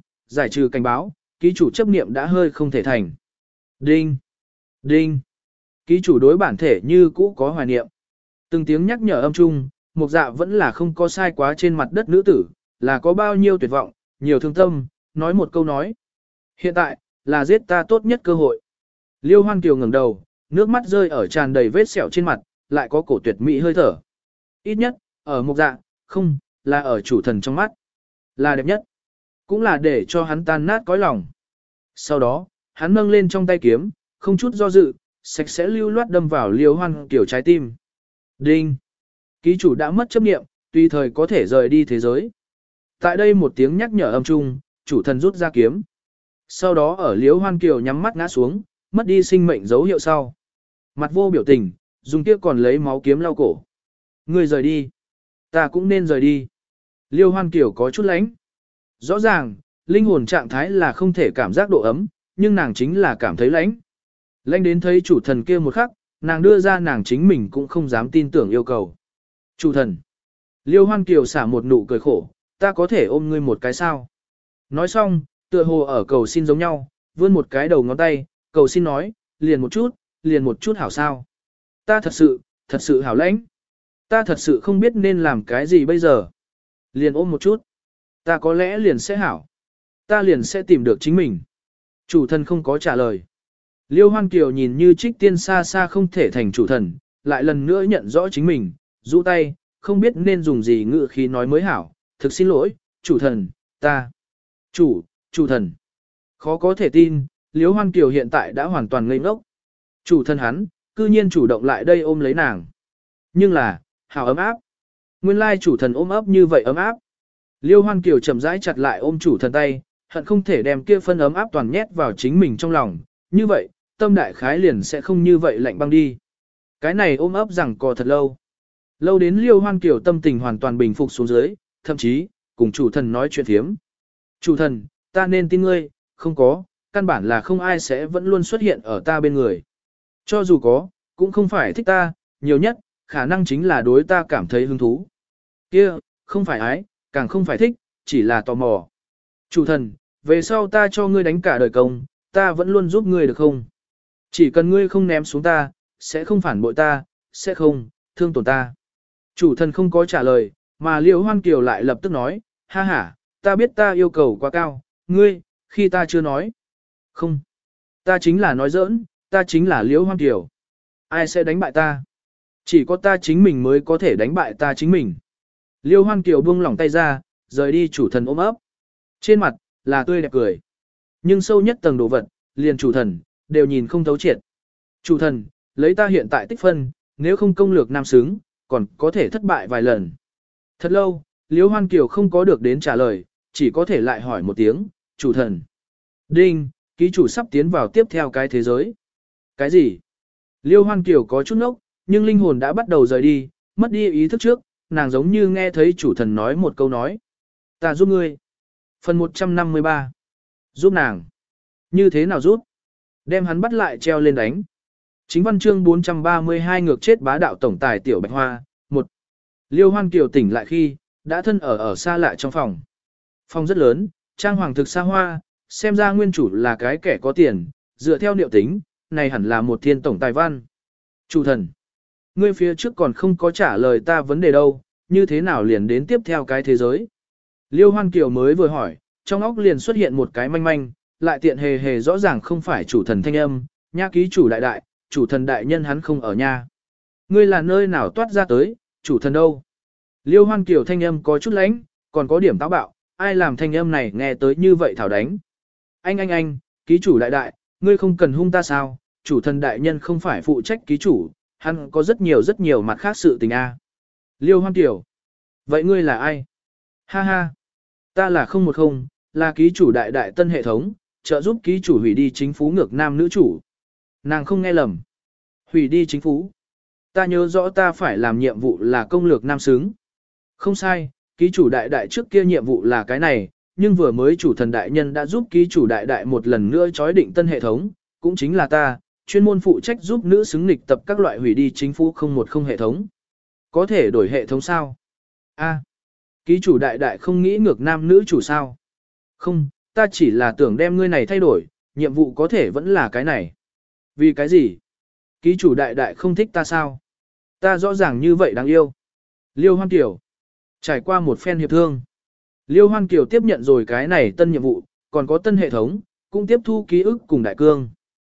cảnh báo, ký chủ chấp niệm đã hơi không thể thành. Đinh, đinh, ký chủ đối bản thể như cũ có hoài niệm. Từng tiếng nhắc nhở âm chung, Mục Dạ vẫn là không có sai quá trên mặt đất nữ tử, là có bao nhiêu tuyệt vọng, nhiều thương tâm, nói một câu nói. Hiện tại, là giết ta tốt nhất cơ hội. Liêu Hoan Kiều ngẩng đầu, nước mắt rơi ở tràn đầy vết sẹo trên mặt, lại có cổ tuyệt mỹ hơi thở. Ít nhất, ở Mục Dạ, không, là ở chủ thần trong mắt. Là đẹp nhất. Cũng là để cho hắn tan nát cõi lòng. Sau đó, hắn nâng lên trong tay kiếm, không chút do dự, sạch sẽ lưu loát đâm vào Liêu Hoan Kiều trái tim. Đinh! Ký chủ đã mất chấp niệm, tùy thời có thể rời đi thế giới. Tại đây một tiếng nhắc nhở âm trung, chủ thần rút ra kiếm. Sau đó ở Liêu Hoan Kiều nhắm mắt ngã xuống, mất đi sinh mệnh dấu hiệu sau. Mặt vô biểu tình, dùng kia còn lấy máu kiếm lau cổ. Người rời đi. Ta cũng nên rời đi. Liêu Hoan Kiều có chút lánh. Rõ ràng, linh hồn trạng thái là không thể cảm giác độ ấm, nhưng nàng chính là cảm thấy lánh. Lánh đến thấy chủ thần kia một khắc, nàng đưa ra nàng chính mình cũng không dám tin tưởng yêu cầu. Chủ thần. Liêu Hoan Kiều xả một nụ cười khổ, ta có thể ôm ngươi một cái sao? Nói xong, tựa hồ ở cầu xin giống nhau, vươn một cái đầu ngón tay, cầu xin nói, liền một chút hảo sao. Ta thật sự hảo lãnh. Ta thật sự không biết nên làm cái gì bây giờ. Liền ôm một chút. Ta có lẽ liền sẽ hảo. Ta liền sẽ tìm được chính mình. Chủ thần không có trả lời. Liêu Hoan Kiều nhìn như trích tiên xa xa không thể thành chủ thần, lại lần nữa nhận rõ chính mình, rũ tay, không biết nên dùng gì ngữ khí nói mới hảo, thực xin lỗi, chủ thần, ta, chủ thần. Khó có thể tin, Liêu Hoan Kiều hiện tại đã hoàn toàn ngây ngốc. Chủ thần hắn, cư nhiên chủ động lại đây ôm lấy nàng. Nhưng là, hào ấm áp. Nguyên lai chủ thần ôm ấp như vậy ấm áp. Liêu Hoan Kiều chậm rãi chặt lại ôm chủ thần tay, hận không thể đem kia phân ấm áp toàn nhét vào chính mình trong lòng. Như vậy, tâm đại khái liền sẽ không như vậy lạnh băng đi. Cái này ôm ấp rằng co thật lâu. Lâu đến Liêu Hoan Kiều tâm tình hoàn toàn bình phục xuống dưới, thậm chí, cùng chủ thần nói chuyện thiếm. Chủ thần, ta nên tin ngươi, không có, căn bản là không ai sẽ vẫn luôn xuất hiện ở ta bên người. Cho dù có, cũng không phải thích ta, nhiều nhất, khả năng chính là đối ta cảm thấy hứng thú. Kia, không phải ái, càng không phải thích, chỉ là tò mò. Chủ thần, về sau ta cho ngươi đánh cả đời công, ta vẫn luôn giúp ngươi được không? Chỉ cần ngươi không ném xuống ta, sẽ không phản bội ta, sẽ không, thương tổn ta. Chủ thần không có trả lời, mà Liễu Hoan Kiều lại lập tức nói, ha ha, ta biết ta yêu cầu quá cao, ngươi, khi ta chưa nói. Không, ta chính là nói giỡn, ta chính là Liễu Hoan Kiều. Ai sẽ đánh bại ta? Chỉ có ta chính mình mới có thể đánh bại ta chính mình. Liêu Hoan Kiều buông lỏng tay ra, rời đi chủ thần ôm ấp. Trên mặt, là tươi đẹp cười. Nhưng sâu nhất tầng đồ vật, liền chủ thần, đều nhìn không thấu triệt. Chủ thần, lấy ta hiện tại tích phân, nếu không công lược nam xứng, còn có thể thất bại vài lần. Thật lâu, Liêu Hoan Kiều không có được đến trả lời, chỉ có thể lại hỏi một tiếng, chủ thần. Đinh, ký chủ sắp tiến vào tiếp theo cái thế giới. Cái gì? Liêu Hoan Kiều có chút nốc, nhưng linh hồn đã bắt đầu rời đi, mất đi ý thức trước, nàng giống như nghe thấy chủ thần nói một câu nói. Ta giúp ngươi. Phần 153. Giúp nàng. Như thế nào giúp? Đem hắn bắt lại treo lên đánh. Chính văn chương 432 ngược chết bá đạo tổng tài Tiểu Bạch Hoa. 1. Liêu Hoan Kiều tỉnh lại khi, đã thân ở xa lạ trong phòng. Phòng rất lớn, trang hoàng thực xa hoa, xem ra nguyên chủ là cái kẻ có tiền, dựa theo niệu tính, này hẳn là một thiên tổng tài văn. Chủ thần. Ngươi phía trước còn không có trả lời ta vấn đề đâu, như thế nào liền đến tiếp theo cái thế giới. Liêu Hoan Kiều mới vừa hỏi, trong óc liền xuất hiện một cái manh manh, lại tiện hề hề rõ ràng không phải chủ thần thanh âm, nha ký chủ đại đại, chủ thần đại nhân hắn không ở nha. Ngươi là nơi nào toát ra tới, chủ thần đâu. Liêu Hoan Kiều thanh âm có chút lãnh, còn có điểm táo bạo, ai làm thanh âm này nghe tới như vậy thảo đánh. Anh, ký chủ đại đại, ngươi không cần hung ta sao, chủ thần đại nhân không phải phụ trách ký chủ, hắn có rất nhiều mặt khác sự tình a. Liêu Hoan Kiều. Vậy ngươi là ai? Ha ha. Ta là 010, là ký chủ đại đại tân hệ thống, trợ giúp ký chủ hủy đi chính phú ngược nam nữ chủ. Nàng không nghe lầm. Hủy đi chính phú. Ta nhớ rõ ta phải làm nhiệm vụ là công lược nam xứng. Không sai, ký chủ đại đại trước kia nhiệm vụ là cái này, nhưng vừa mới chủ thần đại nhân đã giúp ký chủ đại đại một lần nữa chói định tân hệ thống, cũng chính là ta, chuyên môn phụ trách giúp nữ xứng nghịch tập các loại hủy đi chính phủ 010 hệ thống. Có thể đổi hệ thống sao? A, ký chủ đại đại không nghĩ ngược nam nữ chủ sao? Không, ta chỉ là tưởng đem ngươi này thay đổi, nhiệm vụ có thể vẫn là cái này. Vì cái gì? Ký chủ đại đại không thích ta sao? Ta rõ ràng như vậy đáng yêu. Liêu Hoan Kiều. Trải qua một phen hiệp thương. Liêu Hoan Kiều tiếp nhận rồi cái này tân nhiệm vụ, còn có tân hệ thống, cũng tiếp thu ký ức cùng đại cương.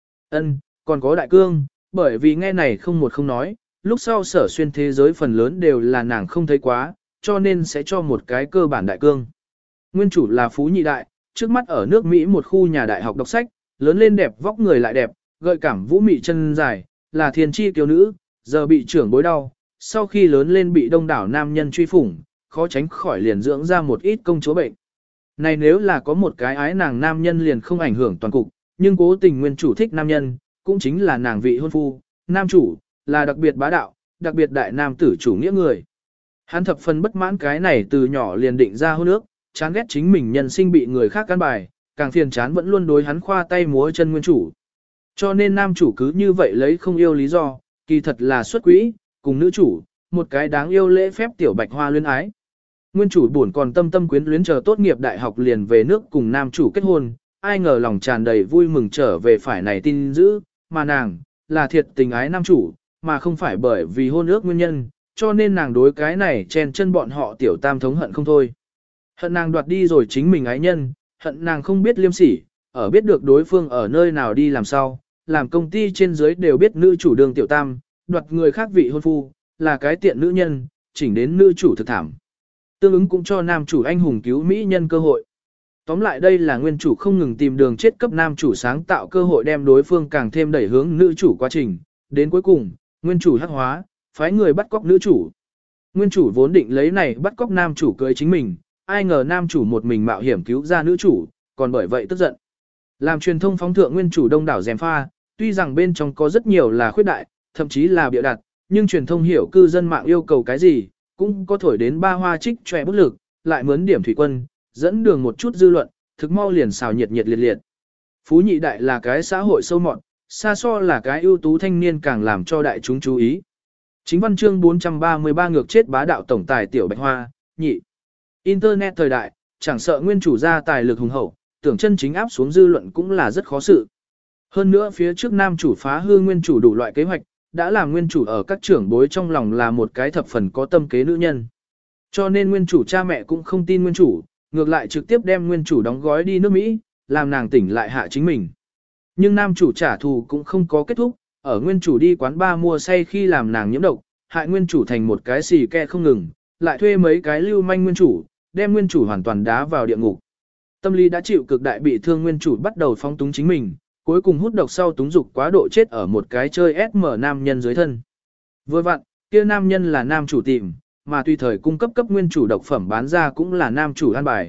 Còn có đại cương, bởi vì nghe này không nói, lúc sau sở xuyên thế giới phần lớn đều là nàng không thấy quá, cho nên sẽ cho một cái cơ bản đại cương. Nguyên chủ là Phú Nhị Đại, trước mắt ở nước Mỹ một khu nhà đại học đọc sách, lớn lên đẹp vóc người lại đẹp, gợi cảm vũ mị chân dài, là thiên chi kiều nữ, giờ bị trưởng bối đau, sau khi lớn lên bị đông đảo nam nhân truy phủng, khó tránh khỏi liền dưỡng ra một ít công chúa bệnh. Này nếu là có một cái ái nàng nam nhân liền không ảnh hưởng toàn cục, nhưng cố tình nguyên chủ thích nam nhân, cũng chính là nàng vị hôn phu, nam chủ, là đặc biệt bá đạo, đặc biệt đại nam tử chủ nghĩa người. Hắn thập phần bất mãn cái này từ nhỏ liền định ra hôn ước, chán ghét chính mình nhân sinh bị người khác căn bài, càng phiền chán vẫn luôn đối hắn khoa tay múa chân nguyên chủ. Cho nên nam chủ cứ như vậy lấy không yêu lý do, kỳ thật là xuất quỹ, cùng nữ chủ, một cái đáng yêu lễ phép tiểu bạch hoa luyến ái. Nguyên chủ buồn còn tâm tâm quyến luyến chờ tốt nghiệp đại học liền về nước cùng nam chủ kết hôn, ai ngờ lòng tràn đầy vui mừng trở về phải này tin dữ, mà nàng, là thiệt tình ái nam chủ, mà không phải bởi vì hôn ước nguyên nhân, cho nên nàng đối cái này chen chân bọn họ tiểu tam thống hận không thôi. Hận nàng đoạt đi rồi chính mình ái nhân, hận nàng không biết liêm sỉ, ở biết được đối phương ở nơi nào đi làm sao, làm công ty trên dưới đều biết nữ chủ đường tiểu tam, đoạt người khác vị hôn phu, là cái tiện nữ nhân, chỉnh đến nữ chủ thực thảm. Tương ứng cũng cho nam chủ anh hùng cứu mỹ nhân cơ hội. Tóm lại đây là nguyên chủ không ngừng tìm đường chết cấp nam chủ sáng tạo cơ hội đem đối phương càng thêm đẩy hướng nữ chủ quá trình. Đến cuối cùng, nguyên chủ hắc hóa, phái người bắt cóc nữ chủ. Nguyên chủ vốn định lấy này bắt cóc nam chủ cưới chính mình, ai ngờ nam chủ một mình mạo hiểm cứu ra nữ chủ, còn bởi vậy tức giận. Làm truyền thông phóng thượng nguyên chủ đông đảo dèm pha, tuy rằng bên trong có rất nhiều là khuyết đại, thậm chí là bịa đặt, nhưng truyền thông hiểu cư dân mạng yêu cầu cái gì, cũng có thổi đến ba hoa trích chòe bút lực, lại mướn điểm thủy quân, dẫn đường một chút dư luận, thực mau liền xào nhiệt liệt. Phú nhị đại là cái xã hội sâu mọt, xa so là cái ưu tú thanh niên càng làm cho đại chúng chú ý. Chính văn chương 433 ngược chết bá đạo tổng tài tiểu bạch hoa, nhị. Internet thời đại, chẳng sợ nguyên chủ ra tài lực hùng hậu, tưởng chân chính áp xuống dư luận cũng là rất khó sự. Hơn nữa phía trước nam chủ phá hư nguyên chủ đủ loại kế hoạch, đã làm nguyên chủ ở các trưởng bối trong lòng là một cái thập phần có tâm kế nữ nhân. Cho nên nguyên chủ cha mẹ cũng không tin nguyên chủ, ngược lại trực tiếp đem nguyên chủ đóng gói đi nước Mỹ, làm nàng tỉnh lại hạ chính mình. Nhưng nam chủ trả thù cũng không có kết thúc, ở nguyên chủ đi quán bar mua say khi làm nàng nhiễm độc, hại nguyên chủ thành một cái xì ke không ngừng, lại thuê mấy cái lưu manh nguyên chủ, đem nguyên chủ hoàn toàn đá vào địa ngục. Tâm lý đã chịu cực đại bị thương nguyên chủ bắt đầu phóng túng chính mình, cuối cùng hút độc sau túng dục quá độ chết ở một cái chơi SM nam nhân dưới thân. Vừa vặn, kia nam nhân là nam chủ tìm, mà tùy thời cung cấp cấp nguyên chủ độc phẩm bán ra cũng là nam chủ an bài.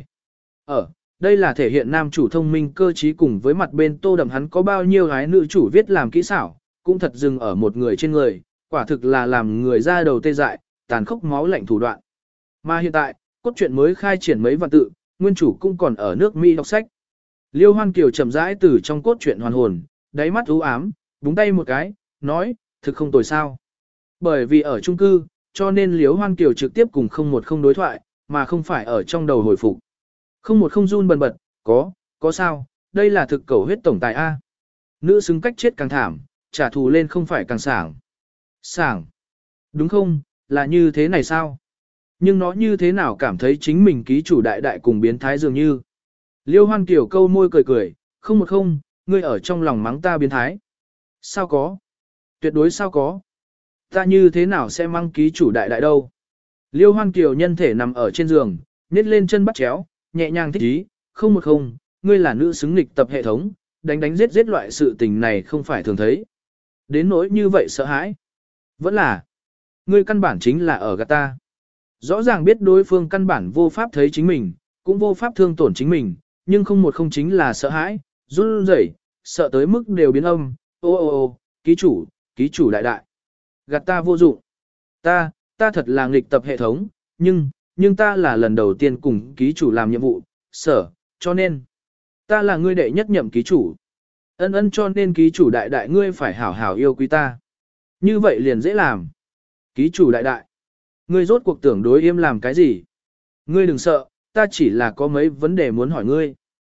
Đây là thể hiện nam chủ thông minh cơ trí cùng với mặt bên tô đậm hắn có bao nhiêu gái nữ chủ viết làm kỹ xảo, cũng thật dừng ở một người trên người, quả thực là làm người ra đầu tê dại, tàn khốc máu lạnh thủ đoạn. Mà hiện tại, cốt truyện mới khai triển mấy vạn tự, nguyên chủ cũng còn ở nước Mỹ đọc sách. Liêu Hoan Kiều chậm rãi từ trong cốt truyện hoàn hồn, đáy mắt u ám, búng tay một cái, nói, thực không tồi sao. Bởi vì ở chung cư, cho nên Liêu Hoan Kiều trực tiếp cùng 010 đối thoại, mà không phải ở trong đầu hồi phục. 010 run bần bật, có sao, đây là thực cầu huyết tổng tài A. Nữ xứng cách chết càng thảm, trả thù lên không phải càng sảng. Sảng. Đúng không, là như thế này sao? Nhưng nó như thế nào cảm thấy chính mình ký chủ đại đại cùng biến thái dường như. Liêu Hoan Kiều câu môi cười, 010, ngươi ở trong lòng mắng ta biến thái. Sao có? Tuyệt đối sao có? Ta như thế nào sẽ mắng ký chủ đại đại đâu? Liêu Hoan Kiều nhân thể nằm ở trên giường, nhét lên chân bắt chéo, nhẹ nhàng thích ý, 010, ngươi là nữ xứng nghịch tập hệ thống, đánh giết loại sự tình này không phải thường thấy. Đến nỗi như vậy sợ hãi. Vẫn là, ngươi căn bản chính là ở gạt ta. Rõ ràng biết đối phương căn bản vô pháp thấy chính mình, cũng vô pháp thương tổn chính mình, nhưng 010 chính là sợ hãi, run rẩy, sợ tới mức đều biến âm, ô, ký chủ đại đại. Gạt ta vô dụng. Ta thật là nghịch tập hệ thống, nhưng ta là lần đầu tiên cùng ký chủ làm nhiệm vụ, cho nên, ta là ngươi đệ nhất nhậm ký chủ. Ân cho nên ký chủ đại đại ngươi phải hảo hảo yêu quý ta. Như vậy liền dễ làm. Ký chủ đại đại, ngươi rốt cuộc tưởng đối im làm cái gì? Ngươi đừng sợ, ta chỉ là có mấy vấn đề muốn hỏi ngươi.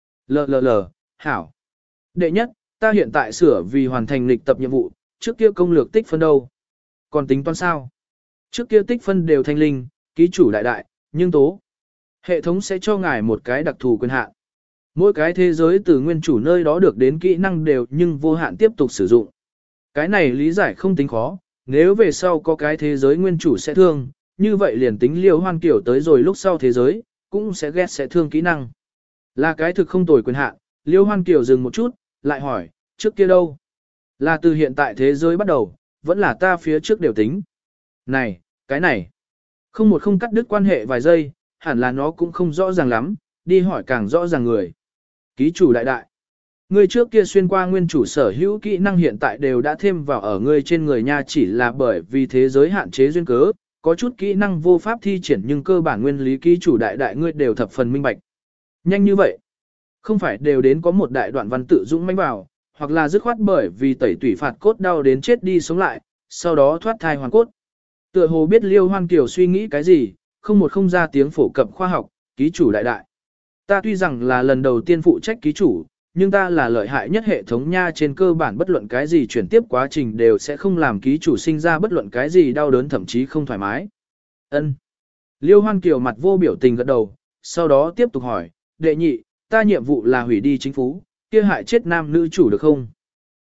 Hảo. Đệ nhất, ta hiện tại sửa vì hoàn thành lịch tập nhiệm vụ, trước kia công lược tích phân đâu? Còn tính toán sao? Trước kia tích phân đều thanh linh, ký chủ đại đại, nhưng tố. Hệ thống sẽ cho ngài một cái đặc thù quyền hạn. Mỗi cái thế giới từ nguyên chủ nơi đó được đến kỹ năng đều nhưng vô hạn tiếp tục sử dụng. Cái này lý giải không tính khó, nếu về sau có cái thế giới nguyên chủ sẽ thương, như vậy liền tính Liêu Hoan Kiều tới rồi lúc sau thế giới, cũng sẽ ghét sẽ thương kỹ năng. Là cái thực không tồi quyền hạn. Liêu Hoan Kiều dừng một chút, lại hỏi, trước kia đâu? Là từ hiện tại thế giới bắt đầu, vẫn là ta phía trước đều tính. Này, cái này. 010 cắt đứt quan hệ vài giây, hẳn là nó cũng không rõ ràng lắm, đi hỏi càng rõ ràng người. Ký chủ đại đại. Ngươi trước kia xuyên qua nguyên chủ sở hữu kỹ năng hiện tại đều đã thêm vào ở ngươi trên người nha, chỉ là bởi vì thế giới hạn chế duyên cớ, có chút kỹ năng vô pháp thi triển nhưng cơ bản nguyên lý ký chủ đại đại ngươi đều thập phần minh bạch. Nhanh như vậy. Không phải đều đến có một đại đoạn văn tự dũng mãnh vào, hoặc là dứt khoát bởi vì tẩy tủy phạt cốt đau đến chết đi sống lại, sau đó thoát thai hoàn cốt. Tựa hồ biết Liêu Hoan Kiều suy nghĩ cái gì, 010 ra tiếng phổ cập khoa học, ký chủ đại đại. Ta tuy rằng là lần đầu tiên phụ trách ký chủ, nhưng ta là lợi hại nhất hệ thống nha, trên cơ bản bất luận cái gì chuyển tiếp quá trình đều sẽ không làm ký chủ sinh ra bất luận cái gì đau đớn thậm chí không thoải mái. Ân. Liêu Hoan Kiều mặt vô biểu tình gật đầu, sau đó tiếp tục hỏi, đệ nhị, ta nhiệm vụ là hủy đi chính phủ, kia hại chết nam nữ chủ được không?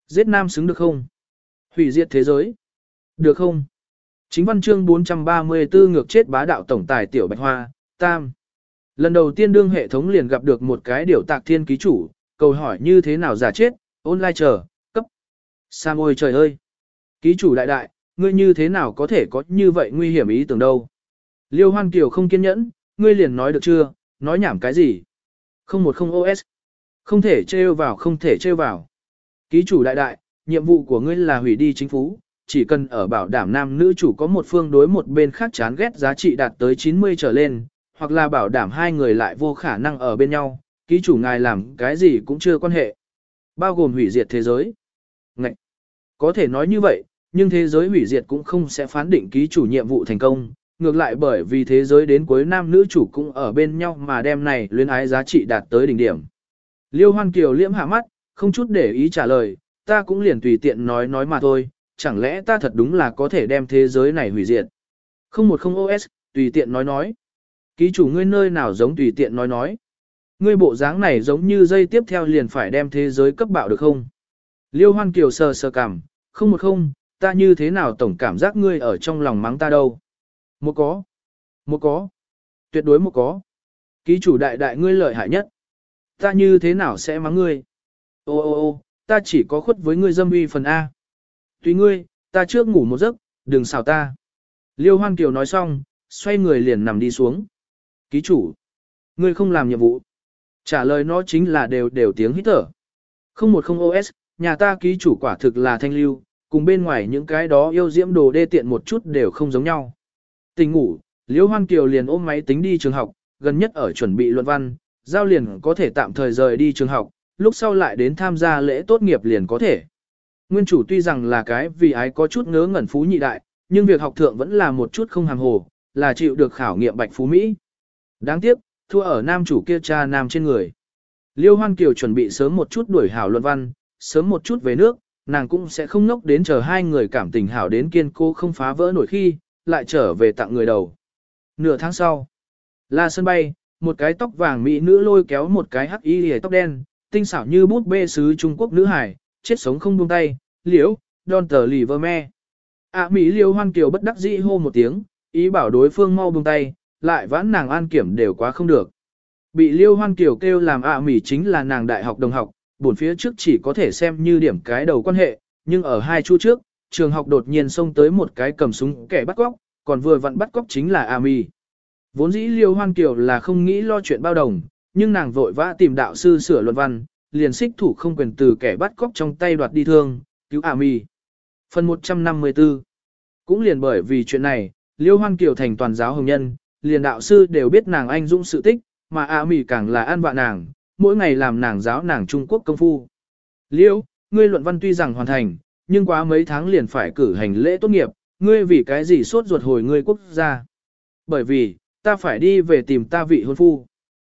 Giết nam xứng được không? Hủy diệt thế giới. Được không? Chính văn chương 434 ngược chết bá đạo tổng tài tiểu Bạch Hoa, tam. Lần đầu tiên đương hệ thống liền gặp được một cái điều tạc thiên ký chủ, câu hỏi như thế nào giả chết, online chờ, cấp. Sam ôi trời ơi! Ký chủ đại đại, ngươi như thế nào có thể có như vậy nguy hiểm ý tưởng đâu? Liêu Hoan Kiều không kiên nhẫn, ngươi liền nói được chưa, nói nhảm cái gì? 010 OS. Không thể trêu vào, không thể trêu vào. Ký chủ đại đại, nhiệm vụ của ngươi là hủy đi chính phủ, chỉ cần ở bảo đảm nam nữ chủ có một phương đối một bên khác chán ghét giá trị đạt tới 90 trở lên, hoặc là bảo đảm hai người lại vô khả năng ở bên nhau, ký chủ ngài làm cái gì cũng chưa quan hệ. Bao gồm hủy diệt thế giới. Ngậy! Có thể nói như vậy, nhưng thế giới hủy diệt cũng không sẽ phán định ký chủ nhiệm vụ thành công, ngược lại bởi vì thế giới đến cuối nam nữ chủ cũng ở bên nhau mà đem này luyến ái giá trị đạt tới đỉnh điểm. Liêu Hoan Kiều liễm hạ mắt, không chút để ý trả lời, ta cũng liền tùy tiện nói mà thôi, chẳng lẽ ta thật đúng là có thể đem thế giới này hủy diệt. 010 OS, tùy tiện nói. Ký chủ ngươi nơi nào giống tùy tiện nói. Ngươi bộ dáng này giống như dây tiếp theo liền phải đem thế giới cấp bạo được không? Liêu Hoan Kiều sờ cảm, 010, ta như thế nào tổng cảm giác ngươi ở trong lòng mắng ta đâu? Một có. Tuyệt đối một có. Ký chủ đại đại ngươi lợi hại nhất. Ta như thế nào sẽ mắng ngươi? Ô, ta chỉ có khuất với ngươi dâm uy phần A. Tùy ngươi, ta trước ngủ một giấc, đừng xào ta. Liêu Hoan Kiều nói xong, xoay người liền nằm đi xuống. Ký chủ, ngươi không làm nhiệm vụ. Trả lời nó chính là đều tiếng hít thở. 010 OS, nhà ta ký chủ quả thực là thanh lưu, cùng bên ngoài những cái đó yêu diễm đồ đê tiện một chút đều không giống nhau. Tỉnh ngủ, Liêu Hoan Kiều liền ôm máy tính đi trường học, gần nhất ở chuẩn bị luận văn, giao liền có thể tạm thời rời đi trường học, lúc sau lại đến tham gia lễ tốt nghiệp liền có thể. Nguyên chủ tuy rằng là cái vì ái có chút ngớ ngẩn phú nhị đại, nhưng việc học thượng vẫn là một chút không hàm hồ, là chịu được khảo nghiệm bạch phú Mỹ. Đáng tiếc, thua ở nam chủ kia cha nam trên người. Liêu Hoan Kiều chuẩn bị sớm một chút đuổi hảo luận văn, sớm một chút về nước, nàng cũng sẽ không ngốc đến chờ hai người cảm tình hảo đến kiên cố không phá vỡ nổi khi, lại trở về tặng người đầu. Nửa tháng sau, là sân bay, một cái tóc vàng mỹ nữ lôi kéo một cái hắc y lìa tóc đen, tinh xảo như bút bê sứ Trung Quốc nữ hải, chết sống không buông tay, liễu, đòn tờ lì vơ me. Mỹ Liêu Hoan Kiều bất đắc dĩ hô một tiếng, ý bảo đối phương mau buông tay, lại vãn nàng an kiểm đều quá không được. Bị Liêu Hoan Kiều kêu làm Mỹ chính là nàng đại học đồng học, bổn phía trước chỉ có thể xem như điểm cái đầu quan hệ, nhưng ở hai chu trước, trường học đột nhiên xông tới một cái cầm súng kẻ bắt cóc, còn vừa vặn bắt cóc chính là Mỹ. Vốn dĩ Liêu Hoan Kiều là không nghĩ lo chuyện bao đồng, nhưng nàng vội vã tìm đạo sư sửa luận văn, liền xích thủ không quyền từ kẻ bắt cóc trong tay đoạt đi thương, cứu Mỹ. Phần 154. Cũng liền bởi vì chuyện này, Liêu Hoan Kiều thành toàn giáo hồng nhân, liền đạo sư đều biết nàng anh dũng sự tích, mà Mỹ càng là an vạ nàng, mỗi ngày làm nàng giáo nàng Trung Quốc công phu. Liêu, ngươi luận văn tuy rằng hoàn thành, nhưng quá mấy tháng liền phải cử hành lễ tốt nghiệp, ngươi vì cái gì sốt ruột hồi ngươi quốc gia? Bởi vì, ta phải đi về tìm ta vị hôn phu.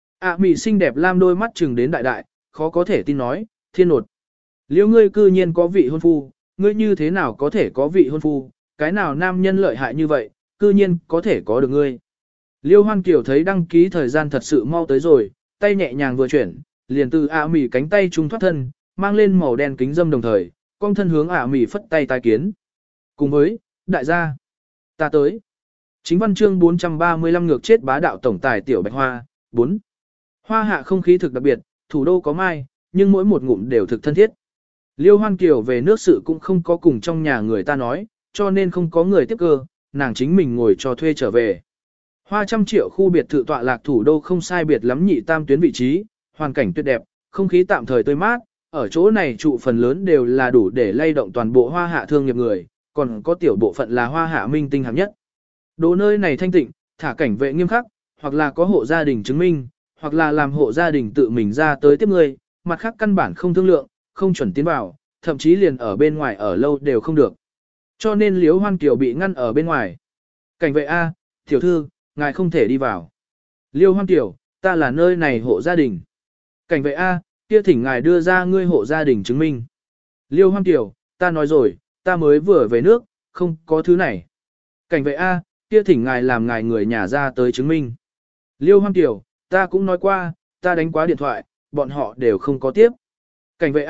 Mỹ xinh đẹp lam đôi mắt chừng đến đại đại, khó có thể tin nói, thiên nột. Liêu ngươi cư nhiên có vị hôn phu, ngươi như thế nào có thể có vị hôn phu, cái nào nam nhân lợi hại như vậy, cư nhiên có thể có được ngươi. Liêu Hoan Kiều thấy đăng ký thời gian thật sự mau tới rồi, tay nhẹ nhàng vừa chuyển, liền từ Mỹ cánh tay trung thoát thân, mang lên màu đen kính dâm đồng thời, cong thân hướng Mỹ phất tay tái kiến. Cùng với, đại gia, ta tới. Chính văn chương 435 ngược chết bá đạo tổng tài tiểu Bạch Hoa, 4. Hoa hạ không khí thực đặc biệt, thủ đô có mai, nhưng mỗi một ngụm đều thực thân thiết. Liêu Hoan Kiều về nước sự cũng không có cùng trong nhà người ta nói, cho nên không có người tiếp cơ, nàng chính mình ngồi cho thuê trở về. Hoa 100 triệu khu biệt thự tọa lạc thủ đô không sai biệt lắm nhị tam tuyến vị trí, hoàn cảnh tuyệt đẹp, không khí tạm thời tươi mát, ở chỗ này trụ phần lớn đều là đủ để lay động toàn bộ hoa hạ thương nghiệp người, còn có tiểu bộ phận là hoa hạ minh tinh hạng nhất. Đồ nơi này thanh tịnh, thả cảnh vệ nghiêm khắc, hoặc là có hộ gia đình chứng minh, hoặc là làm hộ gia đình tự mình ra tới tiếp người, mặt khác căn bản không thương lượng, không chuẩn tiến vào, thậm chí liền ở bên ngoài ở lâu đều không được. Cho nên Liễu Hoan Kiều bị ngăn ở bên ngoài. Cảnh vệ A, tiểu thư, ngài không thể đi vào. Liêu Hoan Kiều, ta là nơi này hộ gia đình. Cảnh vệ A, kia thỉnh ngài đưa ra ngươi hộ gia đình chứng minh. Liêu Hoan Kiều, ta nói rồi, ta mới vừa về nước, không có thứ này. Cảnh vệ A, kia thỉnh ngài làm ngài người nhà ra tới chứng minh. Liêu Hoan Kiều, ta cũng nói qua, ta đánh quá điện thoại, bọn họ đều không có tiếp. Cảnh vệ A,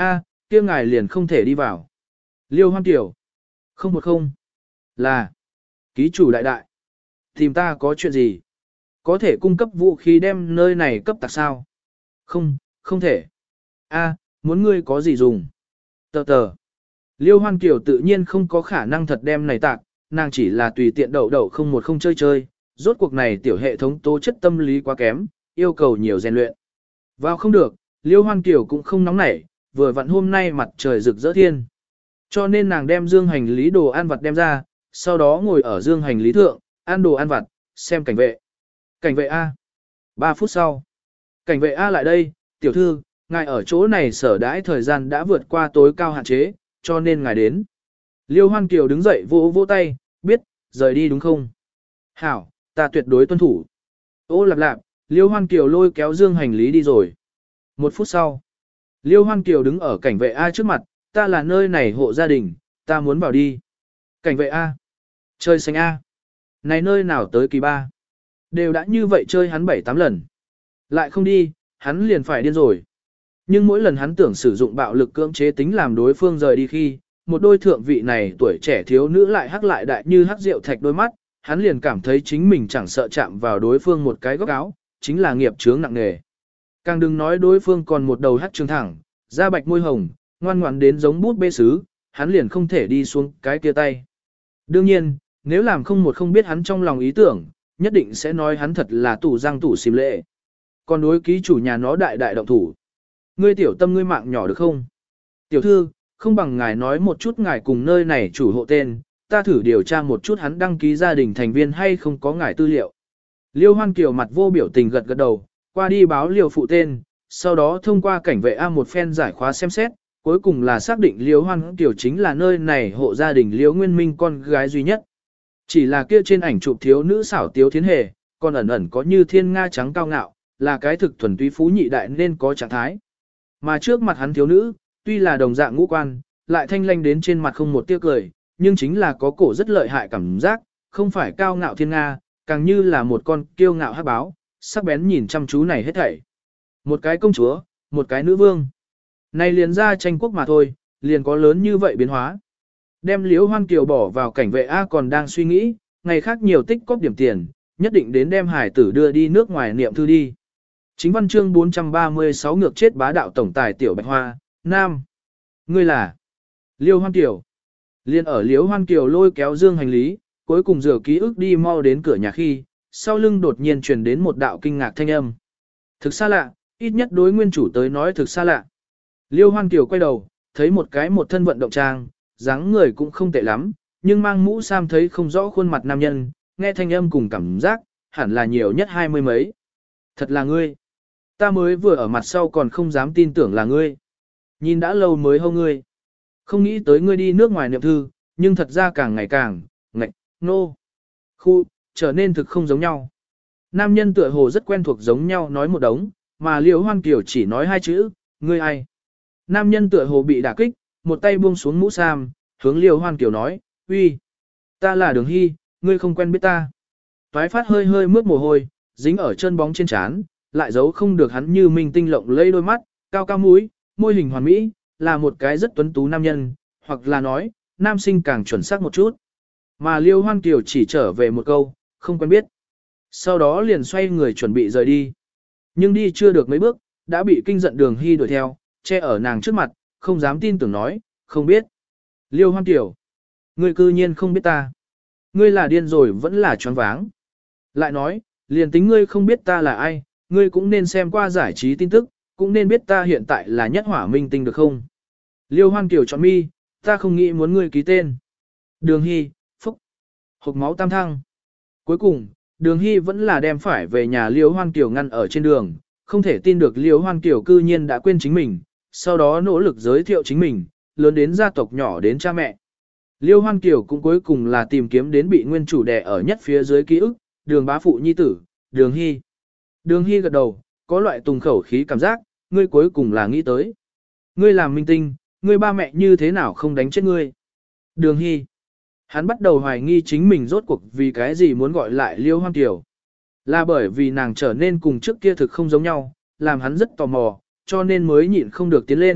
kia ngài liền không thể đi vào. Liêu Hoan Kiều. Không một không. Là. Ký chủ đại đại. Tìm ta có chuyện gì? Có thể cung cấp vũ khí đem nơi này cấp tạc sao? Không, không thể. A, muốn ngươi có gì dùng? Tờ tờ. Liêu Hoan Kiều tự nhiên không có khả năng thật đem này tạc, nàng chỉ là tùy tiện đậu đậu không một không chơi chơi, rốt cuộc này tiểu hệ thống tố chất tâm lý quá kém, yêu cầu nhiều rèn luyện. Vào không được, Liêu Hoan Kiều cũng không nóng nảy, vừa vặn hôm nay mặt trời rực rỡ thiên. Cho nên nàng đem dương hành lý đồ ăn vặt đem ra, sau đó ngồi ở dương hành lý thượng, ăn đồ ăn vặt, xem cảnh vệ. Cảnh vệ A. 3 phút sau. Cảnh vệ A lại đây, tiểu thư, ngài ở chỗ này sở đãi thời gian đã vượt qua tối cao hạn chế, cho nên ngài đến. Liêu Hoan Kiều đứng dậy vỗ vỗ tay, biết, rời đi đúng không? Hảo, ta tuyệt đối tuân thủ. Ô lạp lạp, Liêu Hoan Kiều lôi kéo dương hành lý đi rồi. 1 phút sau. Liêu Hoan Kiều đứng ở cảnh vệ A trước mặt, ta là nơi này hộ gia đình, ta muốn vào đi. Cảnh vệ A. Chơi xanh A. Này nơi nào tới kỳ ba. Đều đã như vậy chơi hắn 7-8 lần. Lại không đi, hắn liền phải điên rồi. Nhưng mỗi lần hắn tưởng sử dụng bạo lực cưỡng chế tính làm đối phương rời đi khi, một đôi thượng vị này tuổi trẻ thiếu nữ lại hắc lại đại như hắc rượu thạch đôi mắt, hắn liền cảm thấy chính mình chẳng sợ chạm vào đối phương một cái góc áo, chính là nghiệp chướng nặng nề. Càng đừng nói đối phương còn một đầu hắc trương thẳng, da bạch môi hồng, ngoan ngoãn đến giống bút bê sứ, hắn liền không thể đi xuống cái kia tay. Đương nhiên, nếu làm không một không biết hắn trong lòng ý tưởng, nhất định sẽ nói hắn thật là tủ răng tủ xìm lệ. Còn đối ký chủ nhà nó đại đại động thủ. Ngươi tiểu tâm ngươi mạng nhỏ được không? Tiểu thư, không bằng ngài nói một chút ngài cùng nơi này chủ hộ tên, ta thử điều tra một chút hắn đăng ký gia đình thành viên hay không có ngài tư liệu. Liêu Hoan Kiều mặt vô biểu tình gật gật đầu, qua đi báo Liêu phụ tên, sau đó thông qua cảnh vệ A một phen giải khóa xem xét, cuối cùng là xác định Liêu Hoan Kiều chính là nơi này hộ gia đình Liêu Nguyên Minh con gái duy nhất. Chỉ là kia trên ảnh chụp thiếu nữ xảo tiếu thiến hề, còn ẩn ẩn có như thiên nga trắng cao ngạo, là cái thực thuần túy phú nhị đại nên có trạng thái. Mà trước mặt hắn thiếu nữ, tuy là đồng dạng ngũ quan, lại thanh lanh đến trên mặt không một tia cười, nhưng chính là có cổ rất lợi hại cảm giác, không phải cao ngạo thiên nga, càng như là một con kiêu ngạo hắc báo, sắc bén nhìn chăm chú này hết thảy. Một cái công chúa, một cái nữ vương. Này liền ra tranh quốc mà thôi, liền có lớn như vậy biến hóa. Đem Liễu Hoan Kiều bỏ vào cảnh vệ A còn đang suy nghĩ, ngày khác nhiều tích cóp điểm tiền, nhất định đến đem hải tử đưa đi nước ngoài niệm thư đi. Chính văn chương 436 ngược chết bá đạo tổng tài Tiểu Bạch Hoa, Nam. Ngươi là Liêu Hoan Kiều. Liên ở Liễu Hoan Kiều lôi kéo dương hành lý, cuối cùng rửa ký ức đi mau đến cửa nhà khi, sau lưng đột nhiên truyền đến một đạo kinh ngạc thanh âm. Thực xa lạ, ít nhất đối nguyên chủ tới nói thực xa lạ. Liêu Hoan Kiều quay đầu, thấy một cái một thân vận động trang, dáng người cũng không tệ lắm, nhưng mang mũ sam thấy không rõ khuôn mặt nam nhân, nghe thanh âm cùng cảm giác, hẳn là nhiều nhất 20 mấy. Thật là ngươi. Ta mới vừa ở mặt sau còn không dám tin tưởng là ngươi. Nhìn đã lâu mới hâu ngươi. Không nghĩ tới ngươi đi nước ngoài niệm thư, nhưng thật ra càng ngày càng, ngạch, nô. Khu, trở nên thực không giống nhau. Nam nhân tựa hồ rất quen thuộc giống nhau nói một đống, mà Liễu Hoan Kiều chỉ nói 2 chữ, ngươi ai. Nam nhân tựa hồ bị đả kích, một tay buông xuống mũ sam, hướng Liễu Hoan Kiều nói, uy, ta là Đường Hy, ngươi không quen biết ta. Toái phát hơi hơi mướt mồ hôi, dính ở chân bóng trên trán, lại giấu không được hắn như minh tinh lộng lẫy đôi mắt, cao cao mũi, môi hình hoàn mỹ, là một cái rất tuấn tú nam nhân, hoặc là nói, nam sinh càng chuẩn xác một chút. Mà Liêu Hoan Kiều chỉ trở về một câu, không quen biết. Sau đó liền xoay người chuẩn bị rời đi. Nhưng đi chưa được mấy bước, đã bị kinh giận Đường Hy đuổi theo, che ở nàng trước mặt, không dám tin tưởng nói, không biết. Liêu Hoan Kiều, ngươi cư nhiên không biết ta. Ngươi là điên rồi vẫn là choáng váng. Lại nói, liền tính ngươi không biết ta là ai, ngươi cũng nên xem qua giải trí tin tức, cũng nên biết ta hiện tại là nhất hỏa minh tinh được không? Liêu Hoan Kiều chọn mi, ta không nghĩ muốn ngươi ký tên. Đường Hy, phúc, hộc máu tam thăng. Cuối cùng, Đường Hy vẫn là đem phải về nhà Liêu Hoan Kiều ngăn ở trên đường, không thể tin được Liêu Hoan Kiều cư nhiên đã quên chính mình, sau đó nỗ lực giới thiệu chính mình, lớn đến gia tộc nhỏ đến cha mẹ. Liêu Hoan Kiều cũng cuối cùng là tìm kiếm đến bị nguyên chủ đè ở nhất phía dưới ký ức, Đường bá phụ nhi tử, Đường Hy. Đường Hy gật đầu, có loại tùng khẩu khí cảm giác, ngươi cuối cùng là nghĩ tới. Ngươi làm minh tinh, ngươi ba mẹ như thế nào không đánh chết ngươi. Đường Hy. Hắn bắt đầu hoài nghi chính mình rốt cuộc vì cái gì muốn gọi lại Liêu Hoan Kiều. Là bởi vì nàng trở nên cùng trước kia thực không giống nhau, làm hắn rất tò mò, cho nên mới nhịn không được tiến lên,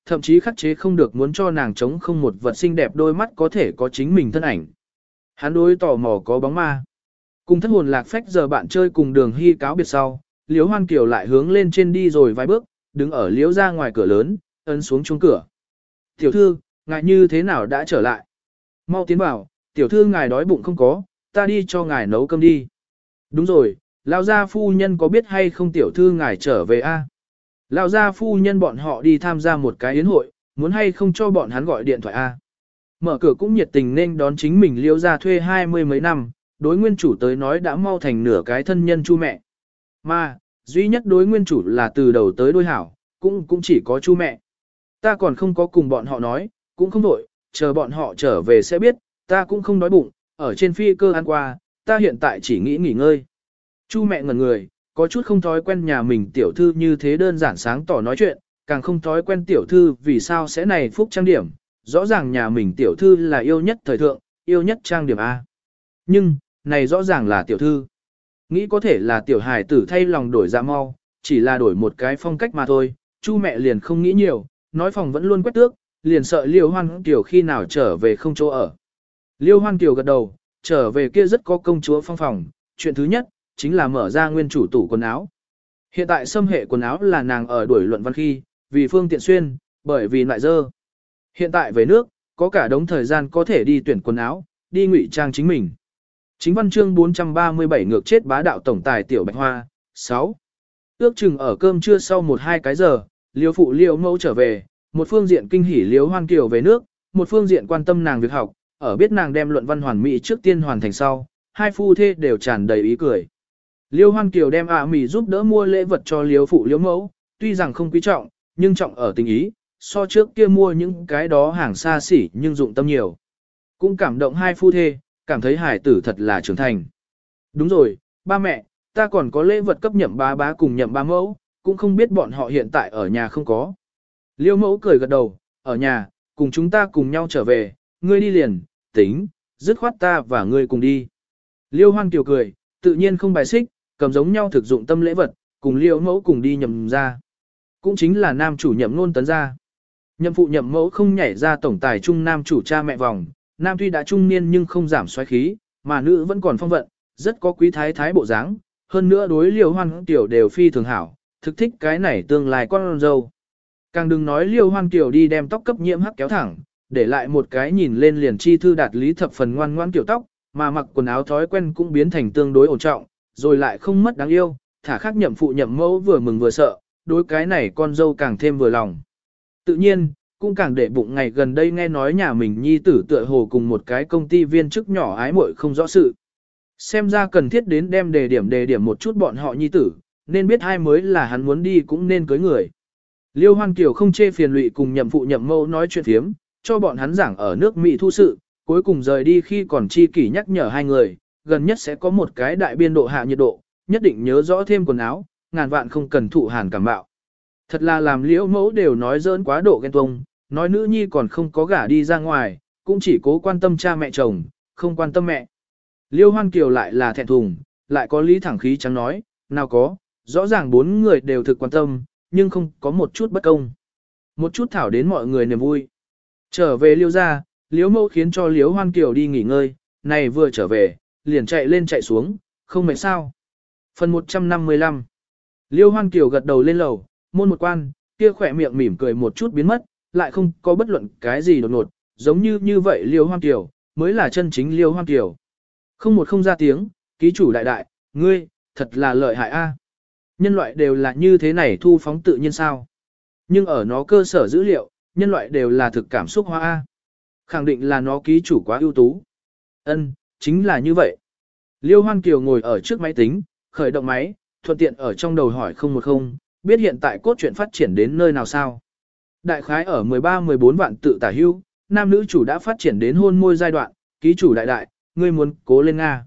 thậm chí khắc chế không được muốn cho nàng chống không một vật xinh đẹp đôi mắt có thể có chính mình thân ảnh. Hắn đối tò mò có bóng ma. Cùng thất hồn lạc phách giờ bạn chơi cùng Đường Hy cáo biệt sau, Liễu Hoan Kiều lại hướng lên trên đi rồi vài bước, đứng ở liễu ra ngoài cửa lớn, ấn xuống chuông cửa. Tiểu thư, ngài như thế nào đã trở lại? Mau tiến vào, tiểu thư ngài đói bụng không có, ta đi cho ngài nấu cơm đi. Đúng rồi, lão gia phu nhân có biết hay không tiểu thư ngài trở về a? Lão gia phu nhân bọn họ đi tham gia một cái yến hội, muốn hay không cho bọn hắn gọi điện thoại a? Mở cửa cũng nhiệt tình nên đón chính mình liễu ra thuê 20 mấy năm, đối nguyên chủ tới nói đã mau thành nửa cái thân nhân chu mẹ. Mà, duy nhất đối nguyên chủ là từ đầu tới đuôi hảo, cũng chỉ có chu mẹ. Ta còn không có cùng bọn họ nói, cũng không đổi, chờ bọn họ trở về sẽ biết, ta cũng không đói bụng, ở trên phi cơ ăn qua, ta hiện tại chỉ nghĩ nghỉ ngơi. Chu mẹ ngẩn người, có chút không thói quen nhà mình tiểu thư như thế đơn giản sáng tỏ nói chuyện, càng không thói quen tiểu thư vì sao sẽ này phúc trang điểm, rõ ràng nhà mình tiểu thư là yêu nhất thời thượng, yêu nhất trang điểm A. Nhưng, này rõ ràng là tiểu thư. Nghĩ có thể là tiểu hài tử thay lòng đổi dạ mau, chỉ là đổi một cái phong cách mà thôi, Chu mẹ liền không nghĩ nhiều, nói phòng vẫn luôn quét tước, liền sợ Liêu Hoan Kiều khi nào trở về không chỗ ở. Liêu Hoan Kiều gật đầu, trở về kia rất có công chúa phong phòng, chuyện thứ nhất, chính là mở ra nguyên chủ tủ quần áo. Hiện tại xâm hệ quần áo là nàng ở đuổi luận văn khi, vì phương tiện xuyên, bởi vì lại dơ. Hiện tại về nước, có cả đống thời gian có thể đi tuyển quần áo, đi ngụy trang chính mình. Chính văn chương 437 ngược chết bá đạo tổng tài Tiểu Bạch Hoa, 6. Ước chừng ở cơm trưa sau 1-2 cái giờ, Liêu phụ Liêu mẫu trở về, một phương diện kinh hỉ Liêu Hoan Kiều về nước, một phương diện quan tâm nàng việc học, ở biết nàng đem luận văn hoàn mỹ trước tiên hoàn thành sau, hai phu thê đều tràn đầy ý cười. Liêu Hoan Kiều đem mì giúp đỡ mua lễ vật cho Liêu phụ Liêu mẫu, tuy rằng không quý trọng, nhưng trọng ở tình ý, so trước kia mua những cái đó hàng xa xỉ nhưng dụng tâm nhiều. Cũng cảm động hai phu thê, cảm thấy hải tử thật là trưởng thành. Đúng rồi, ba mẹ, ta còn có lễ vật cấp Nhậm bá bá cùng Nhậm bá mẫu, cũng không biết bọn họ hiện tại ở nhà không có. Liêu mẫu cười gật đầu, ở nhà, cùng chúng ta cùng nhau trở về, ngươi đi liền, tính, dứt khoát ta và ngươi cùng đi. Liêu Hoan Kiều cười, tự nhiên không bài xích, cầm giống nhau thực dụng tâm lễ vật, cùng Liêu mẫu cùng đi Nhậm ra. Cũng chính là nam chủ Nhậm Nôn tấn ra. Nhậm phụ Nhậm mẫu không nhảy ra tổng tài trung nam chủ cha mẹ vòng, nam tuy đã trung niên nhưng không giảm xoáy khí, mà nữ vẫn còn phong vận, rất có quý thái thái bộ dáng, hơn nữa đối Liêu Hoan Kiều đều phi thường hảo, thực thích cái này tương lai con dâu. Càng đừng nói Liêu Hoan Kiều đi đem tóc cấp nhiễm hắc kéo thẳng, để lại một cái nhìn lên liền chi thư đạt lý thập phần ngoan ngoãn kiểu tóc, mà mặc quần áo thói quen cũng biến thành tương đối ổn trọng, rồi lại không mất đáng yêu, thả khác Nhậm phụ Nhậm mẫu vừa mừng vừa sợ, đối cái này con dâu càng thêm vừa lòng. Tự nhiên, cũng càng để bụng ngày gần đây nghe nói nhà mình nhi tử tựa hồ cùng một cái công ty viên chức nhỏ ái muội không rõ sự. Xem ra cần thiết đến đem đề điểm một chút bọn họ nhi tử, nên biết ai mới là hắn muốn đi cũng nên cưới người. Liêu Hoan Kiều không chê phiền lụy cùng Nhậm phụ Nhậm mẫu nói chuyện thiếm, cho bọn hắn giảng ở nước Mỹ thu sự, cuối cùng rời đi khi còn chi kỷ nhắc nhở hai người, gần nhất sẽ có một cái đại biên độ hạ nhiệt độ, nhất định nhớ rõ thêm quần áo, ngàn vạn không cần thụ hàn cảm bạo. Thật là làm Liễu mẫu đều nói dỡn quá độ ghen tuông, nói nữ nhi còn không có gả đi ra ngoài, cũng chỉ cố quan tâm cha mẹ chồng, không quan tâm mẹ. Liêu Hoan Kiều lại là thẹn thùng, lại có lý thẳng khí trắng nói, nào có, rõ ràng bốn người đều thực quan tâm, nhưng không có một chút bất công. Một chút thảo đến mọi người niềm vui. Trở về Liêu ra, Liễu mẫu khiến cho Liễu Hoan Kiều đi nghỉ ngơi, này vừa trở về, liền chạy lên chạy xuống, không mệt sao. Phần 155 Liêu Hoan Kiều gật đầu lên lầu, môn một quan, kia khỏe miệng mỉm cười một chút biến mất, lại không có bất luận cái gì đột ngột, giống như vậy Liêu Hoan Kiều, mới là chân chính Liêu Hoan Kiều. Không ra tiếng, ký chủ đại đại, ngươi, thật là lợi hại a. Nhân loại đều là như thế này thu phóng tự nhiên sao. Nhưng ở nó cơ sở dữ liệu, nhân loại đều là thực cảm xúc hóa a. Khẳng định là nó ký chủ quá ưu tú. Ân, chính là như vậy. Liêu Hoan Kiều ngồi ở trước máy tính, khởi động máy, thuận tiện ở trong đầu hỏi 010, biết hiện tại cốt truyện phát triển đến nơi nào sao. Đại khái ở 13-14 vạn tự tả hưu, nam nữ chủ đã phát triển đến hôn môi giai đoạn, ký chủ đại đại, ngươi muốn cố lên Nga.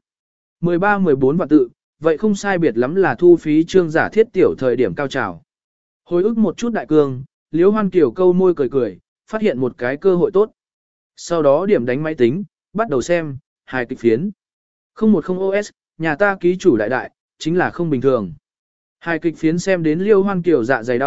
13-14 vạn tự, vậy không sai biệt lắm là thu phí trương giả thiết tiểu thời điểm cao trào. Hồi ức một chút đại cương, Liễu Hoan Kiều câu môi cười cười, phát hiện một cái cơ hội tốt. Sau đó điểm đánh máy tính, bắt đầu xem, hài kịch phiến. 010 OS, nhà ta ký chủ đại đại, chính là không bình thường. Hài kịch phiến xem đến Liêu Hoan Kiều dạ dày đau,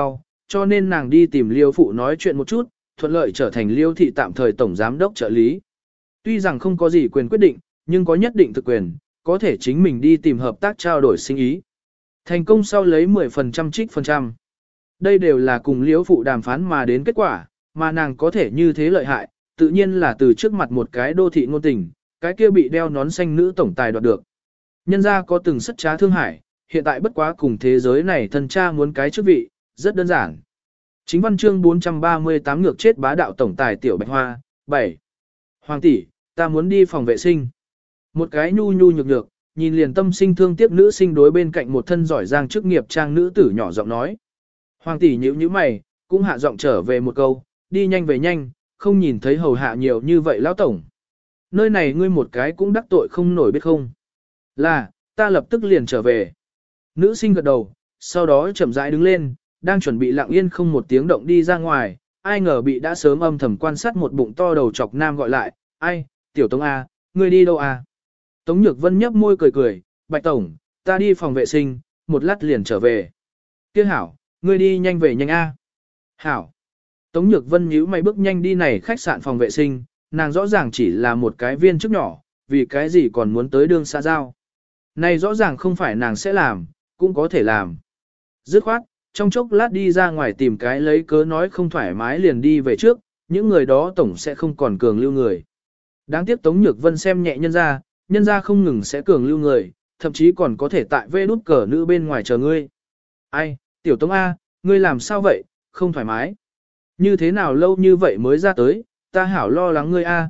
cho nên nàng đi tìm Liêu phụ nói chuyện một chút, thuận lợi trở thành Liêu thị tạm thời tổng giám đốc trợ lý. Tuy rằng không có gì quyền quyết định, nhưng có nhất định thực quyền, có thể chính mình đi tìm hợp tác trao đổi sinh ý. Thành công sau lấy 10% trích phần trăm. Đây đều là cùng Liêu phụ đàm phán mà đến kết quả, mà nàng có thể như thế lợi hại, tự nhiên là từ trước mặt một cái đô thị ngôn tình, cái kia bị đeo nón xanh nữ tổng tài đoạt được. Nhân ra có từng sất trá thương hải, hiện tại bất quá cùng thế giới này thân cha muốn cái chức vị, rất đơn giản. Chính văn chương 438 ngược chết bá đạo tổng tài tiểu Bạch Hoa, 7. Hoàng tỷ, ta muốn đi phòng vệ sinh. Một cái nhu nhu nhược nhược, nhìn liền tâm sinh thương tiếc nữ sinh đối bên cạnh một thân giỏi giang chức nghiệp trang nữ tử nhỏ giọng nói. Hoàng tỷ nhíu nhíu mày, cũng hạ giọng trở về một câu, đi nhanh về nhanh, không nhìn thấy hầu hạ nhiều như vậy lão tổng. Nơi này ngươi một cái cũng đắc tội không nổi biết không. Là, ta lập tức liền trở về. Nữ sinh gật đầu, sau đó chậm rãi đứng lên, đang chuẩn bị lặng yên không một tiếng động đi ra ngoài, ai ngờ bị đã sớm âm thầm quan sát một bụng to đầu chọc nam gọi lại, ai, tiểu Tống A, ngươi đi đâu à? Tống Nhược Vân nhấp môi cười cười, Bạch Tổng, ta đi phòng vệ sinh, một lát liền trở về. Kia hảo, ngươi đi nhanh về nhanh A. Hảo. Tống Nhược Vân nhíu mày bước nhanh đi này khách sạn phòng vệ sinh, nàng rõ ràng chỉ là một cái viên chức nhỏ, vì cái gì còn muốn tới đương xã giao. Này rõ ràng không phải nàng sẽ làm, cũng có thể làm. Dứt khoát, trong chốc lát đi ra ngoài tìm cái lấy cớ nói không thoải mái liền đi về trước, những người đó tổng sẽ không còn cường lưu người. Đáng tiếc Tống Nhược Vân xem nhẹ nhân ra không ngừng sẽ cường lưu người, thậm chí còn có thể tại vê đút cờ nữ bên ngoài chờ ngươi. Ai, tiểu Tống A, ngươi làm sao vậy, không thoải mái. Như thế nào lâu như vậy mới ra tới, ta hảo lo lắng ngươi A,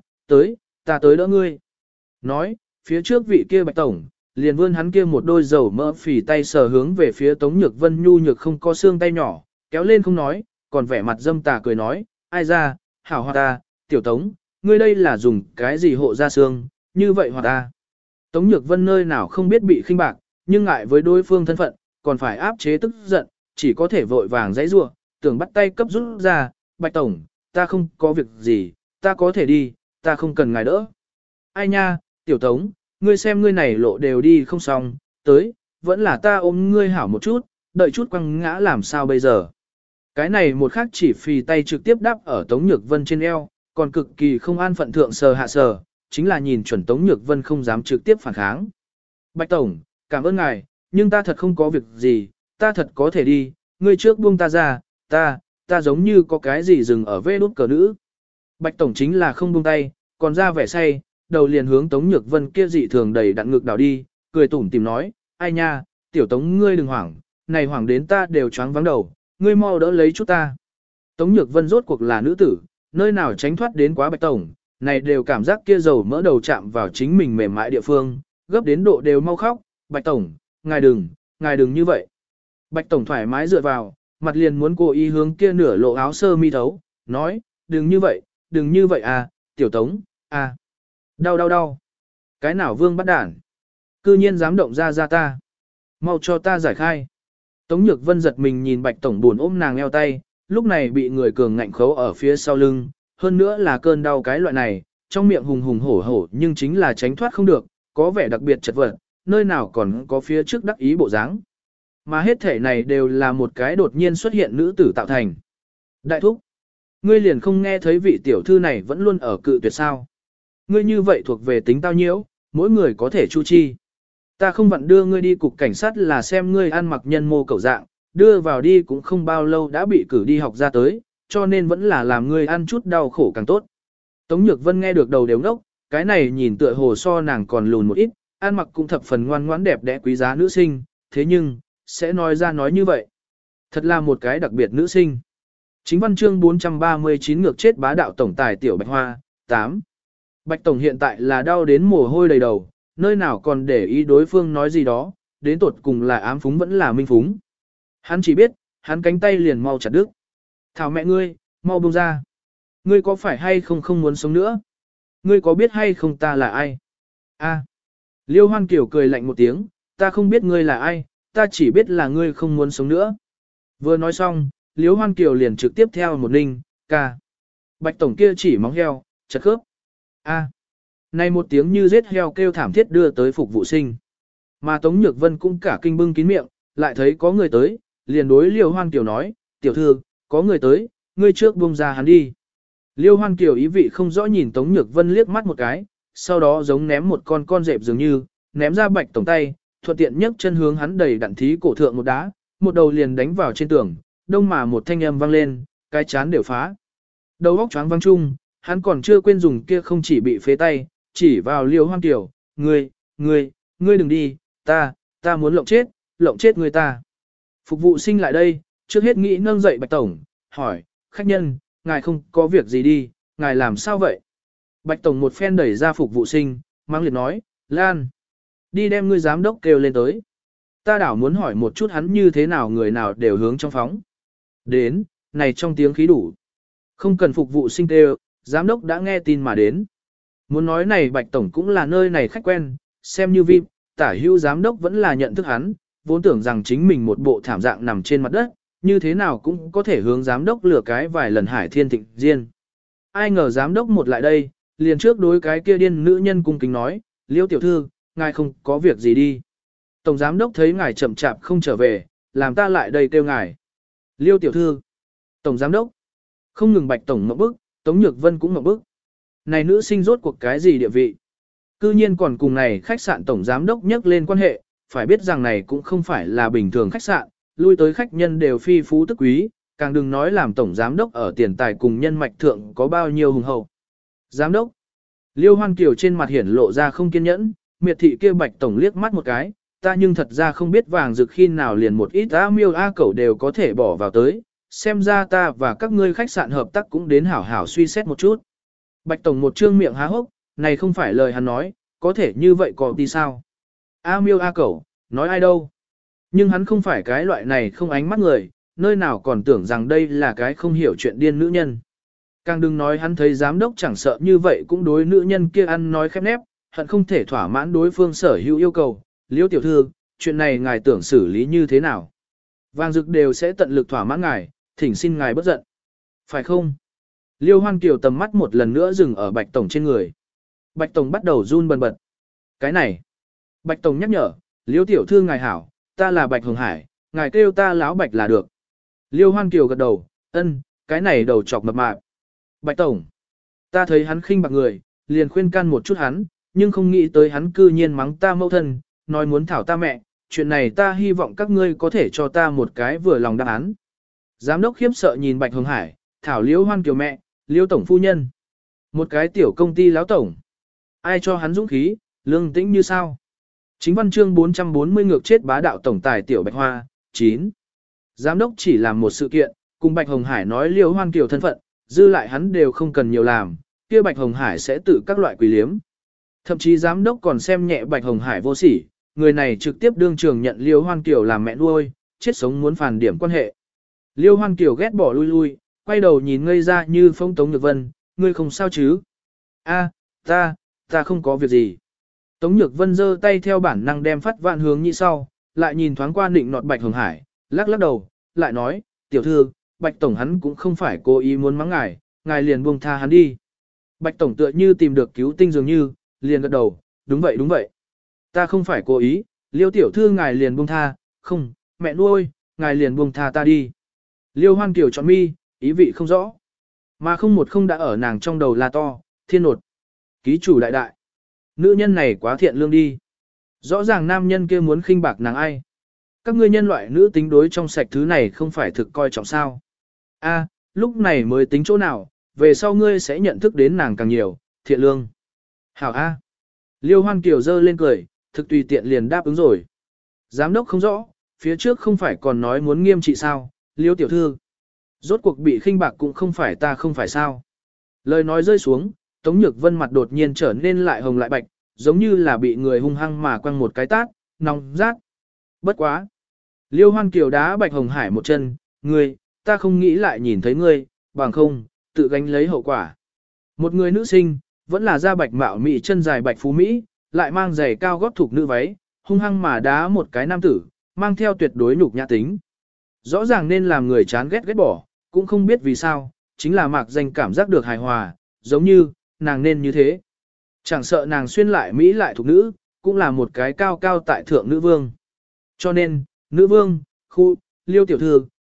ta tới đỡ ngươi. Nói, phía trước vị kia Bạch Tổng, liền vươn hắn kia một đôi dầu mỡ phì tay sờ hướng về phía Tống Nhược Vân nhu nhược không có xương tay nhỏ, kéo lên không nói, còn vẻ mặt dâm tà cười nói, ai ra, hảo hoa ta, tiểu Tống, ngươi đây là dùng cái gì hộ ra xương, như vậy hoa ta. Tống Nhược Vân nơi nào không biết bị khinh bạc, nhưng ngại với đối phương thân phận, còn phải áp chế tức giận, chỉ có thể vội vàng dãy rủa, tưởng bắt tay cấp rút ra, Bạch Tổng, ta không có việc gì, ta có thể đi, ta không cần ngài đỡ. Ai nha, tiểu Tống, ngươi xem ngươi này lộ đều đi không xong, vẫn là ta ôm ngươi hảo một chút, đợi chút quăng ngã làm sao bây giờ. Cái này một khắc chỉ phì tay trực tiếp đắp ở Tống Nhược Vân trên eo, còn cực kỳ không an phận thượng sờ hạ sờ, chính là nhìn chuẩn Tống Nhược Vân không dám trực tiếp phản kháng. Bạch Tổng, cảm ơn ngài, nhưng ta thật không có việc gì, ta thật có thể đi, ngươi trước buông ta ra, ta giống như có cái gì dừng ở vê đút cờ nữ. Bạch Tổng chính là không buông tay, còn ra vẻ say, đầu liền hướng Tống Nhược Vân kia dị thường đầy đặn ngực đảo đi, cười tủm tìm nói, ai nha, tiểu Tống ngươi đừng hoảng, này hoảng đến ta đều choáng vắng đầu, ngươi mau đỡ lấy chút ta. Tống Nhược Vân rốt cuộc là nữ tử, nơi nào tránh thoát đến quá Bạch Tổng, này đều cảm giác kia dầu mỡ đầu chạm vào chính mình mềm mại địa phương, gấp đến độ đều mau khóc, Bạch Tổng, ngài đừng như vậy. Bạch Tổng thoải mái dựa vào, mặt liền muốn cố ý hướng kia nửa lộ áo sơ mi thấu, nói, đừng như vậy à, tiểu Tống, à. Đau. Cái nào vương bắt đản? Cư nhiên dám động ra ta. Mau cho ta giải khai. Tống Nhược Vân giật mình nhìn Bạch Tổng buồn ôm nàng eo tay, lúc này bị người cường ngạnh khấu ở phía sau lưng, hơn nữa là cơn đau cái loại này, trong miệng hùng hùng hổ hổ nhưng chính là tránh thoát không được, có vẻ đặc biệt chật vật, nơi nào còn có phía trước đắc ý bộ dáng. Mà hết thể này đều là một cái đột nhiên xuất hiện nữ tử tạo thành. Đại thúc, ngươi liền không nghe thấy vị tiểu thư này vẫn luôn ở cự tuyệt sao. Ngươi như vậy thuộc về tính tao nhiễu, mỗi người có thể chu chi. Ta không vặn đưa ngươi đi cục cảnh sát là xem ngươi ăn mặc nhân mô cẩu dạng, đưa vào đi cũng không bao lâu đã bị cử đi học ra tới, cho nên vẫn là làm ngươi ăn chút đau khổ càng tốt. Tống Nhược Vân nghe được đầu đều ngốc, cái này nhìn tựa hồ so nàng còn lùn một ít, ăn mặc cũng thập phần ngoan ngoãn đẹp đẽ quý giá nữ sinh, thế nhưng, sẽ nói ra nói như vậy. Thật là một cái đặc biệt nữ sinh. Chính văn chương 439 ngược chết bá đạo tổng tài tiểu Bạch Hoa, 8. Bạch Tổng hiện tại là đau đến mồ hôi đầy đầu, nơi nào còn để ý đối phương nói gì đó, đến tột cùng là ám phúng vẫn là minh phúng. Hắn chỉ biết, hắn cánh tay liền mau chặt đứt. Thảo mẹ ngươi, mau buông ra. Ngươi có phải hay không muốn sống nữa? Ngươi có biết hay không ta là ai? A. Liêu Hoan Kiều cười lạnh một tiếng, ta không biết ngươi là ai, ta chỉ biết là ngươi không muốn sống nữa. Vừa nói xong, Liêu Hoan Kiều liền trực tiếp theo một ninh, ca. Bạch Tổng kia chỉ móng heo, chật khớp. A. Này một tiếng như giết heo kêu thảm thiết đưa tới phục vụ sinh. Mà Tống Nhược Vân cũng cả kinh bưng kín miệng, lại thấy có người tới, liền đối Liêu Hoan Kiều nói, tiểu thư, có người tới, ngươi trước buông ra hắn đi. Liêu Hoan Kiều ý vị không rõ nhìn Tống Nhược Vân liếc mắt một cái, sau đó giống ném một con dẹp dường như, ném ra Bạch Tổng tay, thuận tiện nhấc chân hướng hắn đầy đặn thí cổ thượng một đá, một đầu liền đánh vào trên tường, đông mà một thanh âm vang lên, cái chán đều phá. Đầu óc choáng văng chung, hắn còn chưa quên dùng kia không chỉ bị phế tay, chỉ vào Liêu Hoan Kiều, ngươi đừng đi, ta muốn lộng chết người ta. Phục vụ sinh lại đây, trước hết nghĩ nâng dậy Bạch Tổng, hỏi, khách nhân, ngài không có việc gì đi, ngài làm sao vậy? Bạch Tổng một phen đẩy ra phục vụ sinh, mang liệt nói, Lan, đi đem ngươi giám đốc kêu lên tới. Ta đảo muốn hỏi một chút hắn như thế nào người nào đều hướng trong phóng. Đến, này trong tiếng khí đủ. Không cần phục vụ sinh kêu, giám đốc đã nghe tin mà đến. Muốn nói này Bạch Tổng cũng là nơi này khách quen, xem như VIP, tả hữu giám đốc vẫn là nhận thức hắn, vốn tưởng rằng chính mình một bộ thảm dạng nằm trên mặt đất, như thế nào cũng có thể hướng giám đốc lừa cái vài lần Hải Thiên Thịnh Diên. Ai ngờ giám đốc một lại đây, liền trước đối cái kia điên nữ nhân cung kính nói, Liêu tiểu thư, ngài không có việc gì đi. Tổng giám đốc thấy ngài chậm chạp không trở về, làm ta lại đây kêu ngài. Liêu tiểu thư, tổng giám đốc, không ngừng Bạch Tổng ngậm bức, Tống Nhược Vân cũng ngậm bức. Này nữ sinh rốt cuộc cái gì địa vị? Cư nhiên còn cùng này khách sạn tổng giám đốc nhắc lên quan hệ, phải biết rằng này cũng không phải là bình thường khách sạn, lui tới khách nhân đều phi phú tức quý, càng đừng nói làm tổng giám đốc ở tiền tài cùng nhân mạch thượng có bao nhiêu hùng hậu. Giám đốc, Liêu Hoan Kiều trên mặt hiển lộ ra không kiên nhẫn, miệt thị kia Bạch Tổng liếc mắt một cái, ta nhưng thật ra không biết vàng rực khi nào liền một ít A miêu A cẩu đều có thể bỏ vào tới, xem ra ta và các ngươi khách sạn hợp tác cũng đến hảo hảo suy xét một chút. Bạch Tổng một trương miệng há hốc, này không phải lời hắn nói, có thể như vậy có đi sao? A miêu A cẩu, nói ai đâu? Nhưng hắn không phải cái loại này không ánh mắt người, nơi nào còn tưởng rằng đây là cái không hiểu chuyện điên nữ nhân. Càng đừng nói hắn thấy giám đốc chẳng sợ như vậy cũng đối nữ nhân kia ăn nói khép nép, hận không thể thỏa mãn đối phương sở hữu yêu cầu. Liêu tiểu thư, chuyện này ngài tưởng xử lý như thế nào? Vàng dực đều sẽ tận lực thỏa mãn ngài, thỉnh xin ngài bất giận. Phải không? Liêu Hoan Kiều tầm mắt một lần nữa dừng ở Bạch Tổng trên người. Bạch Tổng bắt đầu run bần bật. Cái này. Bạch Tổng nhắc nhở, Liêu tiểu thư ngài hảo, ta là Bạch Hồng Hải, ngài kêu ta láo Bạch là được. Liêu Hoan Kiều gật đầu, ân, cái này đầu chọc mập mạp. Bạch Tổng, ta thấy hắn khinh bạc người, liền khuyên can một chút hắn, nhưng không nghĩ tới hắn cư nhiên mắng ta mẫu thân, nói muốn thảo ta mẹ, chuyện này ta hy vọng các ngươi có thể cho ta một cái vừa lòng đáp án. Giám đốc khiếp sợ nhìn Bạch Hồng Hải, thảo Liêu Hoan Kiều mẹ, Liêu Tổng phu nhân. Một cái tiểu công ty láo tổng. Ai cho hắn dũng khí, lương tĩnh như sao? Chính văn chương 440 ngược chết bá đạo tổng tài tiểu Bạch Hoa, 9. Giám đốc chỉ làm một sự kiện, cùng Bạch Hồng Hải nói Liêu Hoan Kiều thân phận, dư lại hắn đều không cần nhiều làm, kia Bạch Hồng Hải sẽ tự các loại quỷ liếm. Thậm chí giám đốc còn xem nhẹ Bạch Hồng Hải vô sỉ, người này trực tiếp đương trường nhận Liêu Hoan Kiều làm mẹ nuôi, chết sống muốn phản điểm quan hệ. Liêu Hoan Kiều ghét bỏ lui lui, quay đầu nhìn ngây ra như phong Tống Nhược Vân, ngươi không sao chứ? A, ta không có việc gì. Tống Nhược Vân giơ tay theo bản năng đem phát vạn hướng như sau, lại nhìn thoáng qua định nọt Bạch Hồng Hải, lắc lắc đầu, lại nói, tiểu thư, Bạch Tổng hắn cũng không phải cố ý muốn mắng ngài liền buông tha hắn đi. Bạch Tổng tựa như tìm được cứu tinh dường như, liền gật đầu, đúng vậy. Ta không phải cố ý, Liêu tiểu thư ngài liền buông tha, không, mẹ nuôi, ngài liền buông tha ta đi. Liêu Hoan Kiều chọn mi, ý vị không rõ. Mà không đã ở nàng trong đầu là to, thiên nột. Ký chủ đại đại. Nữ nhân này quá thiện lương đi. Rõ ràng nam nhân kia muốn khinh bạc nàng ai. Các ngươi nhân loại nữ tính đối trong sạch thứ này không phải thực coi trọng sao. A, lúc này mới tính chỗ nào, về sau ngươi sẽ nhận thức đến nàng càng nhiều, thiện lương. Hảo A. Liêu Hoan Kiều giơ lên cười, thực tùy tiện liền đáp ứng rồi. Giám đốc không rõ, phía trước không phải còn nói muốn nghiêm trị sao, Liêu tiểu thư. Rốt cuộc bị khinh bạc cũng không phải ta không phải sao. Lời nói rơi xuống, Tống Nhược Vân mặt đột nhiên trở nên lại hồng lại bạch, giống như là bị người hung hăng mà quăng một cái tát, nóng rát. Bất quá. Liêu Hoan Kiều đá Bạch Hồng Hải một chân, ngươi, ta không nghĩ lại nhìn thấy ngươi, bằng không, tự gánh lấy hậu quả. Một người nữ sinh, vẫn là da bạch mạo mị chân dài bạch phú Mỹ, lại mang giày cao gót thuộc nữ váy, hung hăng mà đá một cái nam tử, mang theo tuyệt đối nhục nhã tính. Rõ ràng nên làm người chán ghét bỏ, cũng không biết vì sao, chính là mạc danh cảm giác được hài hòa, giống như, nàng nên như thế. Chẳng sợ nàng xuyên lại Mỹ lại thuộc nữ, cũng là một cái cao cao tại thượng nữ vương. Cho nên, nữ vương, khu, Liêu tiểu thư,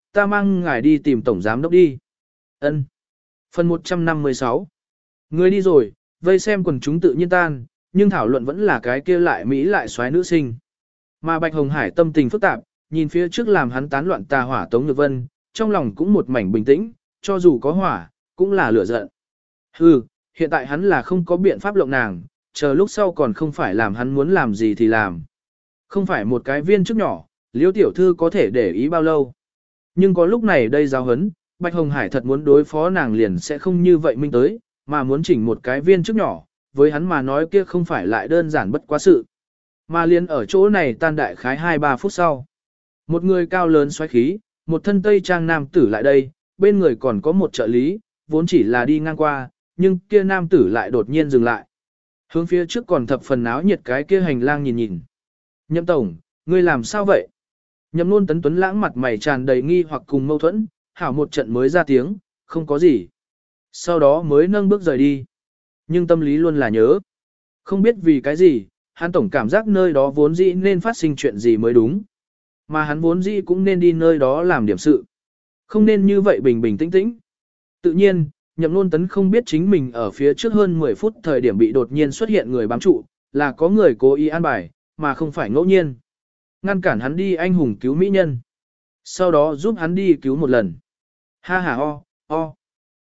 ta mang ngài đi tìm tổng giám đốc đi. Ân. Phần 156. Người đi rồi, vây xem quần chúng tự nhiên tan, nhưng thảo luận vẫn là cái kia lại Mỹ lại xoái nữ sinh. Mà Bạch Hồng Hải tâm tình phức tạp, nhìn phía trước làm hắn tán loạn tà hỏa Tống Nhược Vân, trong lòng cũng một mảnh bình tĩnh, cho dù có hỏa, cũng là lửa giận. Hừ, hiện tại hắn là không có biện pháp lộng nàng, chờ lúc sau còn không phải làm hắn muốn làm gì thì làm. Không phải một cái viên chức nhỏ, Liễu tiểu thư có thể để ý bao lâu. Nhưng có lúc này đây giáo hấn, Bạch Hồng Hải thật muốn đối phó nàng liền sẽ không như vậy minh tới, mà muốn chỉnh một cái viên chức nhỏ, với hắn mà nói kia không phải lại đơn giản bất quá sự. Mà liền ở chỗ này tan đại khái 2-3 phút sau. Một người cao lớn xoáy khí, một thân tây trang nam tử lại đây, bên người còn có một trợ lý, vốn chỉ là đi ngang qua, nhưng kia nam tử lại đột nhiên dừng lại. Hướng phía trước còn thập phần áo nhiệt cái kia hành lang nhìn nhìn. Nhậm tổng, ngươi làm sao vậy? Nhậm Nôn Tấn Tuấn lãng mặt mày tràn đầy nghi hoặc cùng mâu thuẫn, hảo một trận mới ra tiếng, không có gì. Sau đó mới nâng bước rời đi. Nhưng tâm lý luôn là nhớ. Không biết vì cái gì, hắn tổng cảm giác nơi đó vốn dĩ nên phát sinh chuyện gì mới đúng. Mà hắn vốn dĩ cũng nên đi nơi đó làm điểm sự. Không nên như vậy bình bình tĩnh tĩnh. Tự nhiên, Nhậm Nôn Tấn không biết chính mình ở phía trước hơn 10 phút thời điểm bị đột nhiên xuất hiện người bám trụ, là có người cố ý an bài, mà không phải ngẫu nhiên. Ngăn cản hắn đi anh hùng cứu mỹ nhân. Sau đó giúp hắn đi cứu một lần. Ha ha o.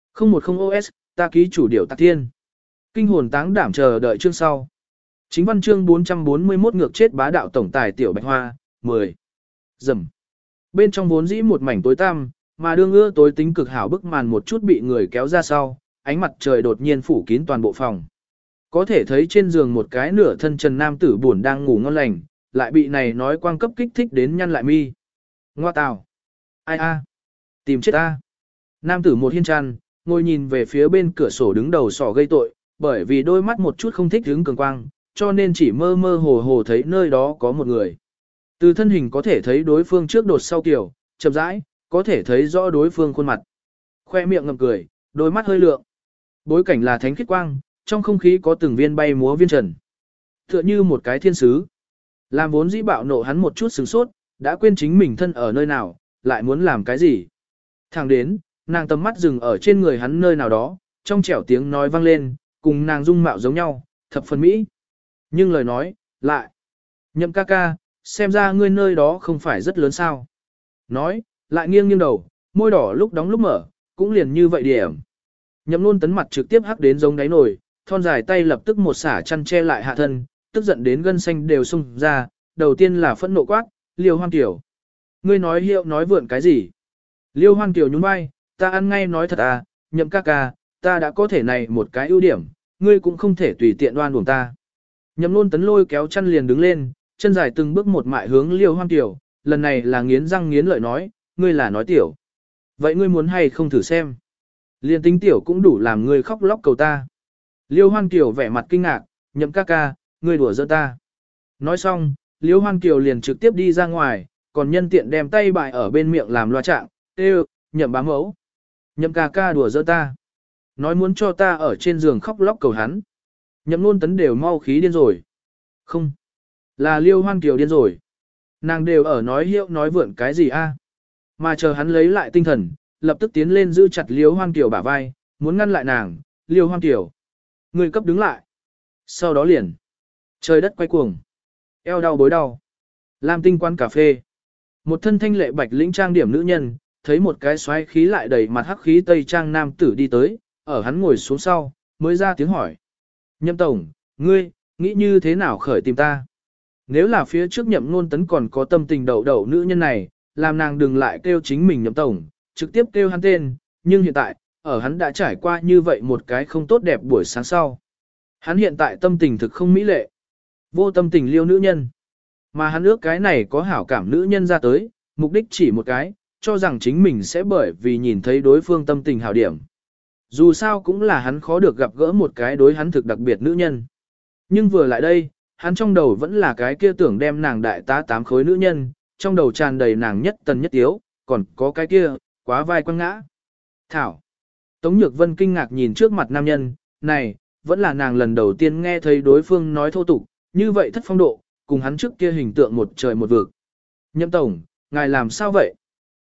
010 OS, ta ký chủ điệu tạc thiên. Kinh hồn táng đảm chờ đợi chương sau. Chính văn chương 441 ngược chết bá đạo tổng tài tiểu Bạch Hoa, 10. Dầm. Bên trong vốn dĩ một mảnh tối tăm, mà đương ưa tối tính cực hảo bức màn một chút bị người kéo ra sau, ánh mặt trời đột nhiên phủ kín toàn bộ phòng. Có thể thấy trên giường một cái nửa thân trần nam tử buồn đang ngủ ngon lành, lại bị này nói quang cấp kích thích đến nhăn lại mi. Ngoa tào. Ai a? Tìm chết ta. Nam tử một hiên chăn, ngồi nhìn về phía bên cửa sổ đứng đầu sỏ gây tội, bởi vì đôi mắt một chút không thích hứng cường quang, cho nên chỉ mơ mơ hồ hồ thấy nơi đó có một người. Từ thân hình có thể thấy đối phương trước đột sau kiểu, chậm rãi, có thể thấy rõ đối phương khuôn mặt. Khoe miệng ngậm cười, đôi mắt hơi lượng. Bối cảnh là thánh khiết quang, trong không khí có từng viên bay múa viên trần. Tựa như một cái thiên sứ. Làm vốn dĩ bạo nộ hắn một chút sửng sốt, đã quên chính mình thân ở nơi nào, lại muốn làm cái gì. Thẳng đến, nàng tầm mắt dừng ở trên người hắn nơi nào đó, trong trẻo tiếng nói vang lên, cùng nàng dung mạo giống nhau, thập phần mỹ. Nhưng lời nói, lại. Nhậm ca ca, xem ra ngươi nơi đó không phải rất lớn sao. Nói, lại nghiêng nghiêng đầu, môi đỏ lúc đóng lúc mở, cũng liền như vậy điểm. Nhậm Nôn Tấn mặt trực tiếp hắc đến giống đáy nồi, thon dài tay lập tức một xả chăn che lại hạ thân, tức giận đến gân xanh đều sung ra, đầu tiên là phẫn nộ quát, Liêu Hoan Kiều. Ngươi nói hiệu nói vượn cái gì? Liêu Hoan Kiều nhún vai, ta ăn ngay nói thật à, Nhậm ca ca, ta đã có thể này một cái ưu điểm, ngươi cũng không thể tùy tiện đoan buồng ta. Nhậm Nôn Tấn lôi kéo chăn liền đứng lên, chân dài từng bước một mại hướng Liêu Hoan Kiều, lần này là nghiến răng nghiến lợi nói, ngươi là nói tiểu. Vậy ngươi muốn hay không thử xem? Liên tính tiểu cũng đủ làm ngươi khóc lóc cầu ta. Liêu Hoan Kiều vẻ mặt kinh ngạc, Nhậm ca ca, ngươi đùa giỡn ta. Nói xong, Liêu Hoan Kiều liền trực tiếp đi ra ngoài, còn nhân tiện đem tay bại ở bên miệng làm loa trạng, kêu, Nhậm bá mẫu. Nhậm ca ca đùa giỡn ta. Nói muốn cho ta ở trên giường khóc lóc cầu hắn. Nhậm Nôn Tấn đều mau khí điên rồi. Không. Là Liêu Hoan Kiều điên rồi. Nàng đều ở nói hiệu nói vượn cái gì a? Mà chờ hắn lấy lại tinh thần, lập tức tiến lên giữ chặt Liêu Hoan Kiều bả vai, muốn ngăn lại nàng, Liêu Hoan Kiều. Người cấp đứng lại. Sau đó liền. Trời đất quay cuồng. Eo đau bối đau. Lam Tinh quán cà phê. Một thân thanh lệ bạch lĩnh trang điểm nữ nhân, thấy một cái xoáy khí lại đầy mặt hắc khí tây trang nam tử đi tới, ở hắn ngồi xuống sau, mới ra tiếng hỏi. Nhậm tổng, ngươi, nghĩ như thế nào khởi tìm ta? Nếu là phía trước Nhậm Nôn Tấn còn có tâm tình đậu đậu nữ nhân này, làm nàng đừng lại kêu chính mình Nhậm tổng, trực tiếp kêu hắn tên, nhưng hiện tại, ở hắn đã trải qua như vậy một cái không tốt đẹp buổi sáng sau. Hắn hiện tại tâm tình thực không mỹ lệ, vô tâm tình liêu nữ nhân. Mà hắn ước cái này có hảo cảm nữ nhân ra tới, mục đích chỉ một cái, cho rằng chính mình sẽ bởi vì nhìn thấy đối phương tâm tình hảo điểm. Dù sao cũng là hắn khó được gặp gỡ một cái đối hắn thực đặc biệt nữ nhân. Nhưng vừa lại đây, hắn trong đầu vẫn là cái kia tưởng đem nàng đại tá 8 khối nữ nhân, trong đầu tràn đầy nàng nhất tần nhất tiếu, còn có cái kia, quá vai quăng ngã. Thảo. Tống Nhược Vân kinh ngạc nhìn trước mặt nam nhân, này, vẫn là nàng lần đầu tiên nghe thấy đối phương nói thô tục, như vậy thất phong độ, cùng hắn trước kia hình tượng một trời một vực. Nhậm tổng, ngài làm sao vậy?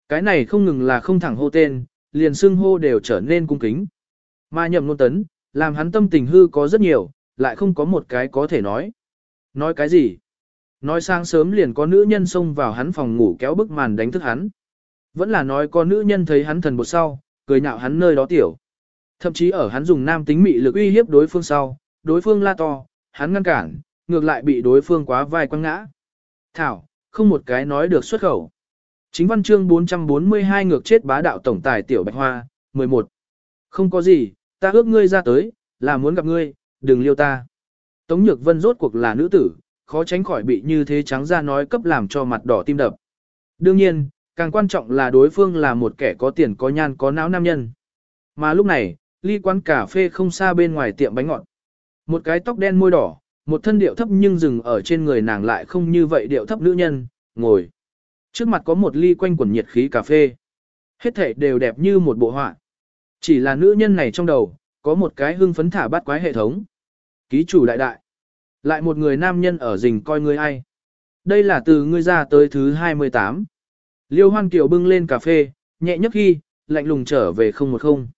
Cái này không ngừng là không thẳng hô tên, liền xưng hô đều trở nên cung kính. Mà Nhậm Nôn Tấn, làm hắn tâm tình hư có rất nhiều, lại không có một cái có thể nói. Nói cái gì? Nói sáng sớm liền có nữ nhân xông vào hắn phòng ngủ kéo bức màn đánh thức hắn. Vẫn là nói có nữ nhân thấy hắn thần bột sau, cười nhạo hắn nơi đó tiểu. Thậm chí ở hắn dùng nam tính mị lực uy hiếp đối phương sau, đối phương la to, hắn ngăn cản, ngược lại bị đối phương quá vai quăng ngã. Thảo, không một cái nói được xuất khẩu. Chính văn chương 442 ngược chết bá đạo tổng tài tiểu Bạch Hoa, 11. Không có gì, ta ước ngươi ra tới, là muốn gặp ngươi, đừng liêu ta. Tống Nhược Vân rốt cuộc là nữ tử, khó tránh khỏi bị như thế trắng ra nói cấp làm cho mặt đỏ tim đập. Đương nhiên, càng quan trọng là đối phương là một kẻ có tiền có nhan có não nam nhân. Mà lúc này, ly quán cà phê không xa bên ngoài tiệm bánh ngọt. Một cái tóc đen môi đỏ, một thân điệu thấp nhưng dừng ở trên người nàng lại không như vậy điệu thấp nữ nhân, ngồi. Trước mặt có một ly quanh quẩn nhiệt khí cà phê. Hết thảy đều đẹp như một bộ họa. Chỉ là nữ nhân này trong đầu, có một cái hưng phấn thả bắt quái hệ thống. Ký chủ đại đại. Lại một người nam nhân ở rình coi ngươi ai. Đây là từ ngươi ra tới thứ 28. Liêu Hoan Kiều bưng lên cà phê, nhẹ nhấp khi, lạnh lùng trở về 010.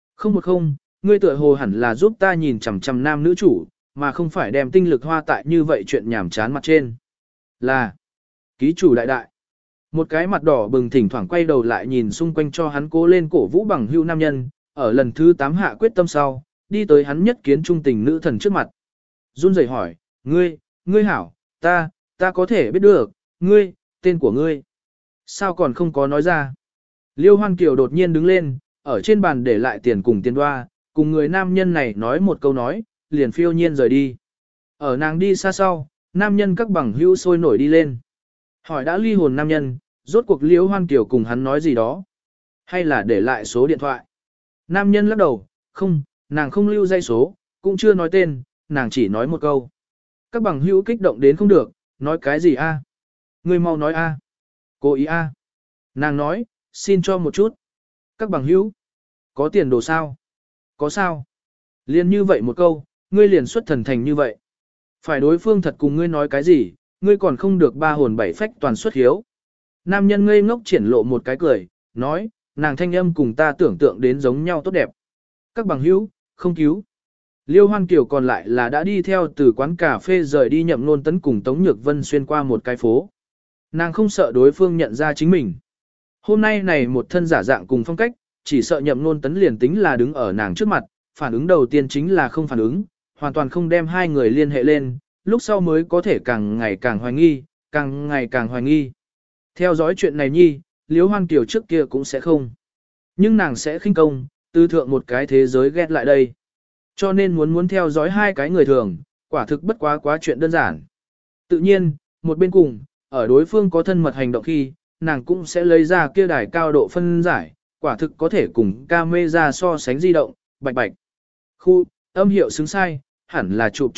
010, ngươi tựa hồ hẳn là giúp ta nhìn chằm chằm nam nữ chủ, mà không phải đem tinh lực hoa tại như vậy chuyện nhảm chán mặt trên. Là, ký chủ đại đại. Một cái mặt đỏ bừng thỉnh thoảng quay đầu lại nhìn xung quanh cho hắn cố lên cổ vũ bằng hữu nam nhân, ở lần thứ 8 hạ quyết tâm sau, đi tới hắn nhất kiến trung tình nữ thần trước mặt. Run rẩy hỏi, ngươi hảo, ta có thể biết được, ngươi, tên của ngươi. Sao còn không có nói ra? Liêu Hoan Kiều đột nhiên đứng lên, ở trên bàn để lại tiền cùng tiền đoa, cùng người nam nhân này nói một câu nói, liền phiêu nhiên rời đi. Ở nàng đi xa sau, nam nhân các bằng hữu sôi nổi đi lên. Hỏi đã ly hồn nam nhân, rốt cuộc Liêu Hoan Kiều cùng hắn nói gì đó? Hay là để lại số điện thoại? Nam nhân lắc đầu, không, nàng không lưu dây số, cũng chưa nói tên, nàng chỉ nói một câu. Các bằng hữu kích động đến không được, nói cái gì a? Ngươi mau nói a. Cố ý a. Nàng nói, xin cho một chút. Các bằng hữu, có tiền đồ sao? Có sao? Liên như vậy một câu, ngươi liền xuất thần thành như vậy. Phải đối phương thật cùng ngươi nói cái gì, ngươi còn không được ba hồn bảy phách toàn xuất hiếu. Nam nhân ngây ngốc triển lộ một cái cười, nói, nàng thanh âm cùng ta tưởng tượng đến giống nhau tốt đẹp. Các bằng hữu, không cứu. Liêu Hoan Kiều còn lại là đã đi theo từ quán cà phê rời đi Nhậm Nôn Tấn cùng Tống Nhược Vân xuyên qua một cái phố. Nàng không sợ đối phương nhận ra chính mình. Hôm nay này một thân giả dạng cùng phong cách, chỉ sợ Nhậm Nôn Tấn liền tính là đứng ở nàng trước mặt, phản ứng đầu tiên chính là không phản ứng, hoàn toàn không đem hai người liên hệ lên, lúc sau mới có thể càng ngày càng hoài nghi, càng ngày càng hoài nghi. Theo dõi chuyện này nhi, Liêu Hoan Kiều trước kia cũng sẽ không. Nhưng nàng sẽ khinh công, tư thượng một cái thế giới ghét lại đây. Cho nên muốn theo dõi hai cái người thường, quả thực bất quá chuyện đơn giản. Tự nhiên, một bên cùng, ở đối phương có thân mật hành động khi, nàng cũng sẽ lấy ra kia đài cao độ phân giải, quả thực có thể cùng camera so sánh di động, bạch bạch. Khu, âm hiệu xứng sai, hẳn là chụp.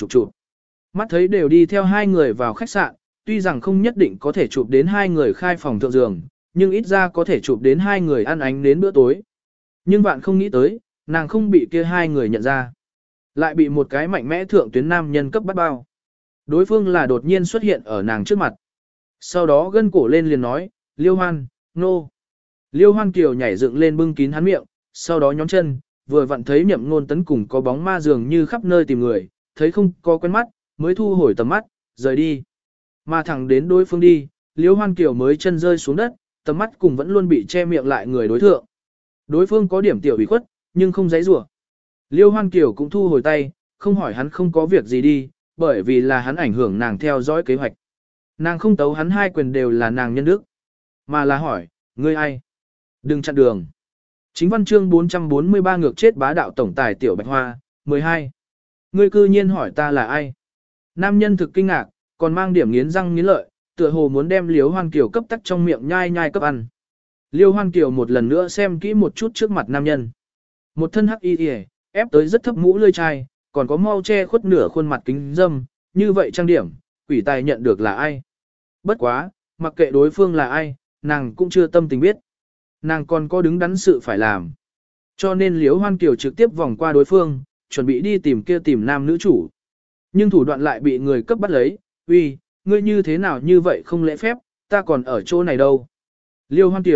Mắt thấy đều đi theo hai người vào khách sạn, tuy rằng không nhất định có thể chụp đến hai người khai phòng thượng giường, nhưng ít ra có thể chụp đến hai người ăn ánh đến bữa tối. Nhưng bạn không nghĩ tới, nàng không bị kia hai người nhận ra. Lại bị một cái mạnh mẽ thượng tuyến nam nhân cấp bắt bao. Đối phương là đột nhiên xuất hiện ở nàng trước mặt. Sau đó gân cổ lên liền nói, Liêu Hoan, nô. Liêu Hoan Kiều nhảy dựng lên bưng kín hắn miệng, sau đó nhóm chân, vừa vặn thấy Nhậm Nôn Tấn cùng có bóng ma dường như khắp nơi tìm người, thấy không có quen mắt, mới thu hồi tầm mắt, rời đi. Mà thẳng đến đối phương đi, Liêu Hoan Kiều mới chân rơi xuống đất, tầm mắt cùng vẫn luôn bị che miệng lại người đối thượng. Đối phương có điểm tiểu ủy khuất, nhưng không giấy rủa. Liêu Hoan Kiều cũng thu hồi tay, không hỏi hắn không có việc gì đi, bởi vì là hắn ảnh hưởng nàng theo dõi kế hoạch. Nàng không tấu hắn hai quyền đều là nàng nhân đức, mà là hỏi, ngươi ai? Đừng chặn đường. Chính văn chương 443 ngược chết bá đạo tổng tài tiểu Bạch Hoa, 12. Ngươi cư nhiên hỏi ta là ai? Nam nhân thực kinh ngạc, còn mang điểm nghiến răng nghiến lợi, tựa hồ muốn đem Liêu Hoan Kiều cấp tắc trong miệng nhai nhai cấp ăn. Liêu Hoan Kiều một lần nữa xem kỹ một chút trước mặt nam nhân. Một thân hắc y ép tới rất thấp mũ lươi chai, còn có mau che khuất nửa khuôn mặt kính dâm, như vậy trang điểm, quỷ tài nhận được là ai. Bất quá, mặc kệ đối phương là ai, nàng cũng chưa tâm tình biết. Nàng còn có đứng đắn sự phải làm. Cho nên Liễu Hoan Kiều trực tiếp vòng qua đối phương, chuẩn bị đi tìm nam nữ chủ. Nhưng thủ đoạn lại bị người cấp bắt lấy, uy, ngươi như thế nào như vậy không lễ phép, ta còn ở chỗ này đâu. Liêu Hoan Kiều,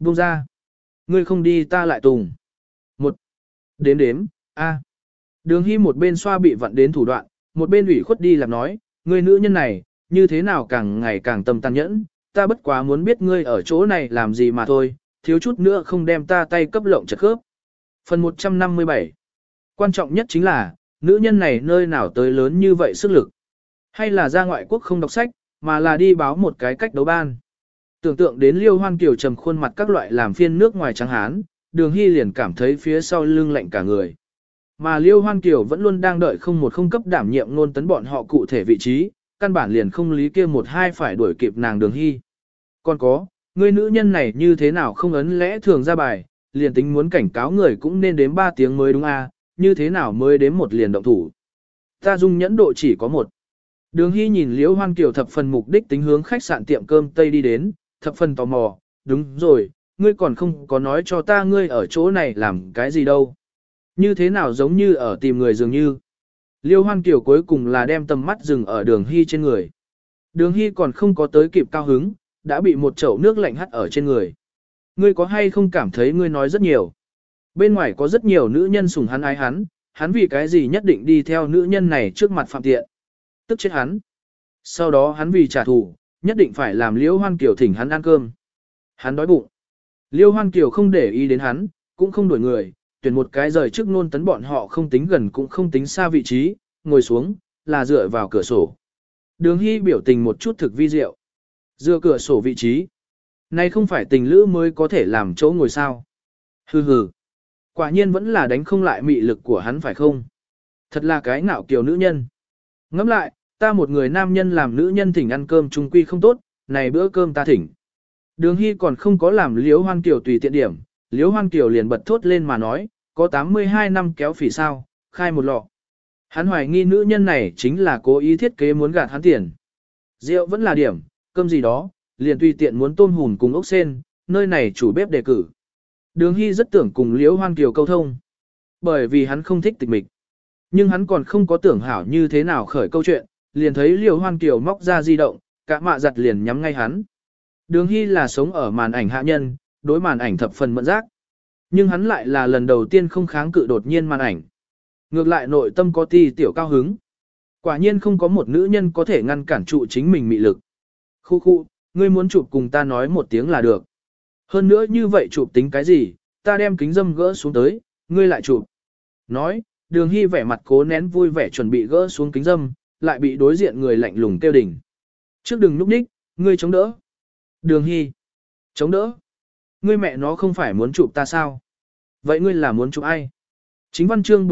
Buông ra. Ngươi không đi ta lại tùng. Một. Đếm. A. Đường Hy một bên xoa bị vặn đến thủ đoạn, một bên ủy khuất đi làm nói, ngươi nữ nhân này, như thế nào càng ngày càng tâm tàn nhẫn, ta bất quá muốn biết ngươi ở chỗ này làm gì mà thôi, thiếu chút nữa không đem ta tay cấp lộng chật khớp. Phần 157. Quan trọng nhất chính là, nữ nhân này nơi nào tới lớn như vậy sức lực. Hay là ra ngoại quốc không đọc sách, mà là đi báo một cái cách đấu ban. Tưởng tượng đến Liêu Hoan Kiều trầm khuôn mặt các loại làm phiên nước ngoài trắng hán, Đường Hy liền cảm thấy phía sau lưng lạnh cả người. Mà Liêu Hoan Kiều vẫn luôn đang đợi không cấp đảm nhiệm Nôn Tấn bọn họ cụ thể vị trí, căn bản liền không lý kia một hai phải đuổi kịp nàng Đường Hy. Còn có, người nữ nhân này như thế nào không ấn lẽ thường ra bài, liền tính muốn cảnh cáo người cũng nên đếm 3 tiếng mới đúng à, như thế nào mới đếm một liền động thủ. Ta dung nhẫn độ chỉ có một. Đường Hy nhìn Liễu Hoan Kiều thập phần mục đích tính hướng khách sạn tiệm cơm Tây đi đến, thập phần tò mò, đúng rồi, ngươi còn không có nói cho ta ngươi ở chỗ này làm cái gì đâu. Như thế nào giống như ở tìm người dường như. Liêu Hoan Kiều cuối cùng là đem tầm mắt dừng ở Đường Hy trên người. Đường Hy còn không có tới kịp cao hứng, đã bị một chậu nước lạnh hắt ở trên người. Ngươi có hay không cảm thấy ngươi nói rất nhiều. Bên ngoài có rất nhiều nữ nhân sủng hắn ái hắn vì cái gì nhất định đi theo nữ nhân này trước mặt phạm tiện. Tức chết hắn. Sau đó hắn vì trả thù, nhất định phải làm Liêu Hoan Kiều thỉnh hắn ăn cơm. Hắn đói bụng. Liêu Hoan Kiều không để ý đến hắn, cũng không đuổi người, tuyển một cái rời trước Nôn Tấn bọn họ không tính gần cũng không tính xa vị trí, ngồi xuống, là dựa vào cửa sổ. Đường Hy biểu tình một chút thực vi diệu. Dựa cửa sổ vị trí. Này không phải tình lữ mới có thể làm chỗ ngồi sao. Hừ hừ. Quả nhiên vẫn là đánh không lại mị lực của hắn phải không? Thật là cái ngạo kiều nữ nhân. Ngẫm lại, ta một người nam nhân làm nữ nhân thỉnh ăn cơm chung quy không tốt, này bữa cơm ta thỉnh. Đường Hy còn không có làm Liễu Hoan Kiều tùy tiện điểm, Liễu Hoan Kiều liền bật thốt lên mà nói, có 82 năm kéo phỉ sao, khai một lọ. Hắn hoài nghi nữ nhân này chính là cố ý thiết kế muốn gạt hắn tiền. Rượu vẫn là điểm, cơm gì đó, liền tùy tiện muốn tôm hùn cùng ốc sen, nơi này chủ bếp đề cử. Đường Hy rất tưởng cùng Liễu Hoan Kiều câu thông, bởi vì hắn không thích tịch mịch. Nhưng hắn còn không có tưởng hảo như thế nào khởi câu chuyện, liền thấy Liễu Hoan Kiều móc ra di động, cả mạ giặt liền nhắm ngay hắn. Đường Hy là sống ở màn ảnh hạ nhân, đối màn ảnh thập phần mẫn giác. Nhưng hắn lại là lần đầu tiên không kháng cự đột nhiên màn ảnh. Ngược lại nội tâm có ti tiểu cao hứng. Quả nhiên không có một nữ nhân có thể ngăn cản trụ chính mình mị lực. Khu, ngươi muốn chụp cùng ta nói một tiếng là được. Hơn nữa như vậy chụp tính cái gì, ta đem kính dâm gỡ xuống tới, ngươi lại chụp. Nói, Đường Hy vẻ mặt cố nén vui vẻ chuẩn bị gỡ xuống kính dâm, lại bị đối diện người lạnh lùng kêu đỉnh. Trước đừng núp ních, ngươi chống đỡ. Đường Hy. Chống đỡ. Ngươi mẹ nó không phải muốn chụp ta sao? Vậy ngươi là muốn chụp ai? Chính văn chương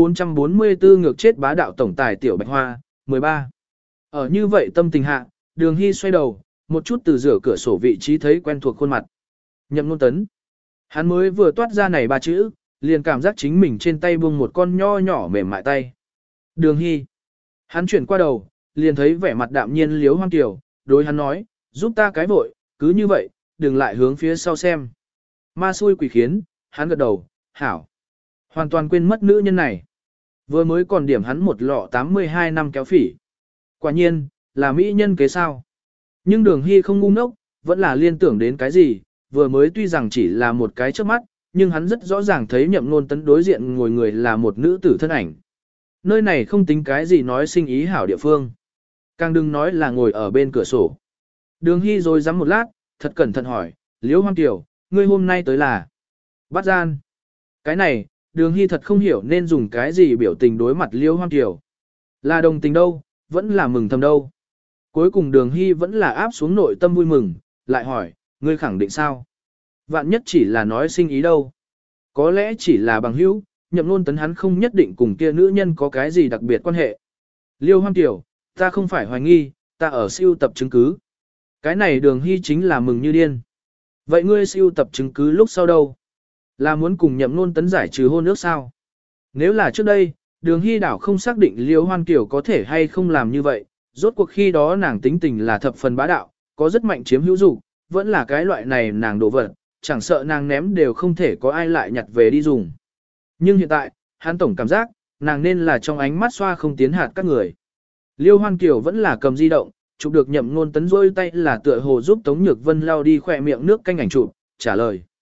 444 ngược chết bá đạo tổng tài Tiểu Bạch Hoa, 13. Ở như vậy tâm tình hạ, Đường Hy xoay đầu, một chút từ rửa cửa sổ vị trí thấy quen thuộc khuôn mặt. Nhậm Nôn Tấn. Hắn mới vừa toát ra này 3 chữ, liền cảm giác chính mình trên tay buông một con nho nhỏ mềm mại tay. Đường Hy. Hắn chuyển qua đầu, liền thấy vẻ mặt đạm nhiên Liễu Hoan Kiều, đối hắn nói, giúp ta cái vội, cứ như vậy, đừng lại hướng phía sau xem. Ma xui quỷ khiến, hắn gật đầu, hảo. Hoàn toàn quên mất nữ nhân này. Vừa mới còn điểm hắn một lọ 82 năm kéo phỉ. Quả nhiên, là mỹ nhân kế sao. Nhưng Đường Hy không ngu ngốc, vẫn là liên tưởng đến cái gì, vừa mới tuy rằng chỉ là một cái trước mắt, nhưng hắn rất rõ ràng thấy Nhậm Nôn Tấn đối diện ngồi người là một nữ tử thân ảnh. Nơi này không tính cái gì nói sinh ý hảo địa phương. Càng đừng nói là ngồi ở bên cửa sổ. Đường Hy rồi dám một lát, thật cẩn thận hỏi, Liễu Hoan Kiều, ngươi hôm nay tới là bắt gian. Cái này, Đường Hy thật không hiểu nên dùng cái gì biểu tình đối mặt Liễu Hoan Kiều. Là đồng tình đâu, vẫn là mừng thầm đâu. Cuối cùng Đường Hy vẫn là áp xuống nội tâm vui mừng, lại hỏi, ngươi khẳng định sao? Vạn nhất chỉ là nói sinh ý đâu. Có lẽ chỉ là bằng hữu, Nhậm Nôn Tấn hắn không nhất định cùng kia nữ nhân có cái gì đặc biệt quan hệ. Liêu Hoan Kiều, ta không phải hoài nghi, ta ở siêu tập chứng cứ. Cái này Đường Hy chính là mừng như điên. Vậy ngươi siêu tập chứng cứ lúc sau đâu? Là muốn cùng Nhậm Nôn Tấn giải trừ hôn ước sao? Nếu là trước đây, Đường Hy đảo không xác định Liêu Hoan Kiều có thể hay không làm như vậy, rốt cuộc khi đó nàng tính tình là thập phần bá đạo, có rất mạnh chiếm hữu dục, vẫn là cái loại này nàng đổ vật, chẳng sợ nàng ném đều không thể có ai lại nhặt về đi dùng. Nhưng hiện tại, hắn tổng cảm giác, nàng nên là trong ánh mắt xoa không tiến hạt các người. Liêu Hoan Kiều vẫn là cầm di động, chụp được Nhậm Nôn Tấn rôi tay là tựa hồ giúp Tống Nhược Vân lao đi khỏe miệng nước canh ảnh chụp, trả lời.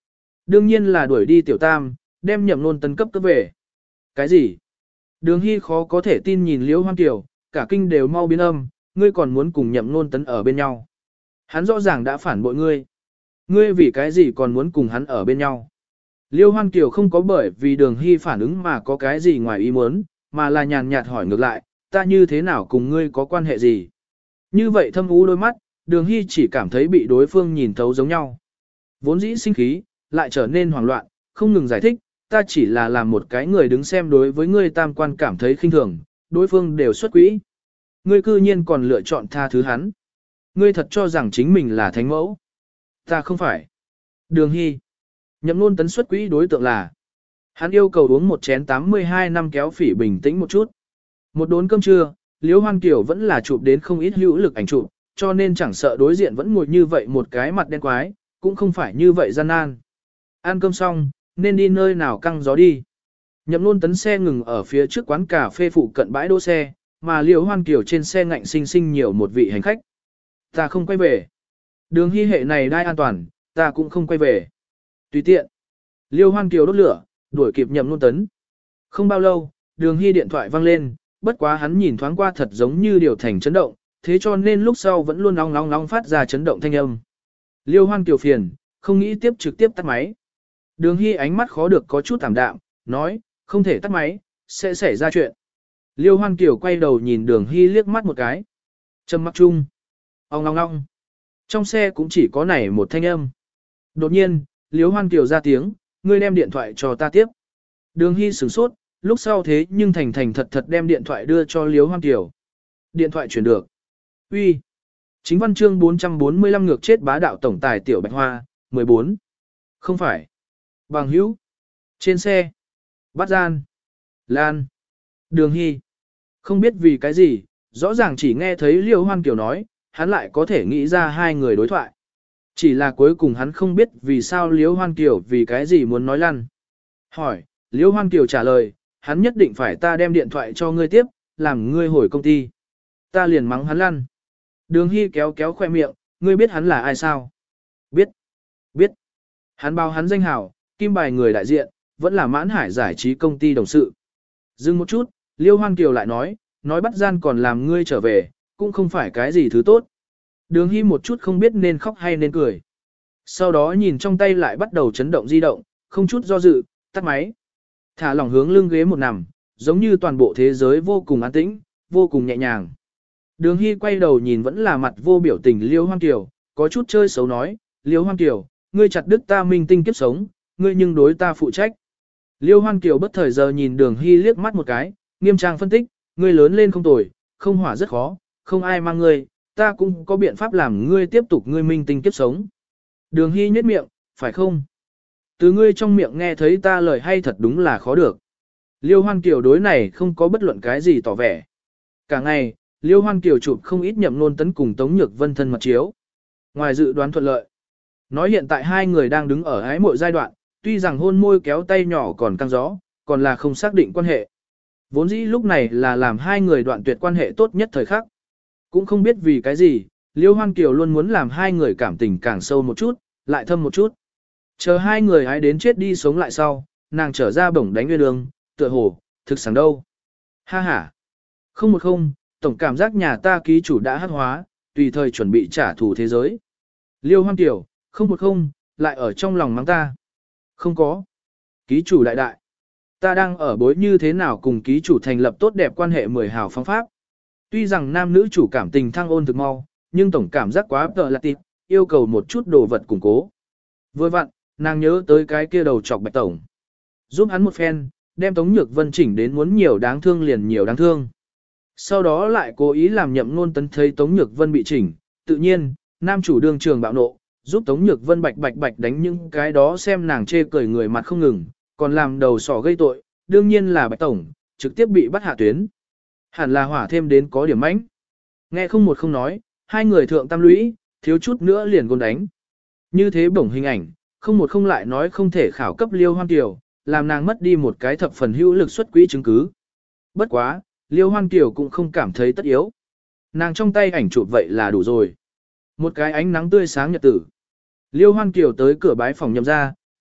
Đương nhiên là đuổi đi tiểu tam, đem Nhậm Nôn Tấn cấp về. Cái gì? Đường Hy khó có thể tin nhìn Liễu Hoan Kiều, cả kinh đều mau biến âm, ngươi còn muốn cùng Nhậm Nôn Tấn ở bên nhau. Hắn rõ ràng đã phản bội ngươi. Ngươi vì cái gì còn muốn cùng hắn ở bên nhau? Liêu Hoan Kiều không có bởi vì Đường Hy phản ứng mà có cái gì ngoài ý muốn, mà là nhàn nhạt hỏi ngược lại, ta như thế nào cùng ngươi có quan hệ gì? Như vậy thâm ú đôi mắt, Đường Hy chỉ cảm thấy bị đối phương nhìn thấu giống nhau. Vốn dĩ sinh khí, lại trở nên hoảng loạn, không ngừng giải thích, ta chỉ là làm một cái người đứng xem đối với ngươi tam quan cảm thấy khinh thường, đối phương đều xuất quỹ. Ngươi cư nhiên còn lựa chọn tha thứ hắn. Ngươi thật cho rằng chính mình là thánh mẫu. Ta không phải. Đường Hy. Nhậm Nôn Tấn xuất quỹ đối tượng là. Hắn yêu cầu uống một chén 82 năm kéo phỉ bình tĩnh một chút. Một đốn cơm trưa, Liễu Hoan Kiều vẫn là chụp đến không ít hữu lực ảnh chụp, cho nên chẳng sợ đối diện vẫn ngồi như vậy một cái mặt đen quái, cũng không phải như vậy gian nan. Ăn cơm xong, nên đi nơi nào căng gió đi. Nhậm Nôn Tấn xe ngừng ở phía trước quán cà phê phụ cận bãi đỗ xe, mà Liễu Hoan Kiều trên xe ngạnh sinh sinh nhiều một vị hành khách. Ta không quay về. Đường Hy hệ này đai an toàn, ta cũng không quay về. Tùy tiện. Liêu Hoan Kiều đốt lửa, đuổi kịp Nhậm Nôn Tấn. Không bao lâu, Đường Hy điện thoại vang lên, bất quá hắn nhìn thoáng qua thật giống như điều thành chấn động, thế cho nên lúc sau vẫn luôn ong ong phát ra chấn động thanh âm. Liêu Hoan Kiều phiền, không nghĩ tiếp trực tiếp tắt máy. Đường Hy ánh mắt khó được có chút tạm đạm, nói, không thể tắt máy, sẽ xảy ra chuyện. Liêu Hoan Kiều quay đầu nhìn Đường Hy liếc mắt một cái. Trầm mặc chung. Ong ong ong. Trong xe cũng chỉ có nảy một thanh âm. Đột nhiên, Liêu Hoan Kiều ra tiếng, ngươi đem điện thoại cho ta tiếp. Đường Hy sửng sốt, lúc sau thế nhưng thành thành thật thật đem điện thoại đưa cho Liêu Hoan Kiều. Điện thoại chuyển được. Uy. Chính văn chương 445 ngược chết bá đạo tổng tài tiểu Bạch Hoa, 14. Không phải. Bằng hữu. Trên xe. Bắt gian. Lan. Đường Hy. Không biết vì cái gì, rõ ràng chỉ nghe thấy Liêu Hoan Kiều nói, hắn lại có thể nghĩ ra hai người đối thoại. Chỉ là cuối cùng hắn không biết vì sao Liêu Hoan Kiều vì cái gì muốn nói lăn. Hỏi, Liêu Hoan Kiều trả lời, hắn nhất định phải ta đem điện thoại cho ngươi tiếp, làm ngươi hồi công ty. Ta liền mắng hắn lăn. Đường Hy kéo kéo khoe miệng, ngươi biết hắn là ai sao? Biết. Biết. Hắn báo hắn danh hảo, kim bài người đại diện, vẫn là Mãn Hải giải trí công ty đồng sự. Dừng một chút, Liêu Hoan Kiều lại nói bắt gian còn làm ngươi trở về, cũng không phải cái gì thứ tốt. Đường Hy một chút không biết nên khóc hay nên cười. Sau đó nhìn trong tay lại bắt đầu chấn động di động, không chút do dự, tắt máy. Thả lỏng hướng lưng ghế một nằm, giống như toàn bộ thế giới vô cùng an tĩnh, vô cùng nhẹ nhàng. Đường Hy quay đầu nhìn vẫn là mặt vô biểu tình Liêu Hoan Kiều, có chút chơi xấu nói, Liêu Hoan Kiều, ngươi chặt đứt ta minh tinh kiếp sống, ngươi nhưng đối ta phụ trách. Liêu Hoan Kiều bất thời giờ nhìn Đường Hy liếc mắt một cái, nghiêm trang phân tích, ngươi lớn lên không tồi, không hỏa rất khó, không ai mang ngươi, ta cũng có biện pháp làm ngươi tiếp tục ngươi minh tinh kiếp sống. Đường Hy nhếch miệng, phải không? Từ ngươi trong miệng nghe thấy ta lời hay thật đúng là khó được. Liêu Hoan Kiều đối này không có bất luận cái gì tỏ vẻ. Cả ngày, Liêu Hoan Kiều chụp không ít Nhậm Nôn Tấn cùng Tống Nhược Vân thân mật chiếu. Ngoài dự đoán thuận lợi. Nói hiện tại hai người đang đứng ở ái mộ giai đoạn, tuy rằng hôn môi kéo tay nhỏ còn căng gió, còn là không xác định quan hệ. Vốn dĩ lúc này là làm hai người đoạn tuyệt quan hệ tốt nhất thời khắc. Cũng không biết vì cái gì, Liêu Hoan Kiều luôn muốn làm hai người cảm tình càng sâu một chút, lại thâm một chút. Chờ hai người hãy đến chết đi sống lại sau, nàng trở ra bổng đánh nguyên đường, tựa hồ, thực sáng đâu. Ha ha. Không một không, tổng cảm giác nhà ta ký chủ đã hắc hóa, tùy thời chuẩn bị trả thù thế giới. Liêu Hoan Kiều, không một không, lại ở trong lòng mắng ta. Không có. Ký chủ đại đại. Ta đang ở bối như thế nào cùng ký chủ thành lập tốt đẹp quan hệ 10 hào phong pháp. Tuy rằng nam nữ chủ cảm tình thăng ôn thực mau, nhưng tổng cảm giác quá tợ là tịp, yêu cầu một chút đồ vật củng cố. Vừa vặn, nàng nhớ tới cái kia đầu chọc Bạch tổng. Giúp hắn một phen, đem Tống Nhược Vân chỉnh đến muốn nhiều đáng thương liền nhiều đáng thương. Sau đó lại cố ý làm Nhậm Nôn Tấn thấy Tống Nhược Vân bị chỉnh, tự nhiên, nam chủ đương trường bạo nộ, giúp Tống Nhược Vân bạch đánh những cái đó xem nàng chê cười người mặt không ngừng, còn làm đầu sỏ gây tội, đương nhiên là Bạch tổng, trực tiếp bị bắt hạ tuyến. Hẳn là hỏa thêm đến có điểm mãnh. Nghe không một không nói, hai người thượng tam lũy, thiếu chút nữa liền gôn đánh. Như thế bổng hình ảnh, không một không lại nói không thể khảo cấp Liêu Hoan Kiều, làm nàng mất đi một cái thập phần hữu lực xuất quỹ chứng cứ. Bất quá, Liêu Hoan Kiều cũng không cảm thấy tất yếu. Nàng trong tay ảnh chụp vậy là đủ rồi. Một cái ánh nắng tươi sáng nhật tử. Liêu Hoan Kiều tới cửa bái phòng Nhậm ra,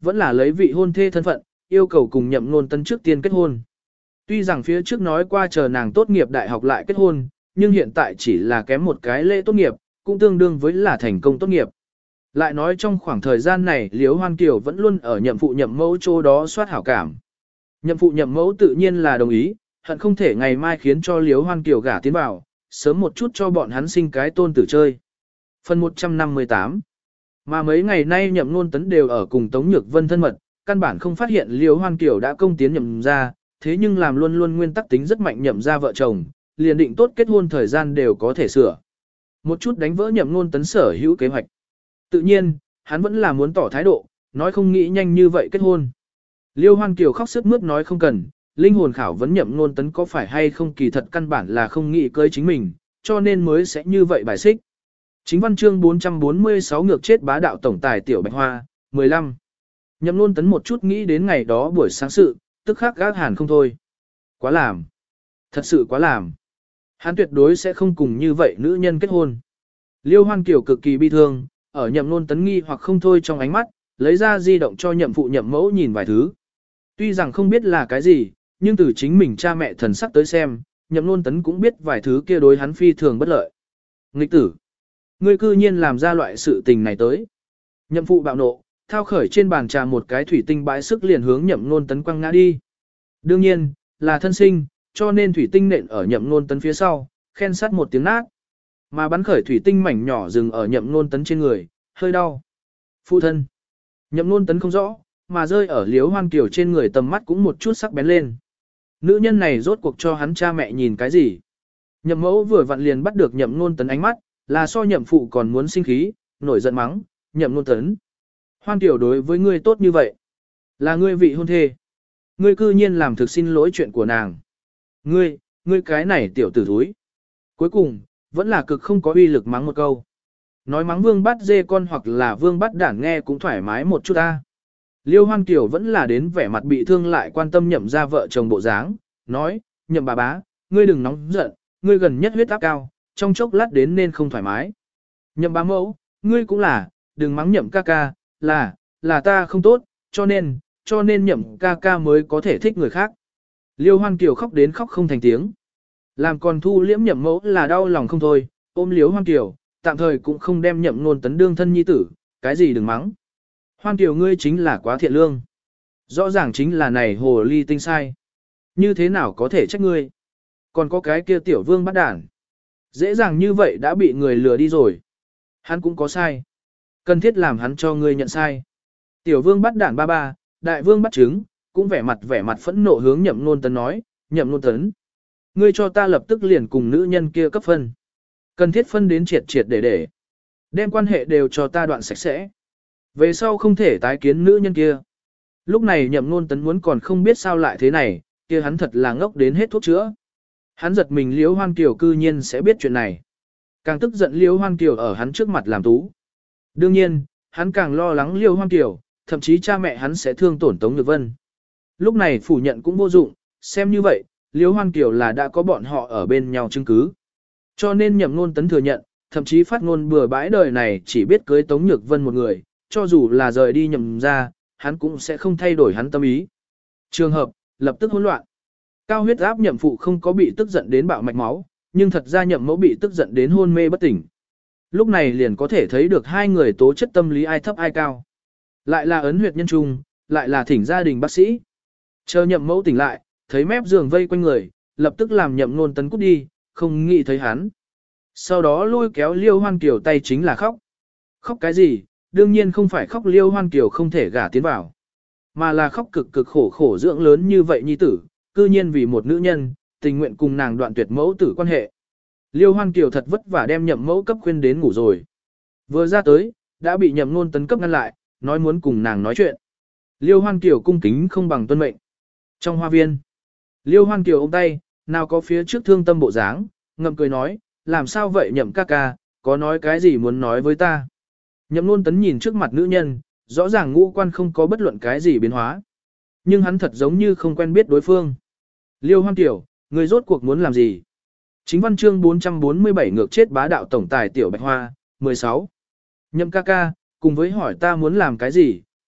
vẫn là lấy vị hôn thê thân phận, yêu cầu cùng Nhậm Nôn Tấn trước tiên kết hôn. Tuy rằng phía trước nói qua chờ nàng tốt nghiệp đại học lại kết hôn, nhưng hiện tại chỉ là kém một cái lễ tốt nghiệp, cũng tương đương với là thành công tốt nghiệp. Lại nói trong khoảng thời gian này Liễu Hoan Kiều vẫn luôn ở nhậm phụ nhậm mẫu chỗ đó soát hảo cảm. Nhậm phụ nhậm mẫu tự nhiên là đồng ý, hận không thể ngày mai khiến cho Liễu Hoan Kiều gả tiến vào, sớm một chút cho bọn hắn sinh cái tôn tử chơi. Phần 158. Mà mấy ngày nay Nhậm Nôn Tấn đều ở cùng Tống Nhược Vân thân mật, căn bản không phát hiện Liễu Hoan Kiều đã công tiến nhậm ra, thế nhưng làm luôn luôn nguyên tắc tính rất mạnh nhậm ra vợ chồng, liền định tốt kết hôn thời gian đều có thể sửa. Một chút đánh vỡ Nhậm Nôn Tấn sở hữu kế hoạch. Tự nhiên, hắn vẫn là muốn tỏ thái độ, nói không nghĩ nhanh như vậy kết hôn. Liêu Hoan Kiều khóc sướt mướt nói không cần, linh hồn khảo vấn Nhậm Nôn Tấn có phải hay không kỳ thật căn bản là không nghĩ cưới chính mình, cho nên mới sẽ như vậy bài xích. Chính văn chương 446 ngược chết bá đạo tổng tài Tiểu Bạch Hoa, 15. Nhậm Nôn Tấn một chút nghĩ đến ngày đó buổi sáng sự, tức khắc gác hàn không thôi. Quá làm. Thật sự quá làm. Hắn tuyệt đối sẽ không cùng như vậy nữ nhân kết hôn. Liêu Hoan Kiều cực kỳ bi thương, ở Nhậm Nôn Tấn nghi hoặc không thôi trong ánh mắt, lấy ra di động cho nhậm phụ nhậm mẫu nhìn vài thứ. Tuy rằng không biết là cái gì, nhưng từ chính mình cha mẹ thần sắc tới xem, Nhậm Nôn Tấn cũng biết vài thứ kia đối hắn phi thường bất lợi. Nghịch tử! Ngươi cư nhiên làm ra loại sự tình này tới. Nhậm phụ bạo nộ, thao khởi trên bàn trà một cái thủy tinh bãi sức liền hướng Nhậm Nôn Tấn quăng ngã đi. Đương nhiên, là thân sinh, cho nên thủy tinh nện ở Nhậm Nôn Tấn phía sau, khen sắt một tiếng nát. Mà bắn khởi thủy tinh mảnh nhỏ dừng ở Nhậm Nôn Tấn trên người, hơi đau. Phụ thân. Nhậm Nôn Tấn không rõ, mà rơi ở Liễu Hoan Kiều trên người tầm mắt cũng một chút sắc bén lên. Nữ nhân này rốt cuộc cho hắn cha mẹ nhìn cái gì? Nhậm mẫu vừa vặn liền bắt được Nhậm Nôn Tấn ánh mắt, là so nhậm phụ còn muốn sinh khí, nổi giận mắng, Nhậm Nôn Tấn. Hoan Kiều đối với ngươi tốt như vậy. Là ngươi vị hôn thê. Ngươi cư nhiên làm thực xin lỗi chuyện của nàng. Ngươi cái này tiểu tử thúi. Cuối cùng, vẫn là cực không có uy lực mắng một câu. Nói mắng vương bắt dê con hoặc là vương bắt đản nghe cũng thoải mái một chút ta. Liêu Hoan Kiều vẫn là đến vẻ mặt bị thương lại quan tâm nhậm ra vợ chồng bộ dáng, nói, nhậm bà bá, ngươi đừng nóng giận, ngươi gần nhất huyết áp cao, trong chốc lát đến nên không thoải mái. Nhậm bá mẫu, ngươi cũng là, đừng mắng nhậm ca ca, là ta không tốt, cho nên nhậm ca ca mới có thể thích người khác. Liêu Hoan Kiều khóc đến khóc không thành tiếng. Làm còn thu liễm nhậm mẫu là đau lòng không thôi, ôm Liêu Hoan Kiều, tạm thời cũng không đem Nhậm Nôn Tấn đương thân nhi tử, cái gì đừng mắng. Hoan Kiều ngươi chính là quá thiện lương. Rõ ràng chính là này hồ ly tinh sai. Như thế nào có thể trách ngươi? Còn có cái kia tiểu vương bắt đản. Dễ dàng như vậy đã bị người lừa đi rồi. Hắn cũng có sai. Cần thiết làm hắn cho ngươi nhận sai. Tiểu vương bắt đản ba ba, đại vương bắt trứng, cũng vẻ mặt phẫn nộ hướng Nhậm Nôn Tấn nói, Nhậm Nôn Tấn. Ngươi cho ta lập tức liền cùng nữ nhân kia cấp phân. Cần thiết phân đến triệt để. Đem quan hệ đều cho ta đoạn sạch sẽ. Về sau không thể tái kiến nữ nhân kia. Lúc này Nhậm Nôn Tấn muốn còn không biết sao lại thế này, kia hắn thật là ngốc đến hết thuốc chữa. Hắn giật mình Liễu Hoan Kiều cư nhiên sẽ biết chuyện này. Càng tức giận Liễu Hoan Kiều ở hắn trước mặt làm tú. Đương nhiên, hắn càng lo lắng Liễu Hoan Kiều, thậm chí cha mẹ hắn sẽ thương tổn Tống Nhược Vân. Lúc này phủ nhận cũng vô dụng, xem như vậy, Liễu Hoan Kiều là đã có bọn họ ở bên nhau chứng cứ. Cho nên Nhậm Nôn Tấn thừa nhận, thậm chí phát ngôn bừa bãi đời này chỉ biết cưới Tống Nhược Vân một người, cho dù là rời đi Nhậm ra, hắn cũng sẽ không thay đổi hắn tâm ý. Trường hợp, lập tức hỗn loạn. Cao huyết áp Nhậm phụ không có bị tức giận đến bạo mạch máu, nhưng thật ra Nhậm mẫu bị tức giận đến hôn mê bất tỉnh. Lúc này liền có thể thấy được hai người tố chất tâm lý ai thấp ai cao. Lại là ấn huyệt nhân trung, lại là thỉnh gia đình bác sĩ. Chờ Nhậm mẫu tỉnh lại, thấy mép giường vây quanh người, lập tức làm Nhậm Nôn Tấn cút đi, không nghĩ thấy hắn. Sau đó lôi kéo Liêu Hoan Kiều tay chính là khóc. Khóc cái gì? Đương nhiên không phải khóc Liêu Hoan Kiều không thể gả tiến vào, mà là khóc cực khổ dưỡng lớn như vậy nhi tử, cư nhiên vì một nữ nhân, tình nguyện cùng nàng đoạn tuyệt mẫu tử quan hệ. Liêu Hoan Kiều thật vất vả đem Nhậm mẫu cấp khuyên đến ngủ rồi. Vừa ra tới, đã bị Nhậm Nôn Tấn cấp ngăn lại, nói muốn cùng nàng nói chuyện. Liêu Hoan Kiều cung kính không bằng tuân mệnh. Trong hoa viên, Liêu Hoan Kiều ôm tay, nào có phía trước thương tâm bộ dáng, ngậm cười nói, làm sao vậy Nhậm ca ca, có nói cái gì muốn nói với ta. Nhậm Nôn Tấn nhìn trước mặt nữ nhân, rõ ràng ngũ quan không có bất luận cái gì biến hóa. Nhưng hắn thật giống như không quen biết đối phương. Liêu Hoan Kiều, người rốt cuộc muốn làm gì? Chính văn chương 447 ngược chết bá đạo tổng tài Tiểu Bạch Hoa, 16. Nhậm ca ca, cùng với hỏi ta muốn làm cái gì,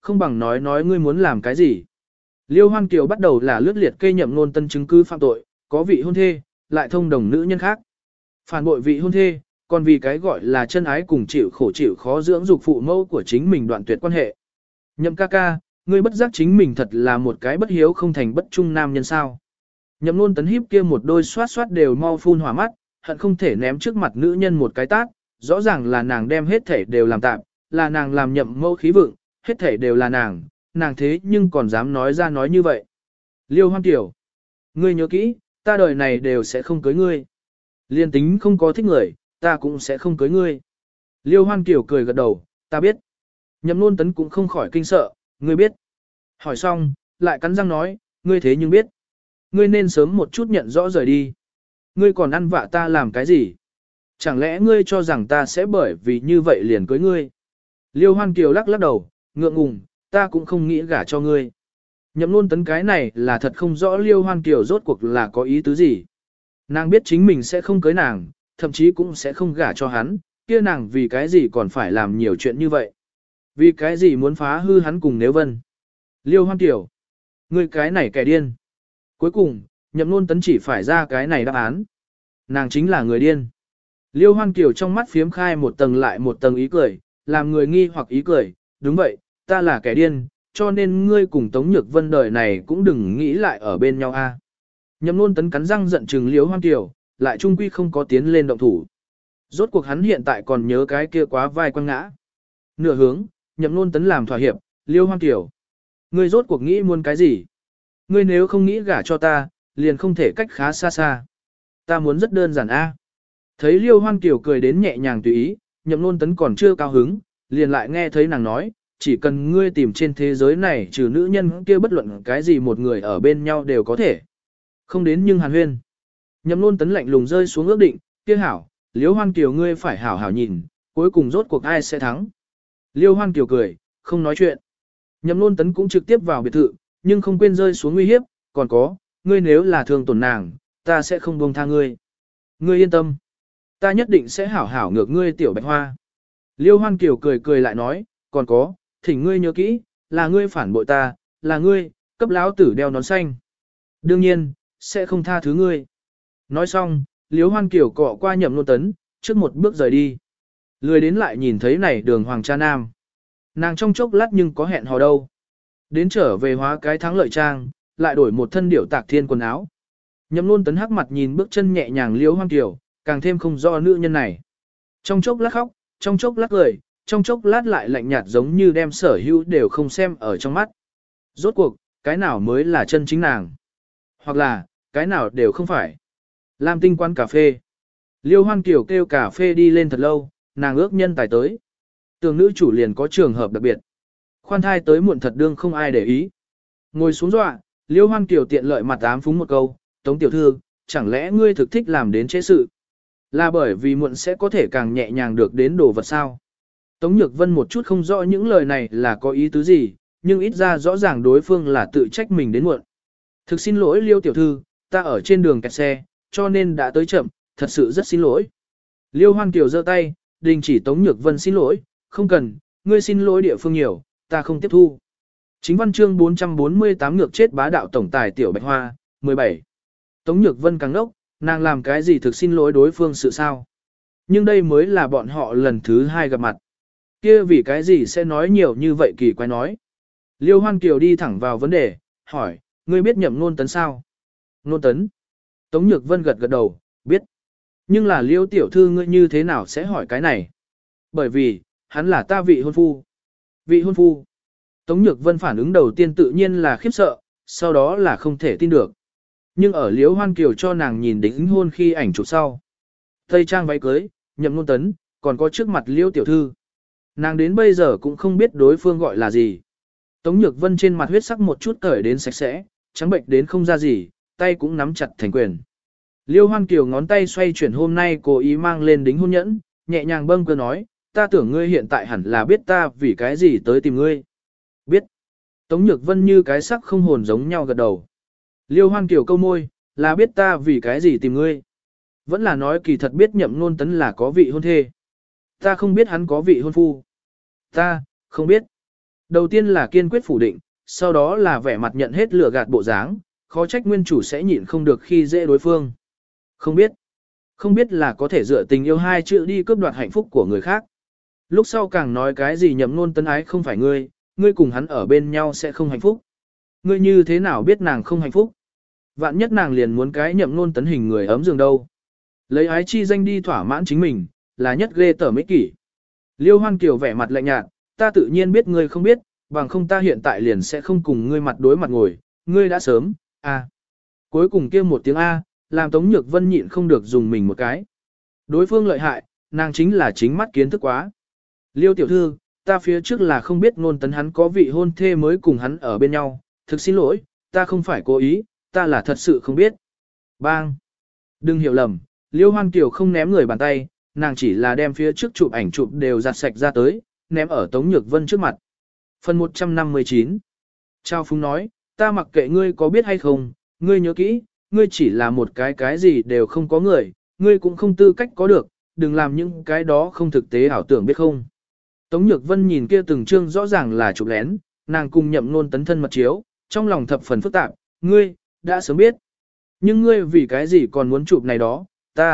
không bằng nói nói ngươi muốn làm cái gì. Liêu Hoan Kiều bắt đầu là lướt liệt kê Nhậm Nôn Tấn chứng cứ phạm tội, có vị hôn thê, lại thông đồng nữ nhân khác. Phản bội vị hôn thê, còn vì cái gọi là chân ái cùng chịu khổ chịu khó dưỡng dục phụ mẫu của chính mình đoạn tuyệt quan hệ. Nhậm ca ca, ngươi bất giác chính mình thật là một cái bất hiếu không thành bất trung nam nhân sao. Nhậm Nôn Tấn híp kia một đôi xoát xoát đều mau phun hỏa mắt, hận không thể ném trước mặt nữ nhân một cái tát, rõ ràng là nàng đem hết thể đều làm tạm, là nàng làm Nhậm mẫu khí vượng, hết thể đều là nàng thế nhưng còn dám nói ra nói như vậy. Liêu Hoan Kiều, ngươi nhớ kỹ, ta đời này đều sẽ không cưới ngươi. Liên tính không có thích người, ta cũng sẽ không cưới ngươi. Liêu Hoan Kiều cười gật đầu, ta biết. Nhậm Nôn Tấn cũng không khỏi kinh sợ, ngươi biết. Hỏi xong, lại cắn răng nói, ngươi thế nhưng biết. Ngươi nên sớm một chút nhận rõ rời đi. Ngươi còn ăn vạ ta làm cái gì? Chẳng lẽ ngươi cho rằng ta sẽ bởi vì như vậy liền cưới ngươi? Liêu Hoan Kiều lắc lắc đầu, ngượng ngùng, ta cũng không nghĩ gả cho ngươi. Nhậm Nôn Tấn cái này là thật không rõ Liêu Hoan Kiều rốt cuộc là có ý tứ gì. Nàng biết chính mình sẽ không cưới nàng, thậm chí cũng sẽ không gả cho hắn, kia nàng vì cái gì còn phải làm nhiều chuyện như vậy. Vì cái gì muốn phá hư hắn cùng Nếu Vân. Liêu Hoan Kiều, ngươi cái này kẻ điên. Cuối cùng, Nhậm Nôn Tấn chỉ phải ra cái này đáp án. Nàng chính là người điên. Liêu Hoan Kiều trong mắt phiếm khai một tầng lại một tầng ý cười, làm người nghi hoặc ý cười, đúng vậy, ta là kẻ điên, cho nên ngươi cùng Tống Nhược Vân đời này cũng đừng nghĩ lại ở bên nhau a. Nhậm Nôn Tấn cắn răng giận trừng Liêu Hoan Kiều, lại trung quy không có tiến lên động thủ. Rốt cuộc hắn hiện tại còn nhớ cái kia quá vai quăng ngã. Nửa hướng, Nhậm Nôn Tấn làm thỏa hiệp, Liêu Hoan Kiều, ngươi rốt cuộc nghĩ muốn cái gì? Ngươi nếu không nghĩ gả cho ta, liền không thể cách khá xa xa. Ta muốn rất đơn giản a. Thấy Liêu Hoan Kiều cười đến nhẹ nhàng tùy ý, Nhậm Nôn Tấn còn chưa cao hứng, liền lại nghe thấy nàng nói, chỉ cần ngươi tìm trên thế giới này trừ nữ nhân kia bất luận cái gì một người ở bên nhau đều có thể. Không đến nhưng hàn huyên. Nhậm Nôn Tấn lạnh lùng rơi xuống ước định, kia hảo, Liêu Hoan Kiều ngươi phải hảo hảo nhìn, cuối cùng rốt cuộc ai sẽ thắng. Liêu Hoan Kiều cười, không nói chuyện. Nhậm Nôn Tấn cũng trực tiếp vào biệt thự, nhưng không quên rơi xuống nguy hiếp, còn có, ngươi nếu là thương tổn nàng, ta sẽ không buông tha ngươi. Ngươi yên tâm, ta nhất định sẽ hảo hảo ngược ngươi tiểu bạch hoa. Liêu Hoan Kiều cười cười lại nói, còn có, thỉnh ngươi nhớ kỹ, là ngươi phản bội ta, là ngươi, cấp lão tử đeo nón xanh. Đương nhiên, sẽ không tha thứ ngươi. Nói xong, Liêu Hoan Kiều cọ qua Nhậm Nôn Tấn, trước một bước rời đi. Lười đến lại nhìn thấy này đường hoàng cha nam. Nàng trong chốc lát nhưng có hẹn hò đâu. Đến trở về hóa cái thắng lợi trang, lại đổi một thân điểu tạc thiên quần áo. Nhậm Nôn Tấn hắc mặt nhìn bước chân nhẹ nhàng Liêu Hoan Kiều, càng thêm không rõ nữ nhân này. Trong chốc lát khóc, trong chốc lát cười, trong chốc lát lại lạnh nhạt giống như đem sở hữu đều không xem ở trong mắt. Rốt cuộc, cái nào mới là chân chính nàng? Hoặc là, cái nào đều không phải. Lam Tinh quán cà phê. Liêu Hoan Kiều kêu cà phê đi lên thật lâu, nàng ước nhân tài tới. Tưởng nữ chủ liền có trường hợp đặc biệt. Khoan thai tới muộn thật đương không ai để ý. Ngồi xuống dọa, Liêu Hoan Kiều tiện lợi mặt ám phúng một câu, Tống tiểu thư, chẳng lẽ ngươi thực thích làm đến chế sự? Là bởi vì muộn sẽ có thể càng nhẹ nhàng được đến đồ vật sao? Tống Nhược Vân một chút không rõ những lời này là có ý tứ gì, nhưng ít ra rõ ràng đối phương là tự trách mình đến muộn. Thực xin lỗi Liêu tiểu thư, ta ở trên đường kẹt xe, cho nên đã tới chậm, thật sự rất xin lỗi. Liêu Hoan Kiều giơ tay, đình chỉ Tống Nhược Vân xin lỗi, không cần, ngươi xin lỗi địa phương nhiều, ta không tiếp thu. Chính văn chương 448 ngược chết bá đạo tổng tài tiểu bạch hoa, 17. Tống Nhược Vân càng đốc, nàng làm cái gì thực xin lỗi đối phương sự sao? Nhưng đây mới là bọn họ lần thứ hai gặp mặt. Kia vì cái gì sẽ nói nhiều như vậy kỳ quái nói. Liêu Hoan Kiều đi thẳng vào vấn đề, hỏi, ngươi biết Nhậm Nôn Tấn sao? Nôn Tấn. Tống Nhược Vân gật gật đầu, biết. Nhưng là Liêu tiểu thư ngươi như thế nào sẽ hỏi cái này? Bởi vì, hắn là ta vị hôn phu. Vị hôn phu. Tống Nhược Vân phản ứng đầu tiên tự nhiên là khiếp sợ, sau đó là không thể tin được. Nhưng ở Liễu Hoan Kiều cho nàng nhìn đính hôn khi ảnh chụp sau. Tây trang váy cưới, Nhậm Nôn Tấn, còn có trước mặt Liễu tiểu thư. Nàng đến bây giờ cũng không biết đối phương gọi là gì. Tống Nhược Vân trên mặt huyết sắc một chút cởi đến sạch sẽ, trắng bệnh đến không ra gì, tay cũng nắm chặt thành quyền. Liễu Hoan Kiều ngón tay xoay chuyển hôm nay cố ý mang lên đính hôn nhẫn, nhẹ nhàng bâng cơ nói, ta tưởng ngươi hiện tại hẳn là biết ta vì cái gì tới tìm ngươi. Biết. Tống Nhược Vân như cái sắc không hồn giống nhau gật đầu. Liêu Hoan Kiều câu môi, là biết ta vì cái gì tìm ngươi. Vẫn là nói kỳ thật biết Nhậm Nôn Tấn là có vị hôn thê. Ta không biết hắn có vị hôn phu. Ta, không biết. Đầu tiên là kiên quyết phủ định, sau đó là vẻ mặt nhận hết lửa gạt bộ dáng, khó trách nguyên chủ sẽ nhịn không được khi dễ đối phương. Không biết là có thể dựa tình yêu hai chữ đi cướp đoạt hạnh phúc của người khác. Lúc sau càng nói cái gì Nhậm Nôn Tấn ái không phải ngươi cùng hắn ở bên nhau sẽ không hạnh phúc. Ngươi như thế nào biết nàng không hạnh phúc? Vạn nhất nàng liền muốn cái Nhậm Nôn Tấn hình người ấm giường đâu. Lấy ái chi danh đi thỏa mãn chính mình, là nhất ghê tởm ích kỷ. Liêu Hoan Kiều vẻ mặt lạnh nhạt, ta tự nhiên biết ngươi không biết, bằng không ta hiện tại liền sẽ không cùng ngươi mặt đối mặt ngồi, ngươi đã sớm, a. Cuối cùng kia một tiếng a, làm Tống Nhược Vân nhịn không được dùng mình một cái. Đối phương lợi hại, nàng chính là chính mắt kiến thức quá. Liêu tiểu thư, ta phía trước là không biết Nôn Tấn hắn có vị hôn thê mới cùng hắn ở bên nhau, thực xin lỗi, ta không phải cố ý, ta là thật sự không biết. Bang! Đừng hiểu lầm, Liêu Hoan Kiều không ném người bàn tay, nàng chỉ là đem phía trước chụp ảnh chụp đều giặt sạch ra tới, ném ở Tống Nhược Vân trước mặt. Phần 159 Trao Phúng nói, ta mặc kệ ngươi có biết hay không, ngươi nhớ kỹ, ngươi chỉ là một cái gì đều không có người, ngươi cũng không tư cách có được, đừng làm những cái đó không thực tế ảo tưởng biết không. Tống Nhược Vân nhìn kia từng chương rõ ràng là chụp lén, nàng cùng Nhậm Nôn Tấn thân mật chiếu, trong lòng thập phần phức tạp, ngươi, đã sớm biết. Nhưng ngươi vì cái gì còn muốn chụp này đó,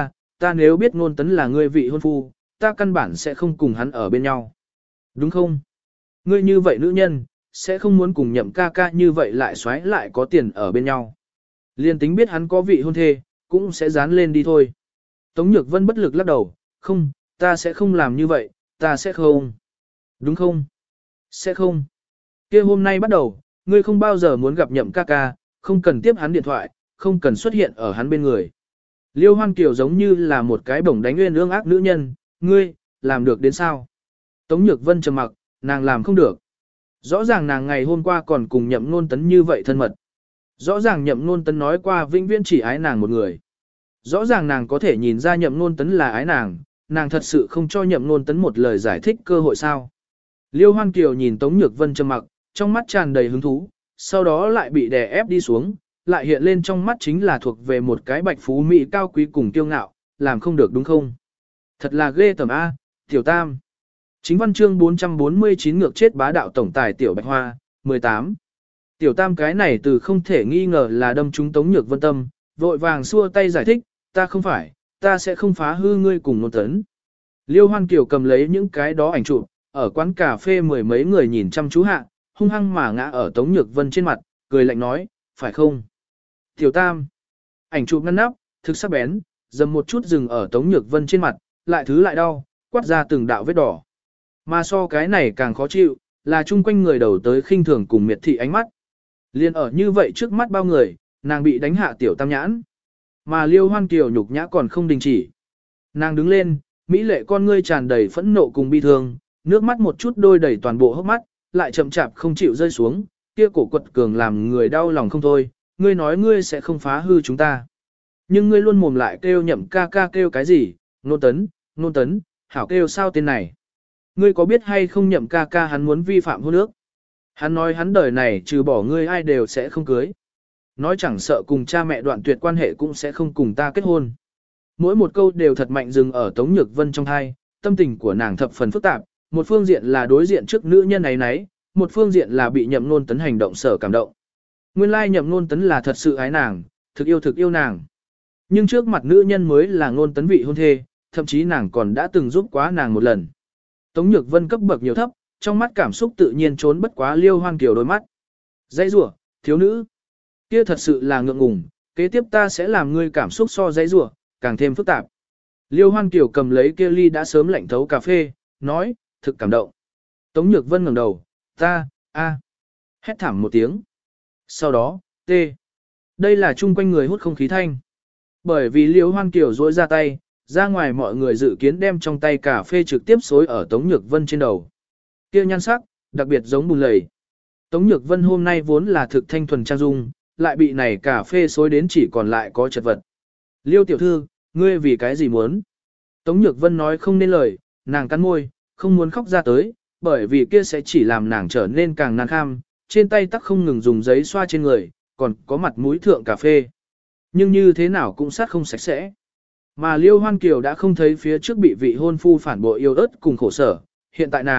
ta nếu biết Nôn Tấn là ngươi vị hôn phu, ta căn bản sẽ không cùng hắn ở bên nhau. Đúng không? Ngươi như vậy nữ nhân, sẽ không muốn cùng Nhậm ca ca như vậy lại xoáy lại có tiền ở bên nhau. Liên tính biết hắn có vị hôn thê, cũng sẽ dán lên đi thôi. Tống Nhược Vân bất lực lắc đầu, không, ta sẽ không làm như vậy, ta sẽ không. Đúng không? Sẽ không. Kia hôm nay bắt đầu, ngươi không bao giờ muốn gặp Nhậm ca ca, không cần tiếp hắn điện thoại, không cần xuất hiện ở hắn bên người. Liêu Hoan Kiều giống như là một cái bổng đánh nguyên ương ác nữ nhân, ngươi, làm được đến sao? Tống Nhược Vân trầm mặc, nàng làm không được. Rõ ràng nàng ngày hôm qua còn cùng Nhậm Nôn Tấn như vậy thân mật. Rõ ràng Nhậm Nôn Tấn nói qua vĩnh viễn chỉ ái nàng một người. Rõ ràng nàng có thể nhìn ra Nhậm Nôn Tấn là ái nàng thật sự không cho Nhậm Nôn Tấn một lời giải thích cơ hội sao. Liêu Hoan Kiều nhìn Tống Nhược Vân trầm mặc, trong mắt tràn đầy hứng thú, sau đó lại bị đè ép đi xuống, lại hiện lên trong mắt chính là thuộc về một cái bạch phú mỹ cao quý cùng kiêu ngạo, làm không được đúng không? Thật là ghê tởm A, Tiểu Tam. Chính văn chương 449 ngược chết bá đạo tổng tài Tiểu Bạch Hoa, 18. Tiểu Tam cái này từ không thể nghi ngờ là đâm trúng Tống Nhược Vân tâm, vội vàng xua tay giải thích, ta không phải, ta sẽ không phá hư ngươi cùng Nôn Tấn. Liêu Hoan Kiều cầm lấy những cái đó ảnh chụp, ở quán cà phê mười mấy người nhìn chăm chú hạ, hung hăng mà ngã ở Tống Nhược Vân trên mặt, cười lạnh nói, phải không? Tiểu Tam. Ảnh chụp ngăn nắp, thực sắc bén, dầm một chút dừng ở Tống Nhược Vân trên mặt, lại thứ lại đau, quát ra từng đạo vết đỏ. Mà so cái này càng khó chịu, là chung quanh người đầu tới khinh thường cùng miệt thị ánh mắt. Liên ở như vậy trước mắt bao người, nàng bị đánh hạ Tiểu Tam nhãn. Mà Liêu Hoan Kiều nhục nhã còn không đình chỉ. Nàng đứng lên, mỹ lệ con ngươi tràn đầy phẫn nộ cùng bi thương, nước mắt một chút đôi đầy toàn bộ hốc mắt, lại chậm chạp không chịu rơi xuống, kia cổ quật cường làm người đau lòng không thôi, ngươi nói ngươi sẽ không phá hư chúng ta. Nhưng ngươi luôn mồm lại kêu Nhậm ca ca kêu cái gì, Nôn Tấn, hảo kêu sao tên này. Ngươi có biết hay không Nhậm ca ca hắn muốn vi phạm hôn ước. Hắn nói hắn đời này trừ bỏ ngươi ai đều sẽ không cưới. Nói chẳng sợ cùng cha mẹ đoạn tuyệt quan hệ cũng sẽ không cùng ta kết hôn. Mỗi một câu đều thật mạnh dừng ở Tống Nhược Vân trong hai, tâm tình của nàng thập phần phức tạp, một phương diện là đối diện trước nữ nhân ấy nấy, một phương diện là bị Nhậm Nôn Tấn hành động sở cảm động. Nguyên lai Nhậm Nôn Tấn là thật sự ái nàng, thực yêu nàng. Nhưng trước mặt nữ nhân mới là Nôn Tấn vị hôn thê, thậm chí nàng còn đã từng giúp quá nàng một lần. Tống Nhược Vân cấp bậc nhiều thấp, trong mắt cảm xúc tự nhiên trốn bất quá Liêu Hoan Kiều đôi mắt. Dãy rủa, thiếu nữ. Kia thật sự là ngượng ngùng, kế tiếp ta sẽ làm ngươi cảm xúc so dãy rủa, càng thêm phức tạp. Liêu Hoan Kiều cầm lấy kia ly đã sớm lạnh thấu cà phê, nói, thực cảm động. Tống Nhược Vân ngẩng đầu, hét thảm một tiếng. Sau đó, đây là chung quanh người hút không khí thanh. Bởi vì Liêu Hoan Kiều duỗi ra tay, ra ngoài mọi người dự kiến đem trong tay cà phê trực tiếp xối ở Tống Nhược Vân trên đầu. Kia nhan sắc, đặc biệt giống bùn lầy. Tống Nhược Vân hôm nay vốn là thực thanh thuần trang dung, lại bị này cà phê xối đến chỉ còn lại có chật vật. Liêu tiểu thư, ngươi vì cái gì muốn? Tống Nhược Vân nói không nên lời, nàng cắn môi, không muốn khóc ra tới, bởi vì kia sẽ chỉ làm nàng trở nên càng nan kham, trên tay tắc không ngừng dùng giấy xoa trên người, còn có mặt mũi thượng cà phê. Nhưng như thế nào cũng sát không sạch sẽ. Mà Liêu Hoan Kiều đã không thấy phía trước bị vị hôn phu phản bội yêu ớt cùng khổ sở, hiện tại nàng,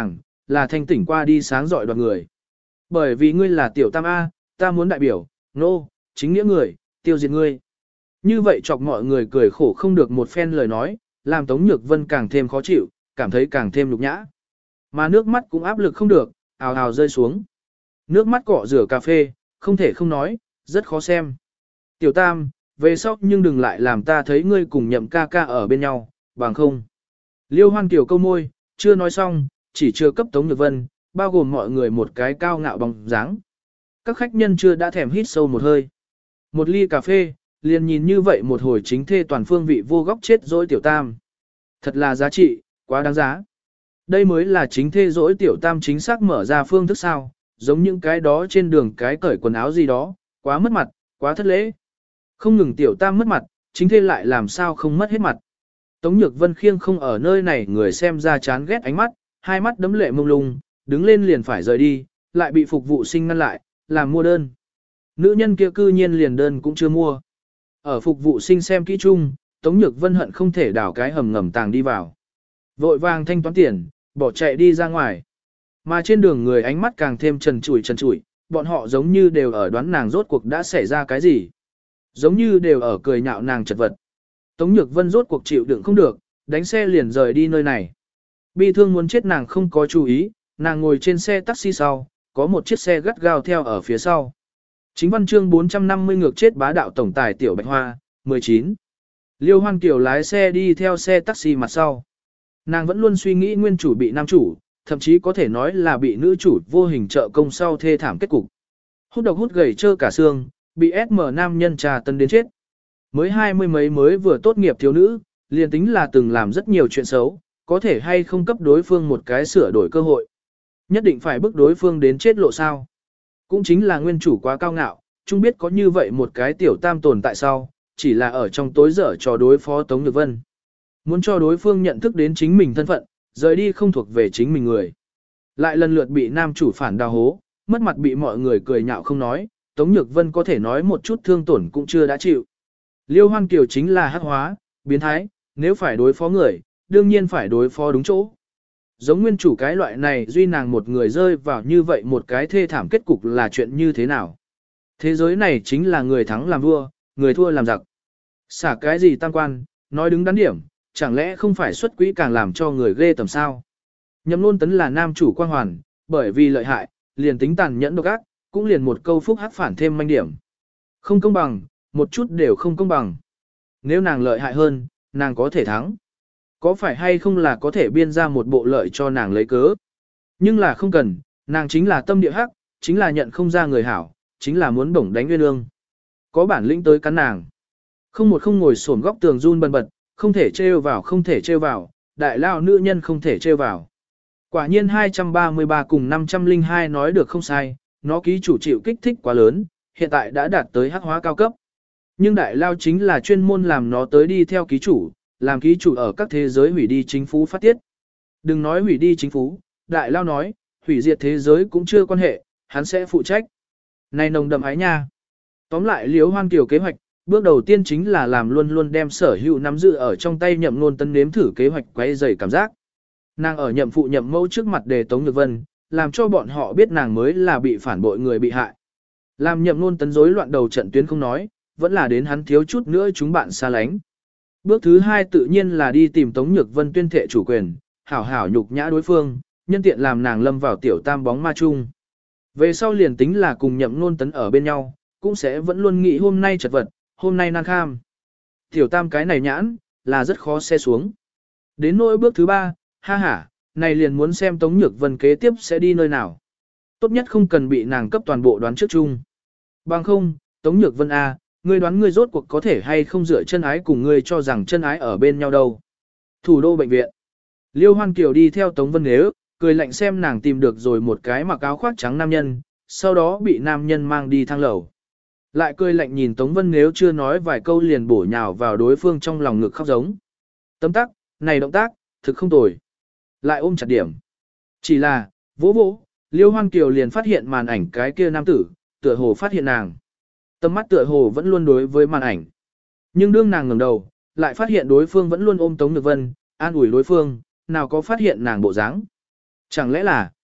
là thanh tỉnh qua đi sáng dọi đoàn người. Bởi vì ngươi là tiểu tam A, ta muốn đại biểu, chính nghĩa người, tiêu diệt ngươi. Như vậy chọc mọi người cười khổ không được một phen lời nói, làm Tống Nhược Vân càng thêm khó chịu, cảm thấy càng thêm nhục nhã. Mà nước mắt cũng áp lực không được, ào ào rơi xuống. Nước mắt cọ rửa cà phê, không thể không nói, rất khó xem. Tiểu tam, về sau nhưng đừng lại làm ta thấy ngươi cùng Nhậm ca ca ở bên nhau, bằng không. Liêu Hoan Kiều câu môi, chưa nói xong, chỉ chưa cấp Tống Nhược Vân, bao gồm mọi người một cái cao ngạo bóng dáng. Các khách nhân chưa đã thèm hít sâu một hơi. Một ly cà phê, liền nhìn như vậy một hồi chính thê toàn phương vị vô góc chết dỗi tiểu tam. Thật là giá trị, quá đáng giá. Đây mới là chính thê dỗi tiểu tam chính xác mở ra phương thức sao, giống những cái đó trên đường cái cởi quần áo gì đó, quá mất mặt, quá thất lễ. Không ngừng tiểu tam mất mặt, chính thê lại làm sao không mất hết mặt. Tống Nhược Vân khiêng không ở nơi này người xem ra chán ghét ánh mắt, hai mắt đấm lệ mông lung, đứng lên liền phải rời đi, lại bị phục vụ sinh ngăn lại, làm mua đơn. Nữ nhân kia cư nhiên liền đơn cũng chưa mua. Ở phục vụ sinh xem kỹ chung, Tống Nhược Vân hận không thể đào cái hầm ngầm tàng đi vào. Vội vàng thanh toán tiền, bỏ chạy đi ra ngoài. Mà trên đường người ánh mắt càng thêm trần trụi, bọn họ giống như đều ở đoán nàng rốt cuộc đã xảy ra cái gì. Giống như đều ở cười nhạo nàng chật vật. Tống Nhược Vân rốt cuộc chịu đựng không được, đánh xe liền rời đi nơi này. Bi thương muốn chết nàng không có chú ý, nàng ngồi trên xe taxi sau, có một chiếc xe gắt gao theo ở phía sau. Chính văn chương 450 ngược chết bá đạo tổng tài Tiểu Bạch Hoa, 19. Liêu Hoan Kiều lái xe đi theo xe taxi mặt sau. Nàng vẫn luôn suy nghĩ nguyên chủ bị nam chủ, thậm chí có thể nói là bị nữ chủ vô hình trợ công sau thê thảm kết cục. Hút độc hút gầy trơ cả xương, bị SM nam nhân trà tân đến chết. Mới 20 mấy mới vừa tốt nghiệp thiếu nữ, liền tính là từng làm rất nhiều chuyện xấu, có thể hay không cấp đối phương một cái sửa đổi cơ hội. Nhất định phải bức đối phương đến chết lộ sao. Cũng chính là nguyên chủ quá cao ngạo, chung biết có như vậy một cái tiểu tam tồn tại sau, chỉ là ở trong tối dở cho đối phó Tống Nhược Vân. Muốn cho đối phương nhận thức đến chính mình thân phận, rời đi không thuộc về chính mình người. Lại lần lượt bị nam chủ phản đào hố, mất mặt bị mọi người cười nhạo không nói, Tống Nhược Vân có thể nói một chút thương tổn cũng chưa đã chịu. Liêu Hoan Kiều chính là hắc hóa, biến thái, nếu phải đối phó người, đương nhiên phải đối phó đúng chỗ. Giống nguyên chủ cái loại này duy nàng một người rơi vào như vậy một cái thê thảm kết cục là chuyện như thế nào. Thế giới này chính là người thắng làm vua, người thua làm giặc. Xả cái gì tam quan, nói đứng đắn điểm, chẳng lẽ không phải xuất quỹ càng làm cho người ghê tầm sao. Nhậm Nôn Tấn là nam chủ quang hoàn, bởi vì lợi hại, liền tính tàn nhẫn độc ác, cũng liền một câu phúc hắc phản thêm manh điểm. Không công bằng, một chút đều không công bằng. Nếu nàng lợi hại hơn, nàng có thể thắng. Có phải hay không là có thể biên ra một bộ lợi cho nàng lấy cớ. Nhưng là không cần, nàng chính là tâm địa hắc, chính là nhận không ra người hảo, chính là muốn bổng đánh nguyên ương. Có bản lĩnh tới cắn nàng. Không ngồi xổm góc tường run bần bật, không thể trêu vào không thể trêu vào, đại lao nữ nhân không thể trêu vào. Quả nhiên 233 cùng 502 nói được không sai, nó ký chủ chịu kích thích quá lớn, hiện tại đã đạt tới hắc hóa cao cấp. Nhưng đại lao chính là chuyên môn làm nó tới đi theo ký chủ, làm ký chủ ở các thế giới hủy đi chính phủ phát tiết. Đừng nói hủy đi chính phủ, đại lao nói, hủy diệt thế giới cũng chưa quan hệ, hắn sẽ phụ trách. Này nồng đậm ái nha. Tóm lại Liễu Hoan Kiều kế hoạch, bước đầu tiên chính là làm luôn luôn đem sở hữu nắm giữ ở trong tay Nhậm Nôn Tấn nếm thử kế hoạch quay dày cảm giác. Nàng ở nhậm phụ nhậm mẫu trước mặt đề Tống Nhược Vân, làm cho bọn họ biết nàng mới là bị phản bội người bị hại. Làm Nhậm Nôn Tấn rối loạn đầu trận tuyến không nói, vẫn là đến hắn thiếu chút nữa chúng bạn xa lánh. Bước thứ hai tự nhiên là đi tìm Tống Nhược Vân tuyên thệ chủ quyền, hảo hảo nhục nhã đối phương, nhân tiện làm nàng lâm vào tiểu tam bóng ma chung. Về sau liền tính là cùng Nhậm Nôn Tấn ở bên nhau, cũng sẽ vẫn luôn nghĩ hôm nay chật vật, hôm nay nan kham. Tiểu tam cái này nhãn, là rất khó xe xuống. Đến nỗi bước thứ ba, ha ha, này liền muốn xem Tống Nhược Vân kế tiếp sẽ đi nơi nào. Tốt nhất không cần bị nàng cấp toàn bộ đoán trước chung. Bằng không, Tống Nhược Vân A, ngươi đoán ngươi rốt cuộc có thể hay không dựa chân ái cùng ngươi cho rằng chân ái ở bên nhau đâu. Thủ đô bệnh viện. Liêu Hoan Kiều đi theo Tống Vân Nếu, cười lạnh xem nàng tìm được rồi một cái mặc áo khoác trắng nam nhân, sau đó bị nam nhân mang đi thang lầu. Lại cười lạnh nhìn Tống Vân Nếu chưa nói vài câu liền bổ nhào vào đối phương trong lòng ngực khóc giống. Tấm tắc, này động tác, thực không tồi. Lại ôm chặt điểm. Chỉ là, vỗ vỗ, Liêu Hoan Kiều liền phát hiện màn ảnh cái kia nam tử, tựa hồ phát hiện nàng. Tầm mắt tựa hồ vẫn luôn đối với màn ảnh. Nhưng đương nàng ngẩng đầu, lại phát hiện đối phương vẫn luôn ôm Tống Nhược Vân, an ủi đối phương, nào có phát hiện nàng bộ dáng. Chẳng lẽ là,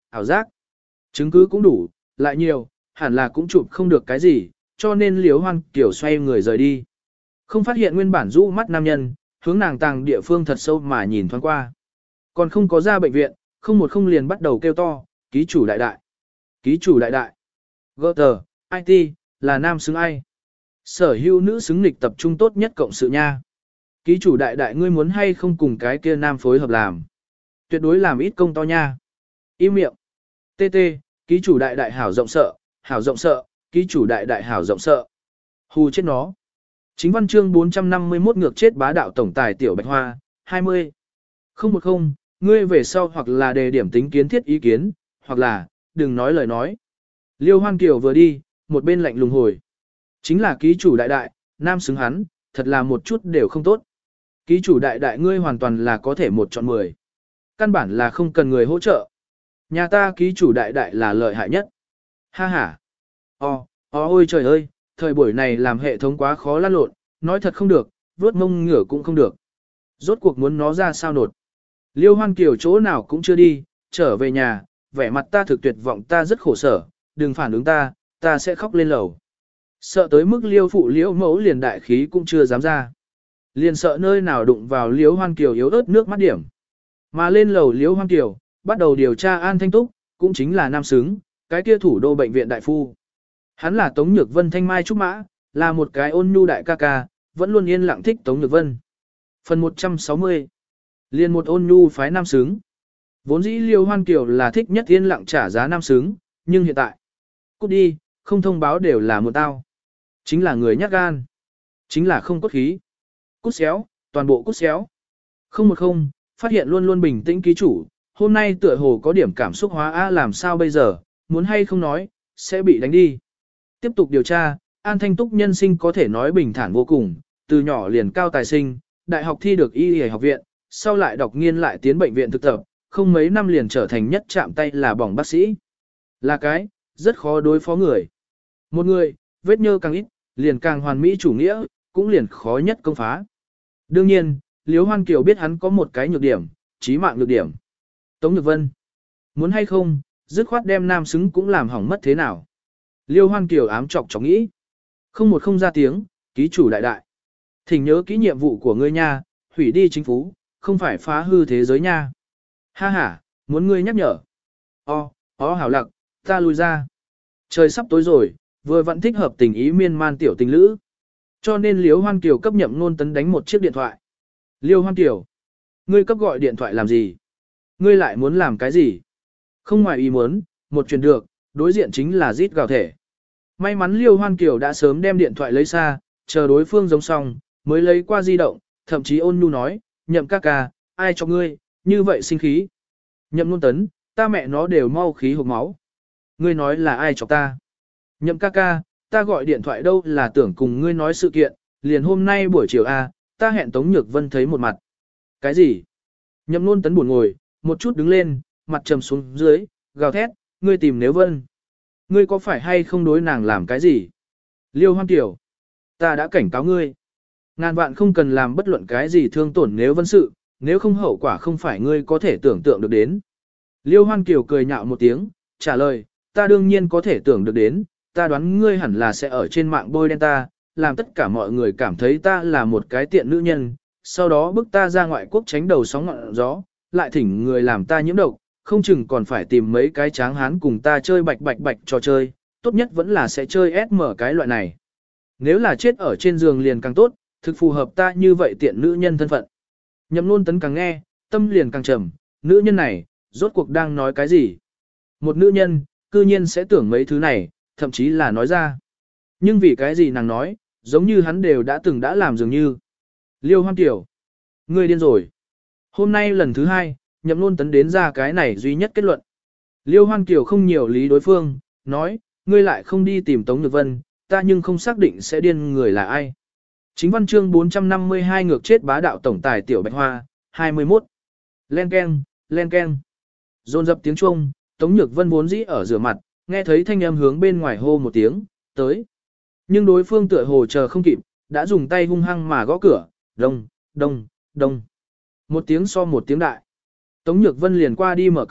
ảo giác. Chứng cứ cũng đủ, lại nhiều, hẳn là cũng chụp không được cái gì, cho nên Liễu Hoan Kiều xoay người rời đi. Không phát hiện nguyên bản rũ mắt nam nhân, hướng nàng tàng địa phương thật sâu mà nhìn thoáng qua. Còn không có ra bệnh viện, không một không liền bắt đầu kêu to, ký chủ đại đại. Ký chủ đại đại. Gơ tờ, IT, là nam xứng ai. Sở hữu nữ xứng nghịch tập trung tốt nhất cộng sự nha. Ký chủ đại đại ngươi muốn hay không cùng cái kia nam phối hợp làm. Tuyệt đối làm ít công to nha. Im miệng. TT, ký chủ đại đại hảo rộng sợ, ký chủ đại đại hảo rộng sợ. Hù chết nó. Chính văn chương 451 ngược chết bá đạo tổng tài tiểu Bạch Hoa, 20. 010, ngươi về sau hoặc là đề điểm tính kiến thiết ý kiến, hoặc là, đừng nói lời nói. Liêu Hoan Kiều vừa đi, một bên lạnh lùng hồi. Chính là ký chủ đại đại, nam xứng hắn, thật là một chút đều không tốt. Ký chủ đại đại ngươi hoàn toàn là có thể một chọn 10. Căn bản là không cần người hỗ trợ. Nhà ta ký chủ đại đại là lợi hại nhất. Ha ha. Ôi trời ơi, thời buổi này làm hệ thống quá khó lăn lộn, nói thật không được, vuốt mông ngửa cũng không được. Rốt cuộc muốn nó ra sao nột. Liêu Hoan Kiều chỗ nào cũng chưa đi, trở về nhà, vẻ mặt ta thực tuyệt vọng ta rất khổ sở, đừng phản ứng ta sẽ khóc lên lầu. Sợ tới mức Liêu phụ Liêu mẫu liền đại khí cũng chưa dám ra. Liền sợ nơi nào đụng vào Liêu Hoan Kiều yếu ớt nước mắt điểm. Mà lên lầu Liêu Hoan Kiều, bắt đầu điều tra An Thanh Túc, cũng chính là nam xứng, cái kia thủ đô bệnh viện đại phu. Hắn là Tống Nhược Vân thanh mai trúc mã, là một cái ôn nhu đại ca ca, vẫn luôn yên lặng thích Tống Nhược Vân. Phần 160. Liên một ôn nhu phái nam xứng. Vốn dĩ Liêu Hoan Kiều là thích nhất yên lặng trả giá nam xứng, nhưng hiện tại, cút đi, không thông báo đều là một tao. Chính là người nhát gan. Chính là không cốt khí. Cút xéo, toàn bộ cút xéo. 010, phát hiện luôn luôn bình tĩnh ký chủ, hôm nay tựa hồ có điểm cảm xúc hóa làm sao bây giờ, muốn hay không nói, sẽ bị đánh đi. Tiếp tục điều tra, An Thanh Túc nhân sinh có thể nói bình thản vô cùng, từ nhỏ liền cao tài sinh, đại học thi được y y học viện, sau lại đọc nghiên lại tiến bệnh viện thực tập, không mấy năm liền trở thành nhất chạm tay là bỏng bác sĩ. Là cái, rất khó đối phó người. Một người, vết nhơ càng ít, liền càng hoàn mỹ chủ nghĩa, cũng liền khó nhất công phá. Đương nhiên, Liễu Hoan Kiều biết hắn có một cái nhược điểm, chí mạng nhược điểm. Tống Nhược Vân, muốn hay không, dứt khoát đem nam xứng cũng làm hỏng mất thế nào. Liêu Hoan Kiều ám chọc nghĩ. Không ra tiếng, ký chủ đại đại. Thỉnh nhớ kỹ nhiệm vụ của ngươi nha, hủy đi chính phủ, không phải phá hư thế giới nha. Ha ha, muốn ngươi nhắc nhở. Hảo lặc, ta lui ra. Trời sắp tối rồi, vừa vẫn thích hợp tình ý miên man tiểu tình lữ. Cho nên Liêu Hoan Kiều cấp Nhậm Nôn Tấn đánh một chiếc điện thoại. Liêu Hoan Kiều, ngươi cấp gọi điện thoại làm gì? Ngươi lại muốn làm cái gì? Không ngoài ý muốn, một chuyện được, đối diện chính là rít gào thể. May mắn Liêu Hoan Kiều đã sớm đem điện thoại lấy xa, chờ đối phương giống xong, mới lấy qua di động, thậm chí ôn nhu nói, Nhậm ca ca, ai cho ngươi, như vậy sinh khí. Nhậm Nôn Tấn, ta mẹ nó đều mau khí hộc máu. Ngươi nói là ai cho ta? Nhậm ca ca, ta gọi điện thoại đâu là tưởng cùng ngươi nói sự kiện, liền hôm nay buổi chiều ta hẹn Tống Nhược Vân thấy một mặt. Cái gì? Nhậm Nôn Tấn buồn ngồi, một chút đứng lên, mặt trầm xuống dưới, gào thét, ngươi tìm Nếu Vân. Ngươi có phải hay không đối nàng làm cái gì? Liêu Hoan Kiều, ta đã cảnh cáo ngươi. Ngàn vạn không cần làm bất luận cái gì thương tổn Nếu Vân sự, nếu không hậu quả không phải ngươi có thể tưởng tượng được đến. Liêu Hoan Kiều cười nhạo một tiếng, trả lời, ta đương nhiên có thể tưởng được đến, ta đoán ngươi hẳn là sẽ ở trên mạng bôi đen ta, làm tất cả mọi người cảm thấy ta là một cái tiện nữ nhân, sau đó bức ta ra ngoại quốc tránh đầu sóng ngọn gió, lại thỉnh người làm ta nhiễm độc, không chừng còn phải tìm mấy cái tráng hán cùng ta chơi bạch trò chơi, tốt nhất vẫn là sẽ chơi SM cái loại này. Nếu là chết ở trên giường liền càng tốt, thực phù hợp ta như vậy tiện nữ nhân thân phận. Nhậm Nôn Tấn càng nghe, tâm liền càng trầm, nữ nhân này, rốt cuộc đang nói cái gì? Một nữ nhân, cư nhiên sẽ tưởng mấy thứ này, thậm chí là nói ra. Nhưng vì cái gì nàng nói, giống như hắn đều đã làm dường như. Liêu Hoan Kiều, ngươi điên rồi. Hôm nay lần thứ 2, Nhậm Nôn Tấn đến ra cái này duy nhất kết luận. Liêu Hoan Kiều không nhiều lý đối phương, nói, ngươi lại không đi tìm Tống Nhược Vân, ta nhưng không xác định sẽ điên người là ai. Chính văn chương 452 ngược chết bá đạo tổng tài tiểu Bạch Hoa, 21. Len keng, len keng. Dồn dập tiếng chuông, Tống Nhược Vân vốn dĩ ở rửa mặt, nghe thấy thanh âm hướng bên ngoài hô một tiếng, tới. Nhưng đối phương tựa hồ chờ không kịp, đã dùng tay hung hăng mà gõ cửa, đông, đông, đông. Một tiếng so một tiếng đại. Tống Nhược Vân liền qua đi mở cửa,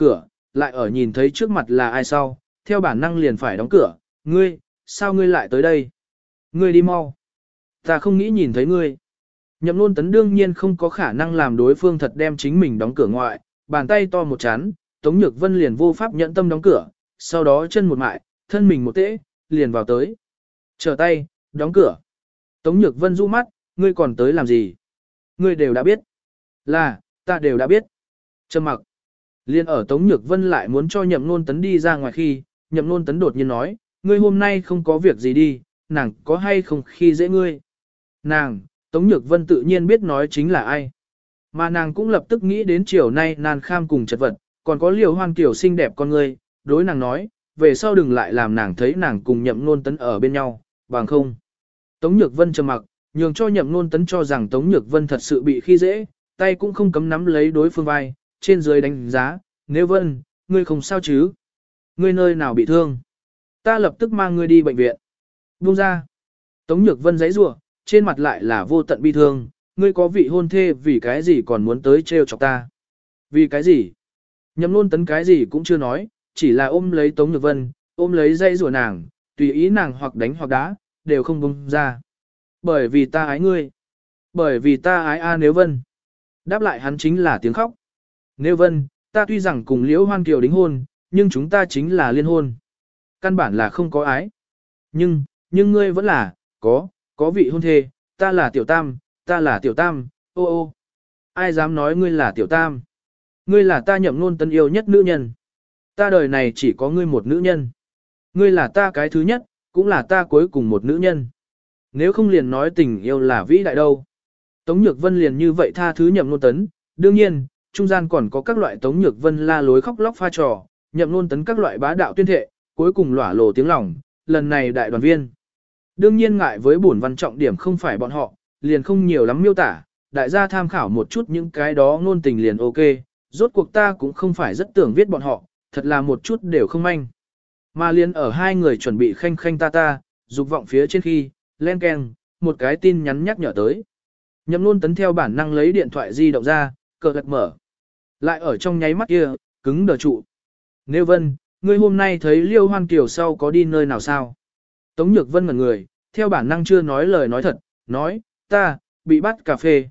lại ở nhìn thấy trước mặt là ai sau, theo bản năng liền phải đóng cửa, ngươi, sao ngươi lại tới đây? Ngươi đi mau. Ta không nghĩ nhìn thấy ngươi. Nhậm Nôn Tấn đương nhiên không có khả năng làm đối phương thật đem chính mình đóng cửa ngoại, bàn tay to một chán, Tống Nhược Vân liền vô pháp nhẫn tâm đóng cửa, sau đó chân một mại, thân mình một tễ, liền vào tới. Trở tay, đóng cửa. Tống Nhược Vân du mắt, ngươi còn tới làm gì? Ngươi đều đã biết. Là, ta đều đã biết. Trầm mặc. Liên ở Tống Nhược Vân lại muốn cho Nhậm Nôn Tấn đi ra ngoài khi, Nhậm Nôn Tấn đột nhiên nói, ngươi hôm nay không có việc gì đi, nàng có hay không khi dễ ngươi. Nàng, Tống Nhược Vân tự nhiên biết nói chính là ai. Mà nàng cũng lập tức nghĩ đến chiều nay nàng kham cùng chật vật, còn có Liều Hoan Kiều xinh đẹp con ngươi, đối nàng nói, về sau đừng lại làm nàng thấy nàng cùng Nhậm Nôn Tấn ở bên nhau, bằng không. Tống Nhược Vân trầm mặc, nhường cho Nhậm Nôn Tấn cho rằng Tống Nhược Vân thật sự bị khi dễ, tay cũng không cấm nắm lấy đối phương vai, trên dưới đánh giá, nếu Vân, ngươi không sao chứ? Ngươi nơi nào bị thương? Ta lập tức mang ngươi đi bệnh viện. Buông ra. Tống Nhược Vân giãy giụa, trên mặt lại là vô tận bi thương, ngươi có vị hôn thê vì cái gì còn muốn tới trêu chọc ta? Vì cái gì? Nhậm Nôn Tấn cái gì cũng chưa nói, chỉ là ôm lấy Tống Nhược Vân, ôm lấy dây rùa nàng, tùy ý nàng hoặc đánh hoặc đá, đều không buông ra. Bởi vì ta ái ngươi. Bởi vì ta ái A Nếu Vân. Đáp lại hắn chính là tiếng khóc. Nếu Vân, ta tuy rằng cùng Liễu Hoan Kiều đính hôn, nhưng chúng ta chính là liên hôn. Căn bản là không có ái. Nhưng ngươi vẫn là, có vị hôn thê, ta là Tiểu Tam, ta là Tiểu Tam, ô ô. Ai dám nói ngươi là Tiểu Tam? Ngươi là ta Nhậm Nôn Tấn yêu nhất nữ nhân. Ta đời này chỉ có ngươi một nữ nhân. Ngươi là ta cái thứ nhất, cũng là ta cuối cùng một nữ nhân. Nếu không liền nói tình yêu là vĩ đại đâu. Tống Nhược Vân liền như vậy tha thứ Nhậm Nôn Tấn, đương nhiên, trung gian còn có các loại Tống Nhược Vân la lối khóc lóc pha trò, Nhậm Nôn Tấn các loại bá đạo tuyên thệ, cuối cùng lỏa lồ tiếng lòng, lần này đại đoàn viên. Đương nhiên ngại với bổn văn trọng điểm không phải bọn họ, liền không nhiều lắm miêu tả, đại gia tham khảo một chút những cái đó ngôn tình liền ok, rốt cuộc ta cũng không phải rất tưởng viết bọn họ, thật là một chút đều không manh. Mà liền ở hai người chuẩn bị khanh khanh ta ta, dục vọng phía trên khi, len keng, một cái tin nhắn nhắc nhở tới. Nhậm Nôn Tấn theo bản năng lấy điện thoại di động ra, cờ lật mở. Lại ở trong nháy mắt kia, cứng đờ trụ. Nếu Vân, ngươi hôm nay thấy Liêu Hoan Kiều sau có đi nơi nào sao? Tống Nhược Vân ngẩn người, theo bản năng chưa nói lời nói thật, nói, ta, bị bắt cà phê,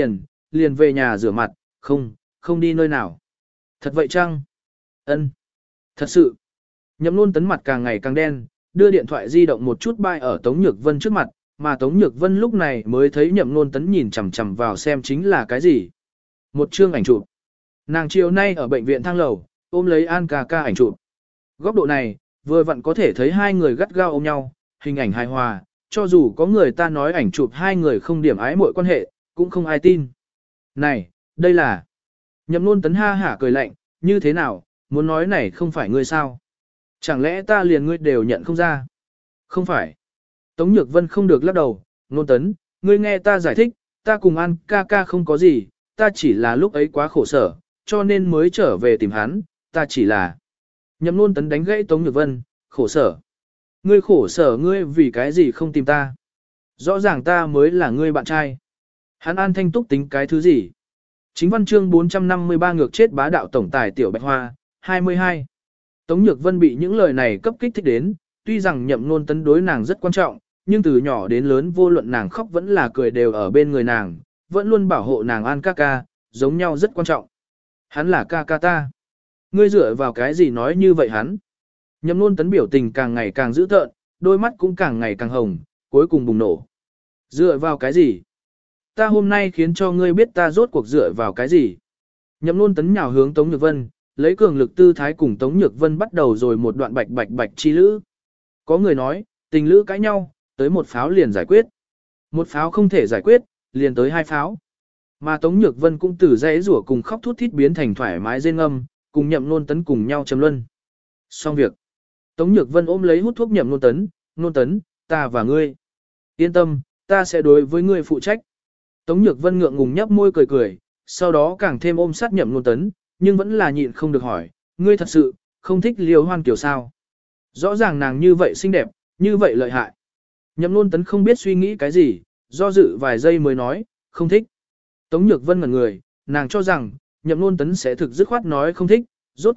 liền về nhà rửa mặt, không đi nơi nào. Thật vậy chăng? Ân, thật sự. Nhậm Nôn Tấn mặt càng ngày càng đen, đưa điện thoại di động một chút bay ở Tống Nhược Vân trước mặt, mà Tống Nhược Vân lúc này mới thấy Nhậm Nôn Tấn nhìn chằm chằm vào xem chính là cái gì. Một chương ảnh chụp. Nàng chiều nay ở bệnh viện thang lầu, ôm lấy An ca ca ảnh chụp. Góc độ này, vừa vặn có thể thấy hai người gắt gao ôm nhau, hình ảnh hài hòa, cho dù có người ta nói ảnh chụp hai người không điểm ái mọi quan hệ, cũng không ai tin. Này, đây là... Nhậm Nôn Tấn ha hả cười lạnh, như thế nào, muốn nói này không phải ngươi sao? Chẳng lẽ ta liền ngươi đều nhận không ra? Không phải. Tống Nhược Vân không được lắc đầu, Nôn Tấn, ngươi nghe ta giải thích, ta cùng An ca ca không có gì, ta chỉ là lúc ấy quá khổ sở, cho nên mới trở về tìm hắn, ta chỉ là... Nhậm Nôn Tấn đánh gãy Tống Nhược Vân, khổ sở. Ngươi khổ sở ngươi vì cái gì không tìm ta? Rõ ràng ta mới là ngươi bạn trai. Hắn An Thanh Túc tính cái thứ gì? Chính văn chương 453 ngược chết bá đạo tổng tài Tiểu Bạch Hoa, 22. Tống Nhược Vân bị những lời này cấp kích thích đến, tuy rằng Nhậm Nôn Tấn đối nàng rất quan trọng, nhưng từ nhỏ đến lớn vô luận nàng khóc vẫn là cười đều ở bên người nàng, vẫn luôn bảo hộ nàng An ca ca, giống nhau rất quan trọng. Hắn là ca ca ta. Ngươi dựa vào cái gì nói như vậy hắn? Nhậm Nôn Tấn biểu tình càng ngày càng dữ tợn, đôi mắt cũng càng ngày càng hồng, cuối cùng bùng nổ. Dựa vào cái gì? Ta hôm nay khiến cho ngươi biết ta rốt cuộc dựa vào cái gì? Nhậm Nôn Tấn nhào hướng Tống Nhược Vân, lấy cường lực tư thái cùng Tống Nhược Vân bắt đầu rồi một đoạn bạch bạch bạch chi lữ. Có người nói, tình lữ cãi nhau, tới một pháo liền giải quyết. Một pháo không thể giải quyết, liền tới hai pháo. Mà Tống Nhược Vân cũng từ dãy rủa cùng khóc thút thít biến thành thoải mái rên ngâm, cùng Nhậm Nôn Tấn cùng nhau trầm luân. Xong việc. Tống Nhược Vân ôm lấy hút thuốc Nhậm Nôn Tấn, Nôn Tấn, ta và ngươi. Yên tâm, ta sẽ đối với ngươi phụ trách. Tống Nhược Vân ngượng ngùng nhấp môi cười cười, sau đó càng thêm ôm sát Nhậm Nôn Tấn, nhưng vẫn là nhịn không được hỏi, ngươi thật sự, không thích Liêu Hoan Kiều sao? Rõ ràng nàng như vậy xinh đẹp, như vậy lợi hại. Nhậm Nôn Tấn không biết suy nghĩ cái gì, do dự vài giây mới nói, không thích. Tống Nhược Vân ngẩn người, nàng cho rằng, Nhậm Nôn Tấn sẽ thực dứt khoát nói không thích, rốt cuộc,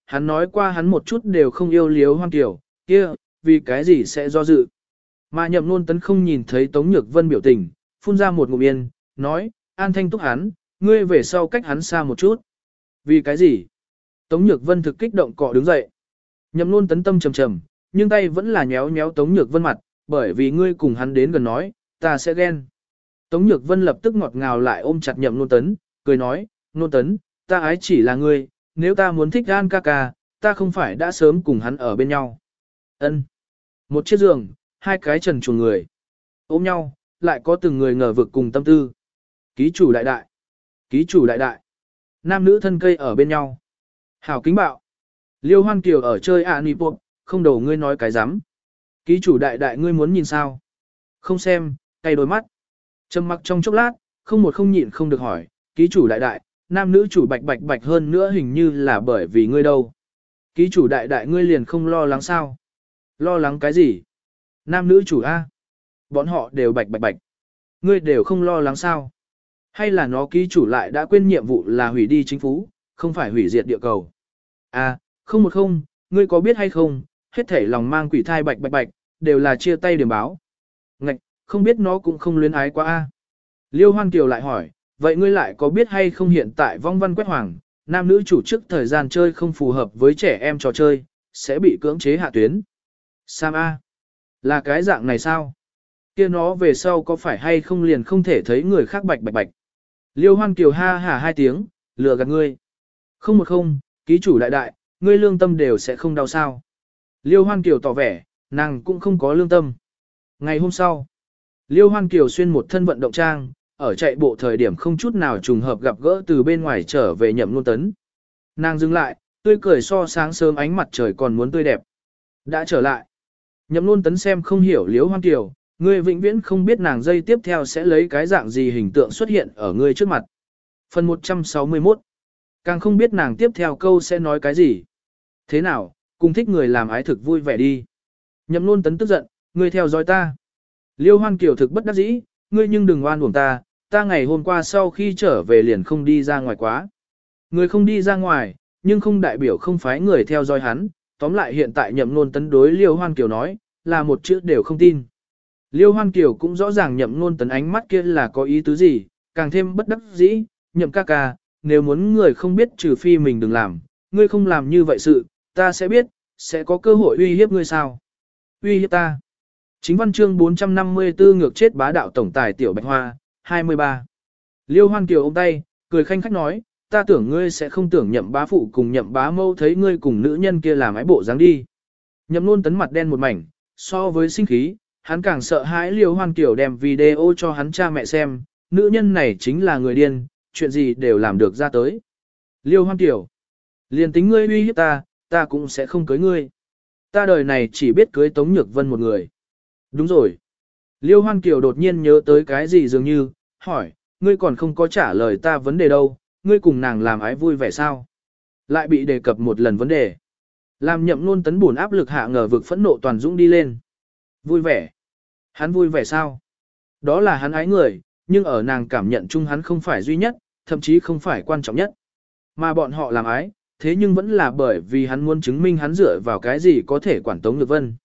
hắn nói qua hắn một chút đều không yêu Liêu Hoan Kiều, kia, vì cái gì sẽ do dự. Mà Nhậm Nôn Tấn không nhìn thấy Tống Nhược Vân biểu tình, phun ra một ngụm yên, nói, An Thanh Túc hắn, ngươi về sau cách hắn xa một chút. Vì cái gì? Tống Nhược Vân thực kích động cọ đứng dậy. Nhậm Nôn Tấn tâm trầm trầm, nhưng tay vẫn là nhéo nhéo Tống Nhược Vân mặt, bởi vì ngươi cùng hắn đến gần nói, ta sẽ ghen. Tống Nhược Vân lập tức ngọt ngào lại ôm chặt Nhậm Nôn Tấn, cười nói, Nôn Tấn, ta ái chỉ là ngươi, nếu ta muốn thích An ca ca, ta không phải đã sớm cùng hắn ở bên nhau. Ân. Một chiếc giường, hai cái trần chuồng người. Ôm nhau, lại có từng người ngờ vực cùng tâm tư. Ký chủ đại đại. Ký chủ đại đại. Nam nữ thân cây ở bên nhau. Hảo kính bạo. Liêu Hoan Kiều ở chơi nì bộ, không đầu ngươi nói cái rắm. Ký chủ đại đại ngươi muốn nhìn sao? Không xem, cay đôi mắt. Trầm mặc trong chốc lát, không một không nhịn không được hỏi, ký chủ đại đại, nam nữ chủ bạch bạch bạch hơn nữa hình như là bởi vì ngươi đâu. Ký chủ đại đại ngươi liền không lo lắng sao? Lo lắng cái gì? Nam nữ chủ A. Bọn họ đều bạch bạch bạch. Ngươi đều không lo lắng sao? Hay là nó ký chủ lại đã quên nhiệm vụ là hủy đi chính phủ, không phải hủy diệt địa cầu? À, không một không, ngươi có biết hay không, hết thể lòng mang quỷ thai bạch bạch bạch, đều là chia tay điểm báo. Ngạch, không biết nó cũng không luyến ái quá a. Liêu Hoan Kiều lại hỏi, vậy ngươi lại có biết hay không hiện tại vong văn quét hoàng, nam nữ chủ trước thời gian chơi không phù hợp với trẻ em trò chơi, sẽ bị cưỡng chế hạ tuyến. Sam A. Là cái dạng này sao? Kia nó về sau có phải hay không liền không thể thấy người khác bạch bạch bạch. Liêu Hoan Kiều ha hả hai tiếng, lừa gạt ngươi. Không một không, ký chủ đại đại, ngươi lương tâm đều sẽ không đau sao. Liêu Hoan Kiều tỏ vẻ, nàng cũng không có lương tâm. Ngày hôm sau, Liêu Hoan Kiều xuyên một thân vận động trang, ở chạy bộ thời điểm không chút nào trùng hợp gặp gỡ từ bên ngoài trở về Nhậm Nôn Tấn. Nàng dừng lại, tươi cười so sáng sớm ánh mặt trời còn muốn tươi đẹp. Đã trở lại. Nhậm Nôn Tấn xem không hiểu Liêu Hoan Kiều, ngươi vĩnh viễn không biết nàng dây tiếp theo sẽ lấy cái dạng gì hình tượng xuất hiện ở ngươi trước mặt. Phần 161. Càng không biết nàng tiếp theo câu sẽ nói cái gì. Thế nào, cùng thích người làm ái thực vui vẻ đi. Nhậm Nôn Tấn tức giận, ngươi theo dõi ta. Liêu Hoan Kiều thực bất đắc dĩ, ngươi nhưng đừng oan uổng ta, ta ngày hôm qua sau khi trở về liền không đi ra ngoài quá. Người không đi ra ngoài, nhưng không đại biểu không phái người theo dõi hắn, tóm lại hiện tại Nhậm Nôn Tấn đối Liêu Hoan Kiều nói, là một chữ đều không tin. Liêu Hoan Kiều cũng rõ ràng Nhậm Nôn Tấn ánh mắt kia là có ý tứ gì, càng thêm bất đắc dĩ, Nhậm ca ca, nếu muốn người không biết trừ phi mình đừng làm, ngươi không làm như vậy sự, ta sẽ biết, sẽ có cơ hội uy hiếp ngươi sao? Uy hiếp ta. Chính văn chương 454 ngược chết bá đạo tổng tài Tiểu Bạch Hoa, 23. Liêu Hoan Kiều ôm tay, cười khanh khách nói, ta tưởng ngươi sẽ không tưởng Nhậm bá phụ cùng Nhậm bá mâu thấy ngươi cùng nữ nhân kia làm ái bộ dáng đi. Nhậm Nôn Tấn mặt đen một mảnh, so với sinh khí, hắn càng sợ hãi Liêu Hoan Kiều đem video cho hắn cha mẹ xem, nữ nhân này chính là người điên, chuyện gì đều làm được ra tới. Liêu Hoan Kiều, liền tính ngươi uy hiếp ta, ta cũng sẽ không cưới ngươi. Ta đời này chỉ biết cưới Tống Nhược Vân một người. Đúng rồi. Liêu Hoan Kiều đột nhiên nhớ tới cái gì dường như, hỏi, ngươi còn không có trả lời ta vấn đề đâu, ngươi cùng nàng làm ái vui vẻ sao? Lại bị đề cập một lần vấn đề. Làm Nhậm Nôn Tấn buồn áp lực hạ ngờ vực phẫn nộ toàn dũng đi lên. Vui vẻ. Hắn vui vẻ sao? Đó là hắn ái người, nhưng ở nàng cảm nhận chung hắn không phải duy nhất, thậm chí không phải quan trọng nhất. Mà bọn họ làm ái, thế nhưng vẫn là bởi vì hắn muốn chứng minh hắn dựa vào cái gì có thể quản Tống Nhược Vân.